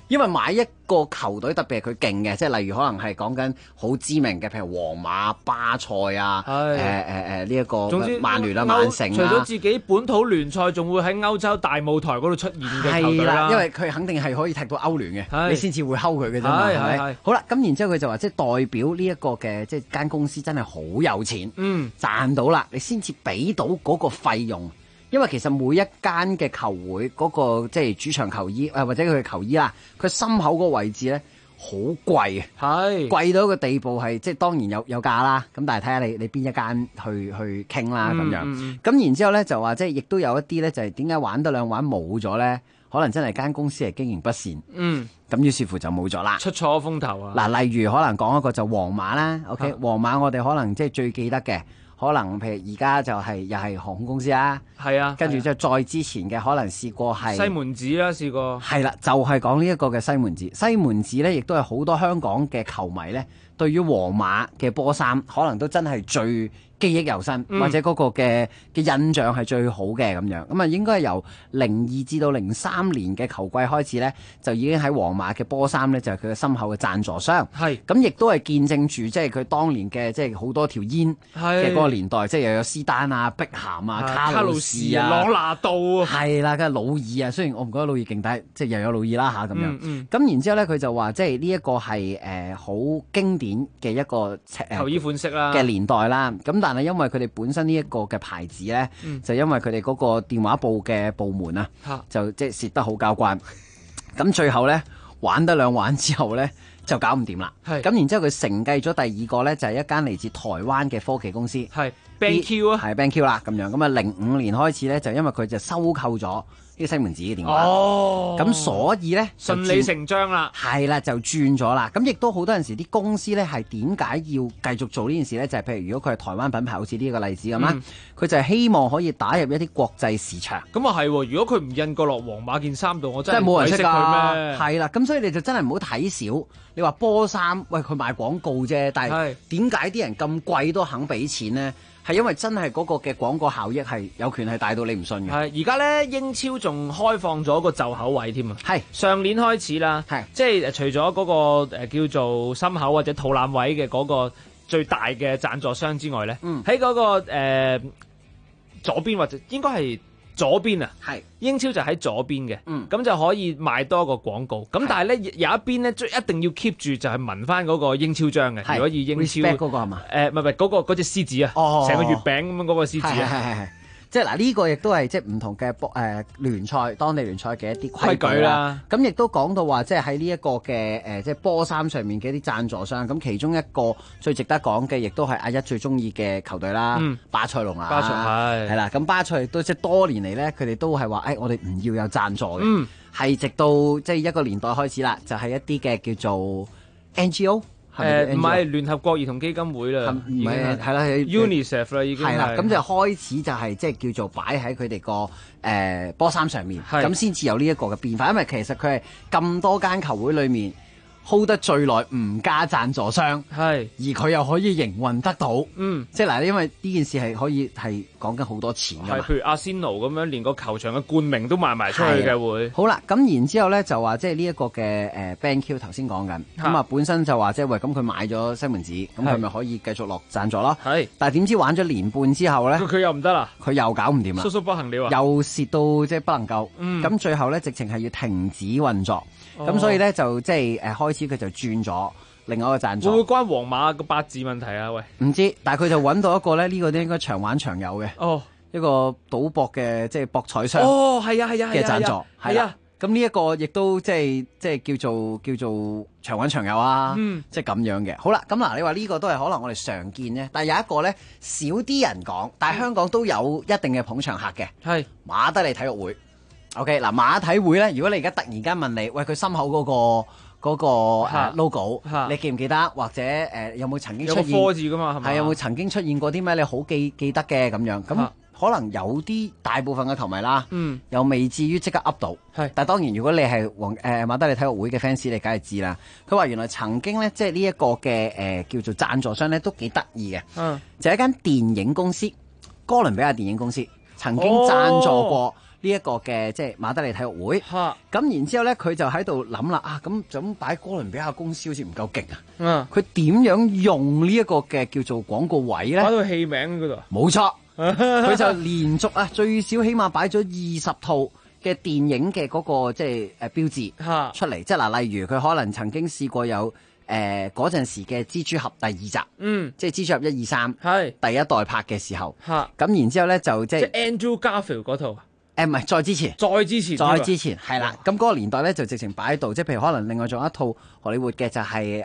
因為買一個球隊特別係佢勁嘅，即係例如可能係講緊好知名嘅，譬如皇馬、巴塞啊，呢一個曼聯啊、曼城啊， 除咗自己本土聯賽，仲會喺歐洲大舞台嗰度出現嘅球隊啦。 因為佢肯定係可以踢到歐聯嘅，你先至會睺佢嘅啫嘛，係咪？好啦，咁然之後佢就話即係代表呢一個嘅即係間公司真係好有錢，賺到啦，你先至俾到嗰個費用。因為其實每一間嘅球會嗰個即係主場球衣或者佢嘅球衣啦，佢心口嗰個位置咧好貴啊，貴到一個地步係即係當然有價啦。咁但係睇下你邊一間去傾啦咁樣。咁然之後咧就話即係亦都有一啲咧就係點解玩得兩玩冇咗咧？可能真係間公司係經營不善。咁於是乎就冇咗啦，出錯風頭啊！嗱，例如可能講一個就皇馬啦，OK，皇馬我哋可能即係最記得嘅。可能譬如而家就係又係航空公司啦，係啊，跟住就再之前嘅可能試過係西門子啦，試過係啦，就係講呢一個嘅西門子。西門子咧，亦都係好多香港嘅球迷咧，對於皇馬嘅波衫可能都真係最記憶猶新，或者嗰個嘅印象係最好嘅咁樣。咁啊，應該係由02至到03年嘅球季開始咧，就已經喺皇馬嘅波衫咧就係佢嘅心口嘅贊助商。係咁，亦都係見證住即係佢當年嘅即係好多條煙嘅嗰個年代，即係又有斯丹啊、碧咸啊、卡路士啊、 朗拿度啊， 係啦，跟住魯爾啊。雖然我唔覺得魯爾勁，但係即係又有魯爾啦嚇咁樣。咁然之後咧，佢就話即係呢一個係好經典嘅一個球衣款式啦嘅年代啦。咁但係因為佢哋本身呢一個嘅牌子咧，就因為佢哋嗰個電話部嘅部門啊，就即係蝕得好交關。咁最後咧玩得兩玩之後咧，就搞唔掂啦。咁然之後佢承繼咗第二個咧，就係一間嚟自台灣嘅科技公司，係 BenQ 啊，係 BenQ 啦咁樣。咁啊05年開始咧，就因為佢就收購咗呢個西門子嘅電話，咁所以咧順理成章啦， 係啦就轉咗啦。咁亦都好多陣時啲公司咧係點解要繼續做呢件事咧？就係譬如如果佢係台灣品牌，好似呢個例子咁啦，佢就係希望可以打入一啲國際市場。 咁啊係，如果佢唔印過落皇馬件衫度，我真係冇人識佢咩？ 係啦，咁所以你就真係唔好睇少。你話波衫，喂佢賣廣告啫，但係點解啲人咁貴都肯俾錢咧？係因為真係嗰個嘅廣告效益係有權係大到你唔信嘅。 係而家咧英超仲開放咗個袖口位添啊！ 係上年開始啦，係即係除咗嗰個叫做心口或者肚腩位嘅嗰個最大嘅贊助商之外咧，喺嗰個左邊或者應該係左邊啊，係英超就喺左邊嘅，咁就可以賣多個廣告。咁但係咧有一邊咧，一定要 keep 住就係紋翻嗰個英超章嘅。如果以英超嗰個係嘛？ 唔係嗰隻獅子啊，成個月餅咁樣嗰個獅子啊， 係。即係嗱，呢個亦都係即係唔同嘅聯賽、當地聯賽嘅一啲規矩啦。咁亦都講到話，即係喺呢一個嘅即係波衫上面嘅一啲贊助商。咁其中一個最值得講嘅，亦都係阿一最中意嘅球隊啦，巴塞隆拿。 巴塞係啦， 咁巴塞亦都即係多年嚟咧，佢哋都係話，我哋唔要有贊助嘅。係直到即係一個年代開始啦，就係一啲嘅叫做 NGO。 唔係聯合國兒童基金會啦， 唔係係啦 ，UNICEF 啦已經係啦， 咁就開始就係即係叫做擺喺佢哋個波衫上面，咁先至有呢一個嘅變化。因為其實佢係咁多間球會裏面 hold 得最耐唔加贊助商，而佢又可以營運得到，即係嗱，因為呢件事係可以係講緊好多錢㗎嘛。 譬如阿仙奴咁樣，連個球場嘅冠名都賣埋出去嘅會。 好啦，咁然之後咧就話即係呢一個嘅BenQ 頭先講緊，咁本身就話即係喂，咁佢買咗西門子，咁佢咪可以繼續落贊助咯。但係點知玩咗年半之後咧， 佢又唔得啦， 佢又搞唔掂啦， 叔叔不行了啊， 又蝕到即係不能夠。咁最後咧直情係要停止運作。咁所以咧就即係開始佢就轉咗另外一個贊助。 會唔會關皇馬個八字問題啊？喂， 唔知，但係佢就揾到一個咧，呢個都應該長玩長有嘅。一個賭博嘅即係博彩商。 係啊嘅贊助。 係啊。 咁呢一個亦都即係叫做長玩長有啊。即係咁樣嘅。好啦，咁嗱，你話呢個都係可能我哋常見啫，但係有一個咧少啲人講，但係香港都有一定嘅捧場客嘅。係馬德里體育會。OK， 嗱馬體會咧，如果你而家突然間問你，喂佢心口嗰個 logo， 你記唔記得？或者有冇曾經出現？ 有個科字噶嘛，係咪？ 係有冇曾經出現過啲咩你好記得嘅咁樣？咁可能有啲大部分嘅球迷啦，又未至於即刻噏到。但係當然，如果你係馬德里體育會嘅 fans，你梗係知啦。佢話原來曾經咧，即係呢一個嘅叫做贊助商咧，都幾得意嘅。就係一間電影公司，哥倫比亞電影公司曾經贊助過呢一個嘅即係馬德里體育會。咁然之後咧，佢就喺度諗啦，咁就咁擺哥倫比亞公司好似唔夠勁啊！佢點樣用呢一個嘅叫做廣告位咧？ 擺到戲名嗰度。 冇錯，佢就連續最少起碼擺咗20套嘅電影嘅嗰個即係標誌出嚟，即係嗱，例如佢可能曾經試過有嗰陣時嘅蜘蛛俠第2集，即係蜘蛛俠1、2、3，係第一代拍嘅時候，咁然之後咧就即係 Andrew Garfield 嗰套， 唔係再之前係啦，咁嗰個年代咧就直情擺喺度，即係譬如可能另外仲有一套荷里活嘅就係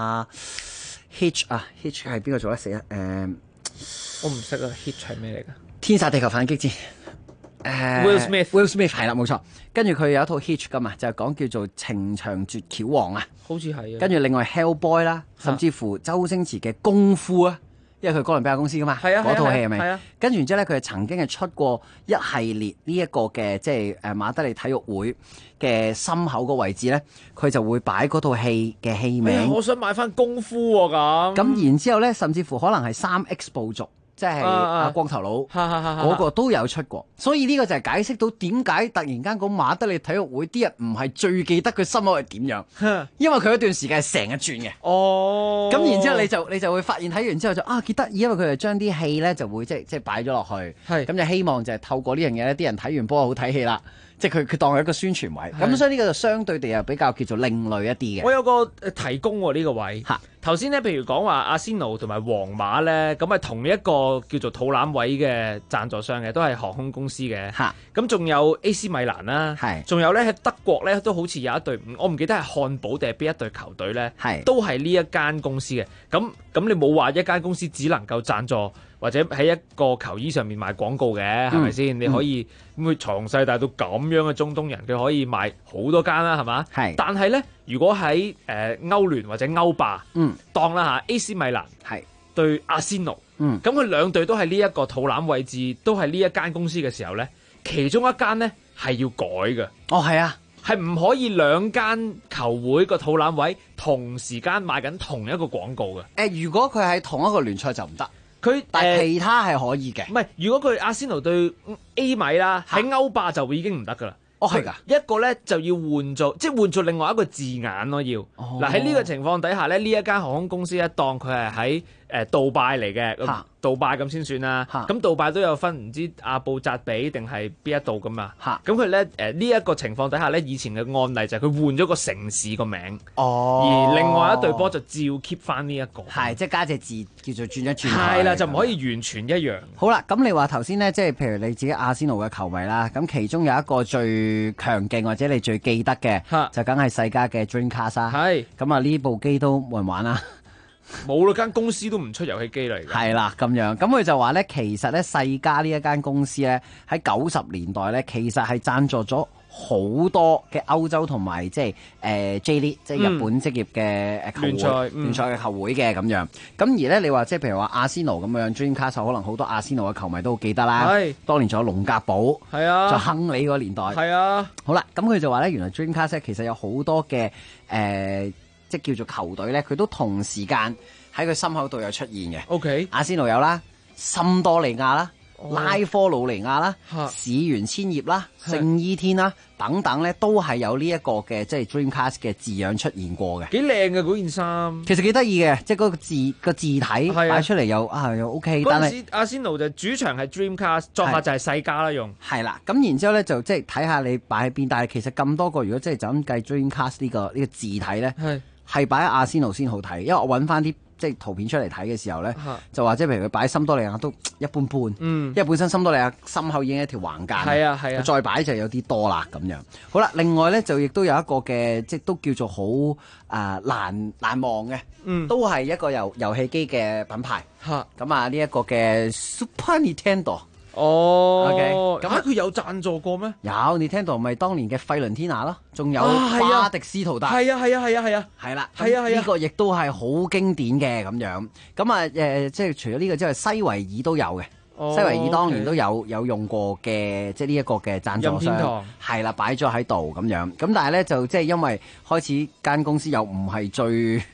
Hitch 係邊個做得死啊？ 我唔識啊 ，Hitch 係咩嚟㗎？ 天煞地球反擊戰。Will Smith 係啦，冇錯。跟住佢有一套 Hitch 噶嘛，就係講叫做情場絕橋王啊， 好似係啊。 跟住另外 Hellboy 啦，甚至乎周星馳嘅功夫啊，因為佢哥倫比亞公司噶嘛，嗰套戲係咪？係啊。跟住然之後咧，佢係曾經係出過一系列呢一個嘅即係馬德里體育會嘅心口個位置咧，佢就會擺嗰套戲嘅戲名。 我想買翻功夫喎咁。 咁然之後咧，甚至乎可能係3X 部族。即係光頭佬嗰個都有出過，所以呢個就係解釋到點解突然間講馬德里體育會啲人唔係最記得佢心口係點樣，因為佢一段時間係成日轉嘅。哦，咁然之後你就會發現睇完之後就幾得意，因為佢就將啲戲咧就會即係擺咗落去，咁就希望就係透過呢樣嘢咧，啲人睇完波好睇戲啦。即係佢當係一個宣傳位，咁所以呢個就相對地又比較叫做另類一啲嘅。 我有個提供喎呢個位。頭先咧，譬如講話阿仙奴同埋皇馬咧，咁係同一個叫做肚腩位嘅贊助商嘅，都係航空公司嘅。咁仲有 AC 米蘭啦，仲有咧喺德國咧都好似有一隊，我唔記得係漢堡定係邊一隊球隊咧，都係呢一間公司嘅。咁你冇話一間公司只能夠贊助，或者喺一個球衣上面賣廣告嘅，係咪先？你可以咁佢藏勢大到咁樣嘅中東人，佢可以賣好多間啦，係嘛？係。但係咧，如果喺歐聯或者歐霸，當啦嚇 AC 米蘭係對阿仙奴，咁佢兩隊都係呢一個肚腩位置，都係呢一間公司嘅時候咧，其中一間咧係要改嘅。 哦，係啊， 係唔可以兩間球會個肚腩位同時間賣緊同一個廣告嘅。 如果佢喺同一個聯賽就唔得。但係其他係可以嘅。 唔係，如果佢阿仙奴對 A 米啦，喺歐霸就已經唔得噶啦。 哦，係㗎。 一個咧就要換做另外一個字眼咯，要。嗱喺呢個情況底下咧，呢一間航空公司咧當佢係喺杜拜嚟嘅，杜拜咁先算啦。咁杜拜都有分唔知阿布扎比定係邊一度咁啊。咁佢咧呢一個情況底下咧，以前嘅案例就係佢換咗個城市個名。而另外一隊波就照 keep 翻呢一個。 係，即係加隻字叫做轉一轉。 係啦，就唔可以完全一樣。 好啦，咁你話頭先咧，即係譬如你自己阿仙奴嘅球迷啦，咁其中有一個最強勁或者你最記得嘅，就梗係世嘉嘅 Dreamcast 啦。係。咁啊呢部機都冇人玩啦。 冇啦，間公司都唔出遊戲機嚟嘅。 係啦，咁樣，咁佢就話咧，其實咧世嘉呢一間公司咧喺90年代咧，其實係贊助咗好多嘅歐洲同埋即係J League，即係日本職業嘅球會聯賽嘅球會嘅咁樣。咁而咧你話即係譬如話阿仙奴咁樣 Dreamcast，可能好多阿仙奴嘅球迷都記得啦。係，當年仲有龍格堡，係啊，就亨利嗰個年代。係啊。好啦，咁佢就話咧，原來 Dreamcast 其實有好多嘅即係叫做球隊咧，佢都同時間喺佢心口度有出現嘅。OK， 阿仙奴有啦，森多利亞啦，拉科魯尼亞啦，史源千葉啦，聖伊天啦等等咧，都係有呢一個嘅即係 Dreamcast 嘅字樣出現過嘅。 幾靚嘅嗰件衫， 其實幾得意嘅，即係嗰個字體擺出嚟又OK。 嗰陣時阿仙奴就主場係 Dreamcast， 作法就係世嘉啦用。係啦，咁然之後咧就即係睇下你擺喺邊，但係其實咁多個，如果即係就咁計 Dreamcast 呢個字體咧，係擺喺阿仙奴先好睇，因為我揾翻啲即係圖片出嚟睇嘅時候咧，就話即係譬如佢擺喺森多利亞都一般般，因為本身森多利亞心口已經一條橫間，係啊，再擺就有啲多啦咁樣。好啦，另外咧就亦都有一個嘅即係都叫做好難忘嘅，都係一個遊戲機嘅品牌。咁啊呢一個嘅 Super Nintendo。 哦，咁佢有贊助過咩？ 有，Nintendo 咪當年嘅費倫天拿咯，仲有巴迪斯圖達。係啊，係啦，呢個亦都係好經典嘅咁樣。咁啊即係除咗呢個之外，西維爾都有嘅。西維爾當年都有用過嘅，即係呢一個嘅贊助商，係啦，擺咗喺度咁樣。咁但係咧就即係因為開始間公司又唔係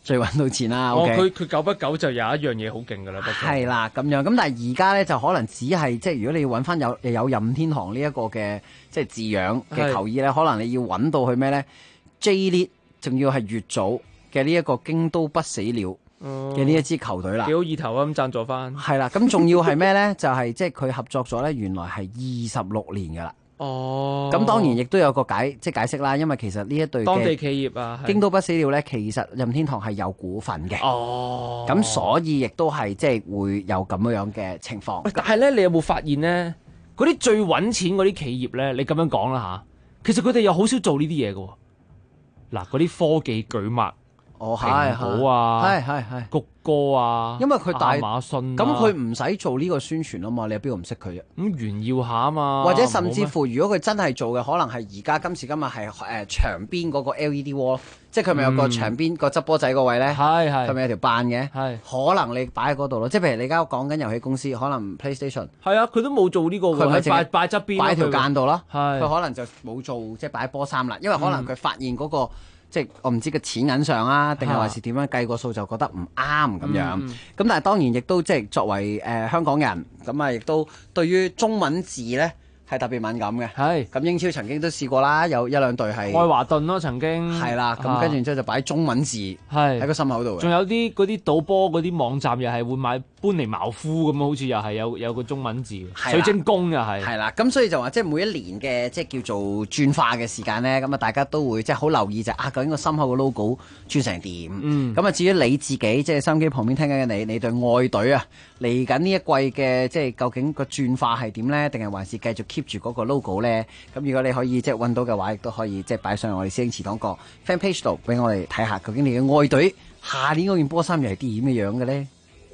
最揾到錢啦。 佢久不久就有一樣嘢好勁㗎啦。 係啦，咁樣咁，但係而家咧就可能只係即係如果你要揾翻有任天堂呢一個嘅即係字樣嘅球衣咧，可能你要揾到去咩咧 J-League， 仲要係越早嘅呢一個京都不死鳥嘅呢一支球隊啦。 幾好意頭啊！咁贊助翻。 係啦，咁仲要係咩咧？就係即係佢合作咗咧，原來係26年㗎啦。 哦， 咁當然亦都有個解釋啦，因為其實呢一隊當地企業啊， 京都不死鳥咧，其實任天堂係有股份嘅。 哦， 咁所以亦都係即係會有咁樣嘅情況。 但係咧，你有冇發現咧？嗰啲最揾錢嗰啲企業咧，你咁樣講啦嚇，其實佢哋又好少做呢啲嘢嘅喎。嗱，嗰啲科技巨擘，蘋果啊， 係谷歌啊， 因為佢亞馬遜， 咁佢唔使做呢個宣傳啊嘛，你有邊個唔識佢啫？ 咁炫耀下啊嘛， 或者甚至乎，如果佢真係做嘅，可能係而家今時今日係牆邊嗰個 LED wall， 即係佢咪有個牆邊個執波仔個位咧？ 係佢咪有條板嘅？可能你擺喺嗰度咯。即係譬如你而家講緊遊戲公司，可能 PlayStation， 係啊，佢都冇做呢個喎，佢擺側邊， 擺條間度咯。 佢可能就冇做即係擺波衫啦，因為可能佢發現嗰個。即係我唔知個錢銀上啊，定係還是點樣計個數就覺得唔啱咁樣。咁但係當然亦都即係作為香港人，咁啊亦都對於中文字咧係特別敏感嘅。 係咁英超曾經都試過啦，有一兩隊係愛華頓咯，曾經係啦。咁跟住之後就擺中文字喺個心口度。 仲有啲嗰啲賭波嗰啲網站又係會買搬尼茅夫咁，好似又係有個中文字，水晶宮又係。 係啦，咁所以就話即係每一年嘅即係叫做轉化嘅時間咧，咁啊大家都會即係好留意就究竟個心口嘅 logo 轉成點。咁啊至於你自己即係收音機旁邊聽緊嘅你對愛隊啊嚟緊呢一季嘅即係究竟個轉化係點咧？定係還是繼續 keep 住嗰個 logo 咧？咁如果你可以即係揾到嘅話，亦都可以即係擺上我哋師兄祠堂個 fan page 度俾我哋睇下，究竟你嘅愛隊下年嗰件波衫又係點嘅樣嘅咧？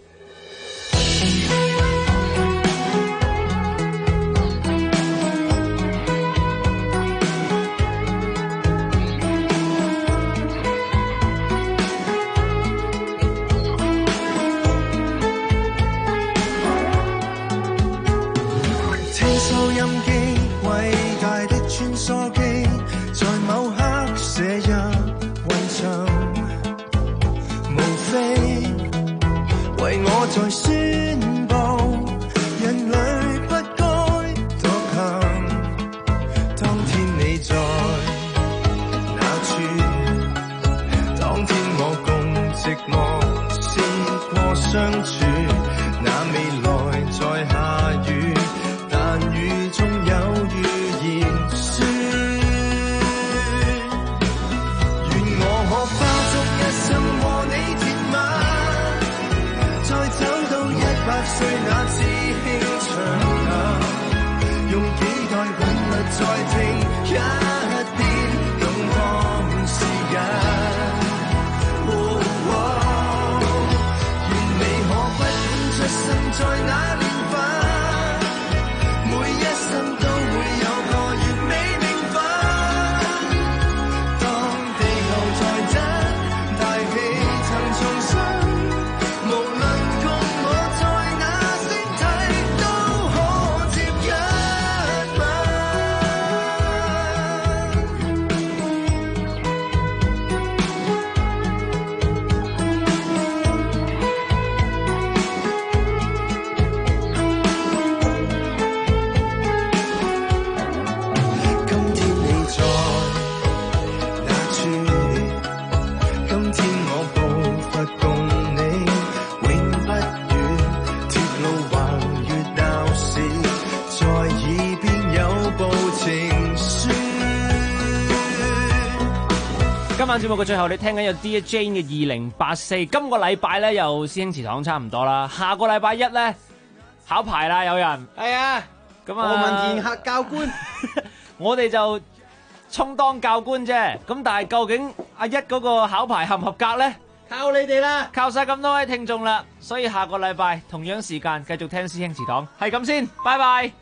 再宣布，人類不該獨行。當天你在哪處？當天我共寂寞試過相處。那未來在下雨，但雨中有預言書。願我可花足一生和你填滿。再走到100歲那知輕長行，用幾代韻律再聽一遍動盪時間。願你可不管出生在哪年份，每一生都會有個完美名分。當地球在真，大氣層重生。 今晚節目嘅最後，你聽緊有 Dear Jane 嘅2084。今個禮拜咧，又師兄祠堂差唔多啦。下個禮拜一咧，考牌啦，有人係啊。咁啊，何文田客教官， 我哋就充當教官啫。咁但係究竟阿一嗰個考牌合唔合格咧？ 靠你哋啦， 靠晒咁多位聽眾啦。所以下個禮拜同樣時間繼續聽師兄祠堂，係咁先，拜拜。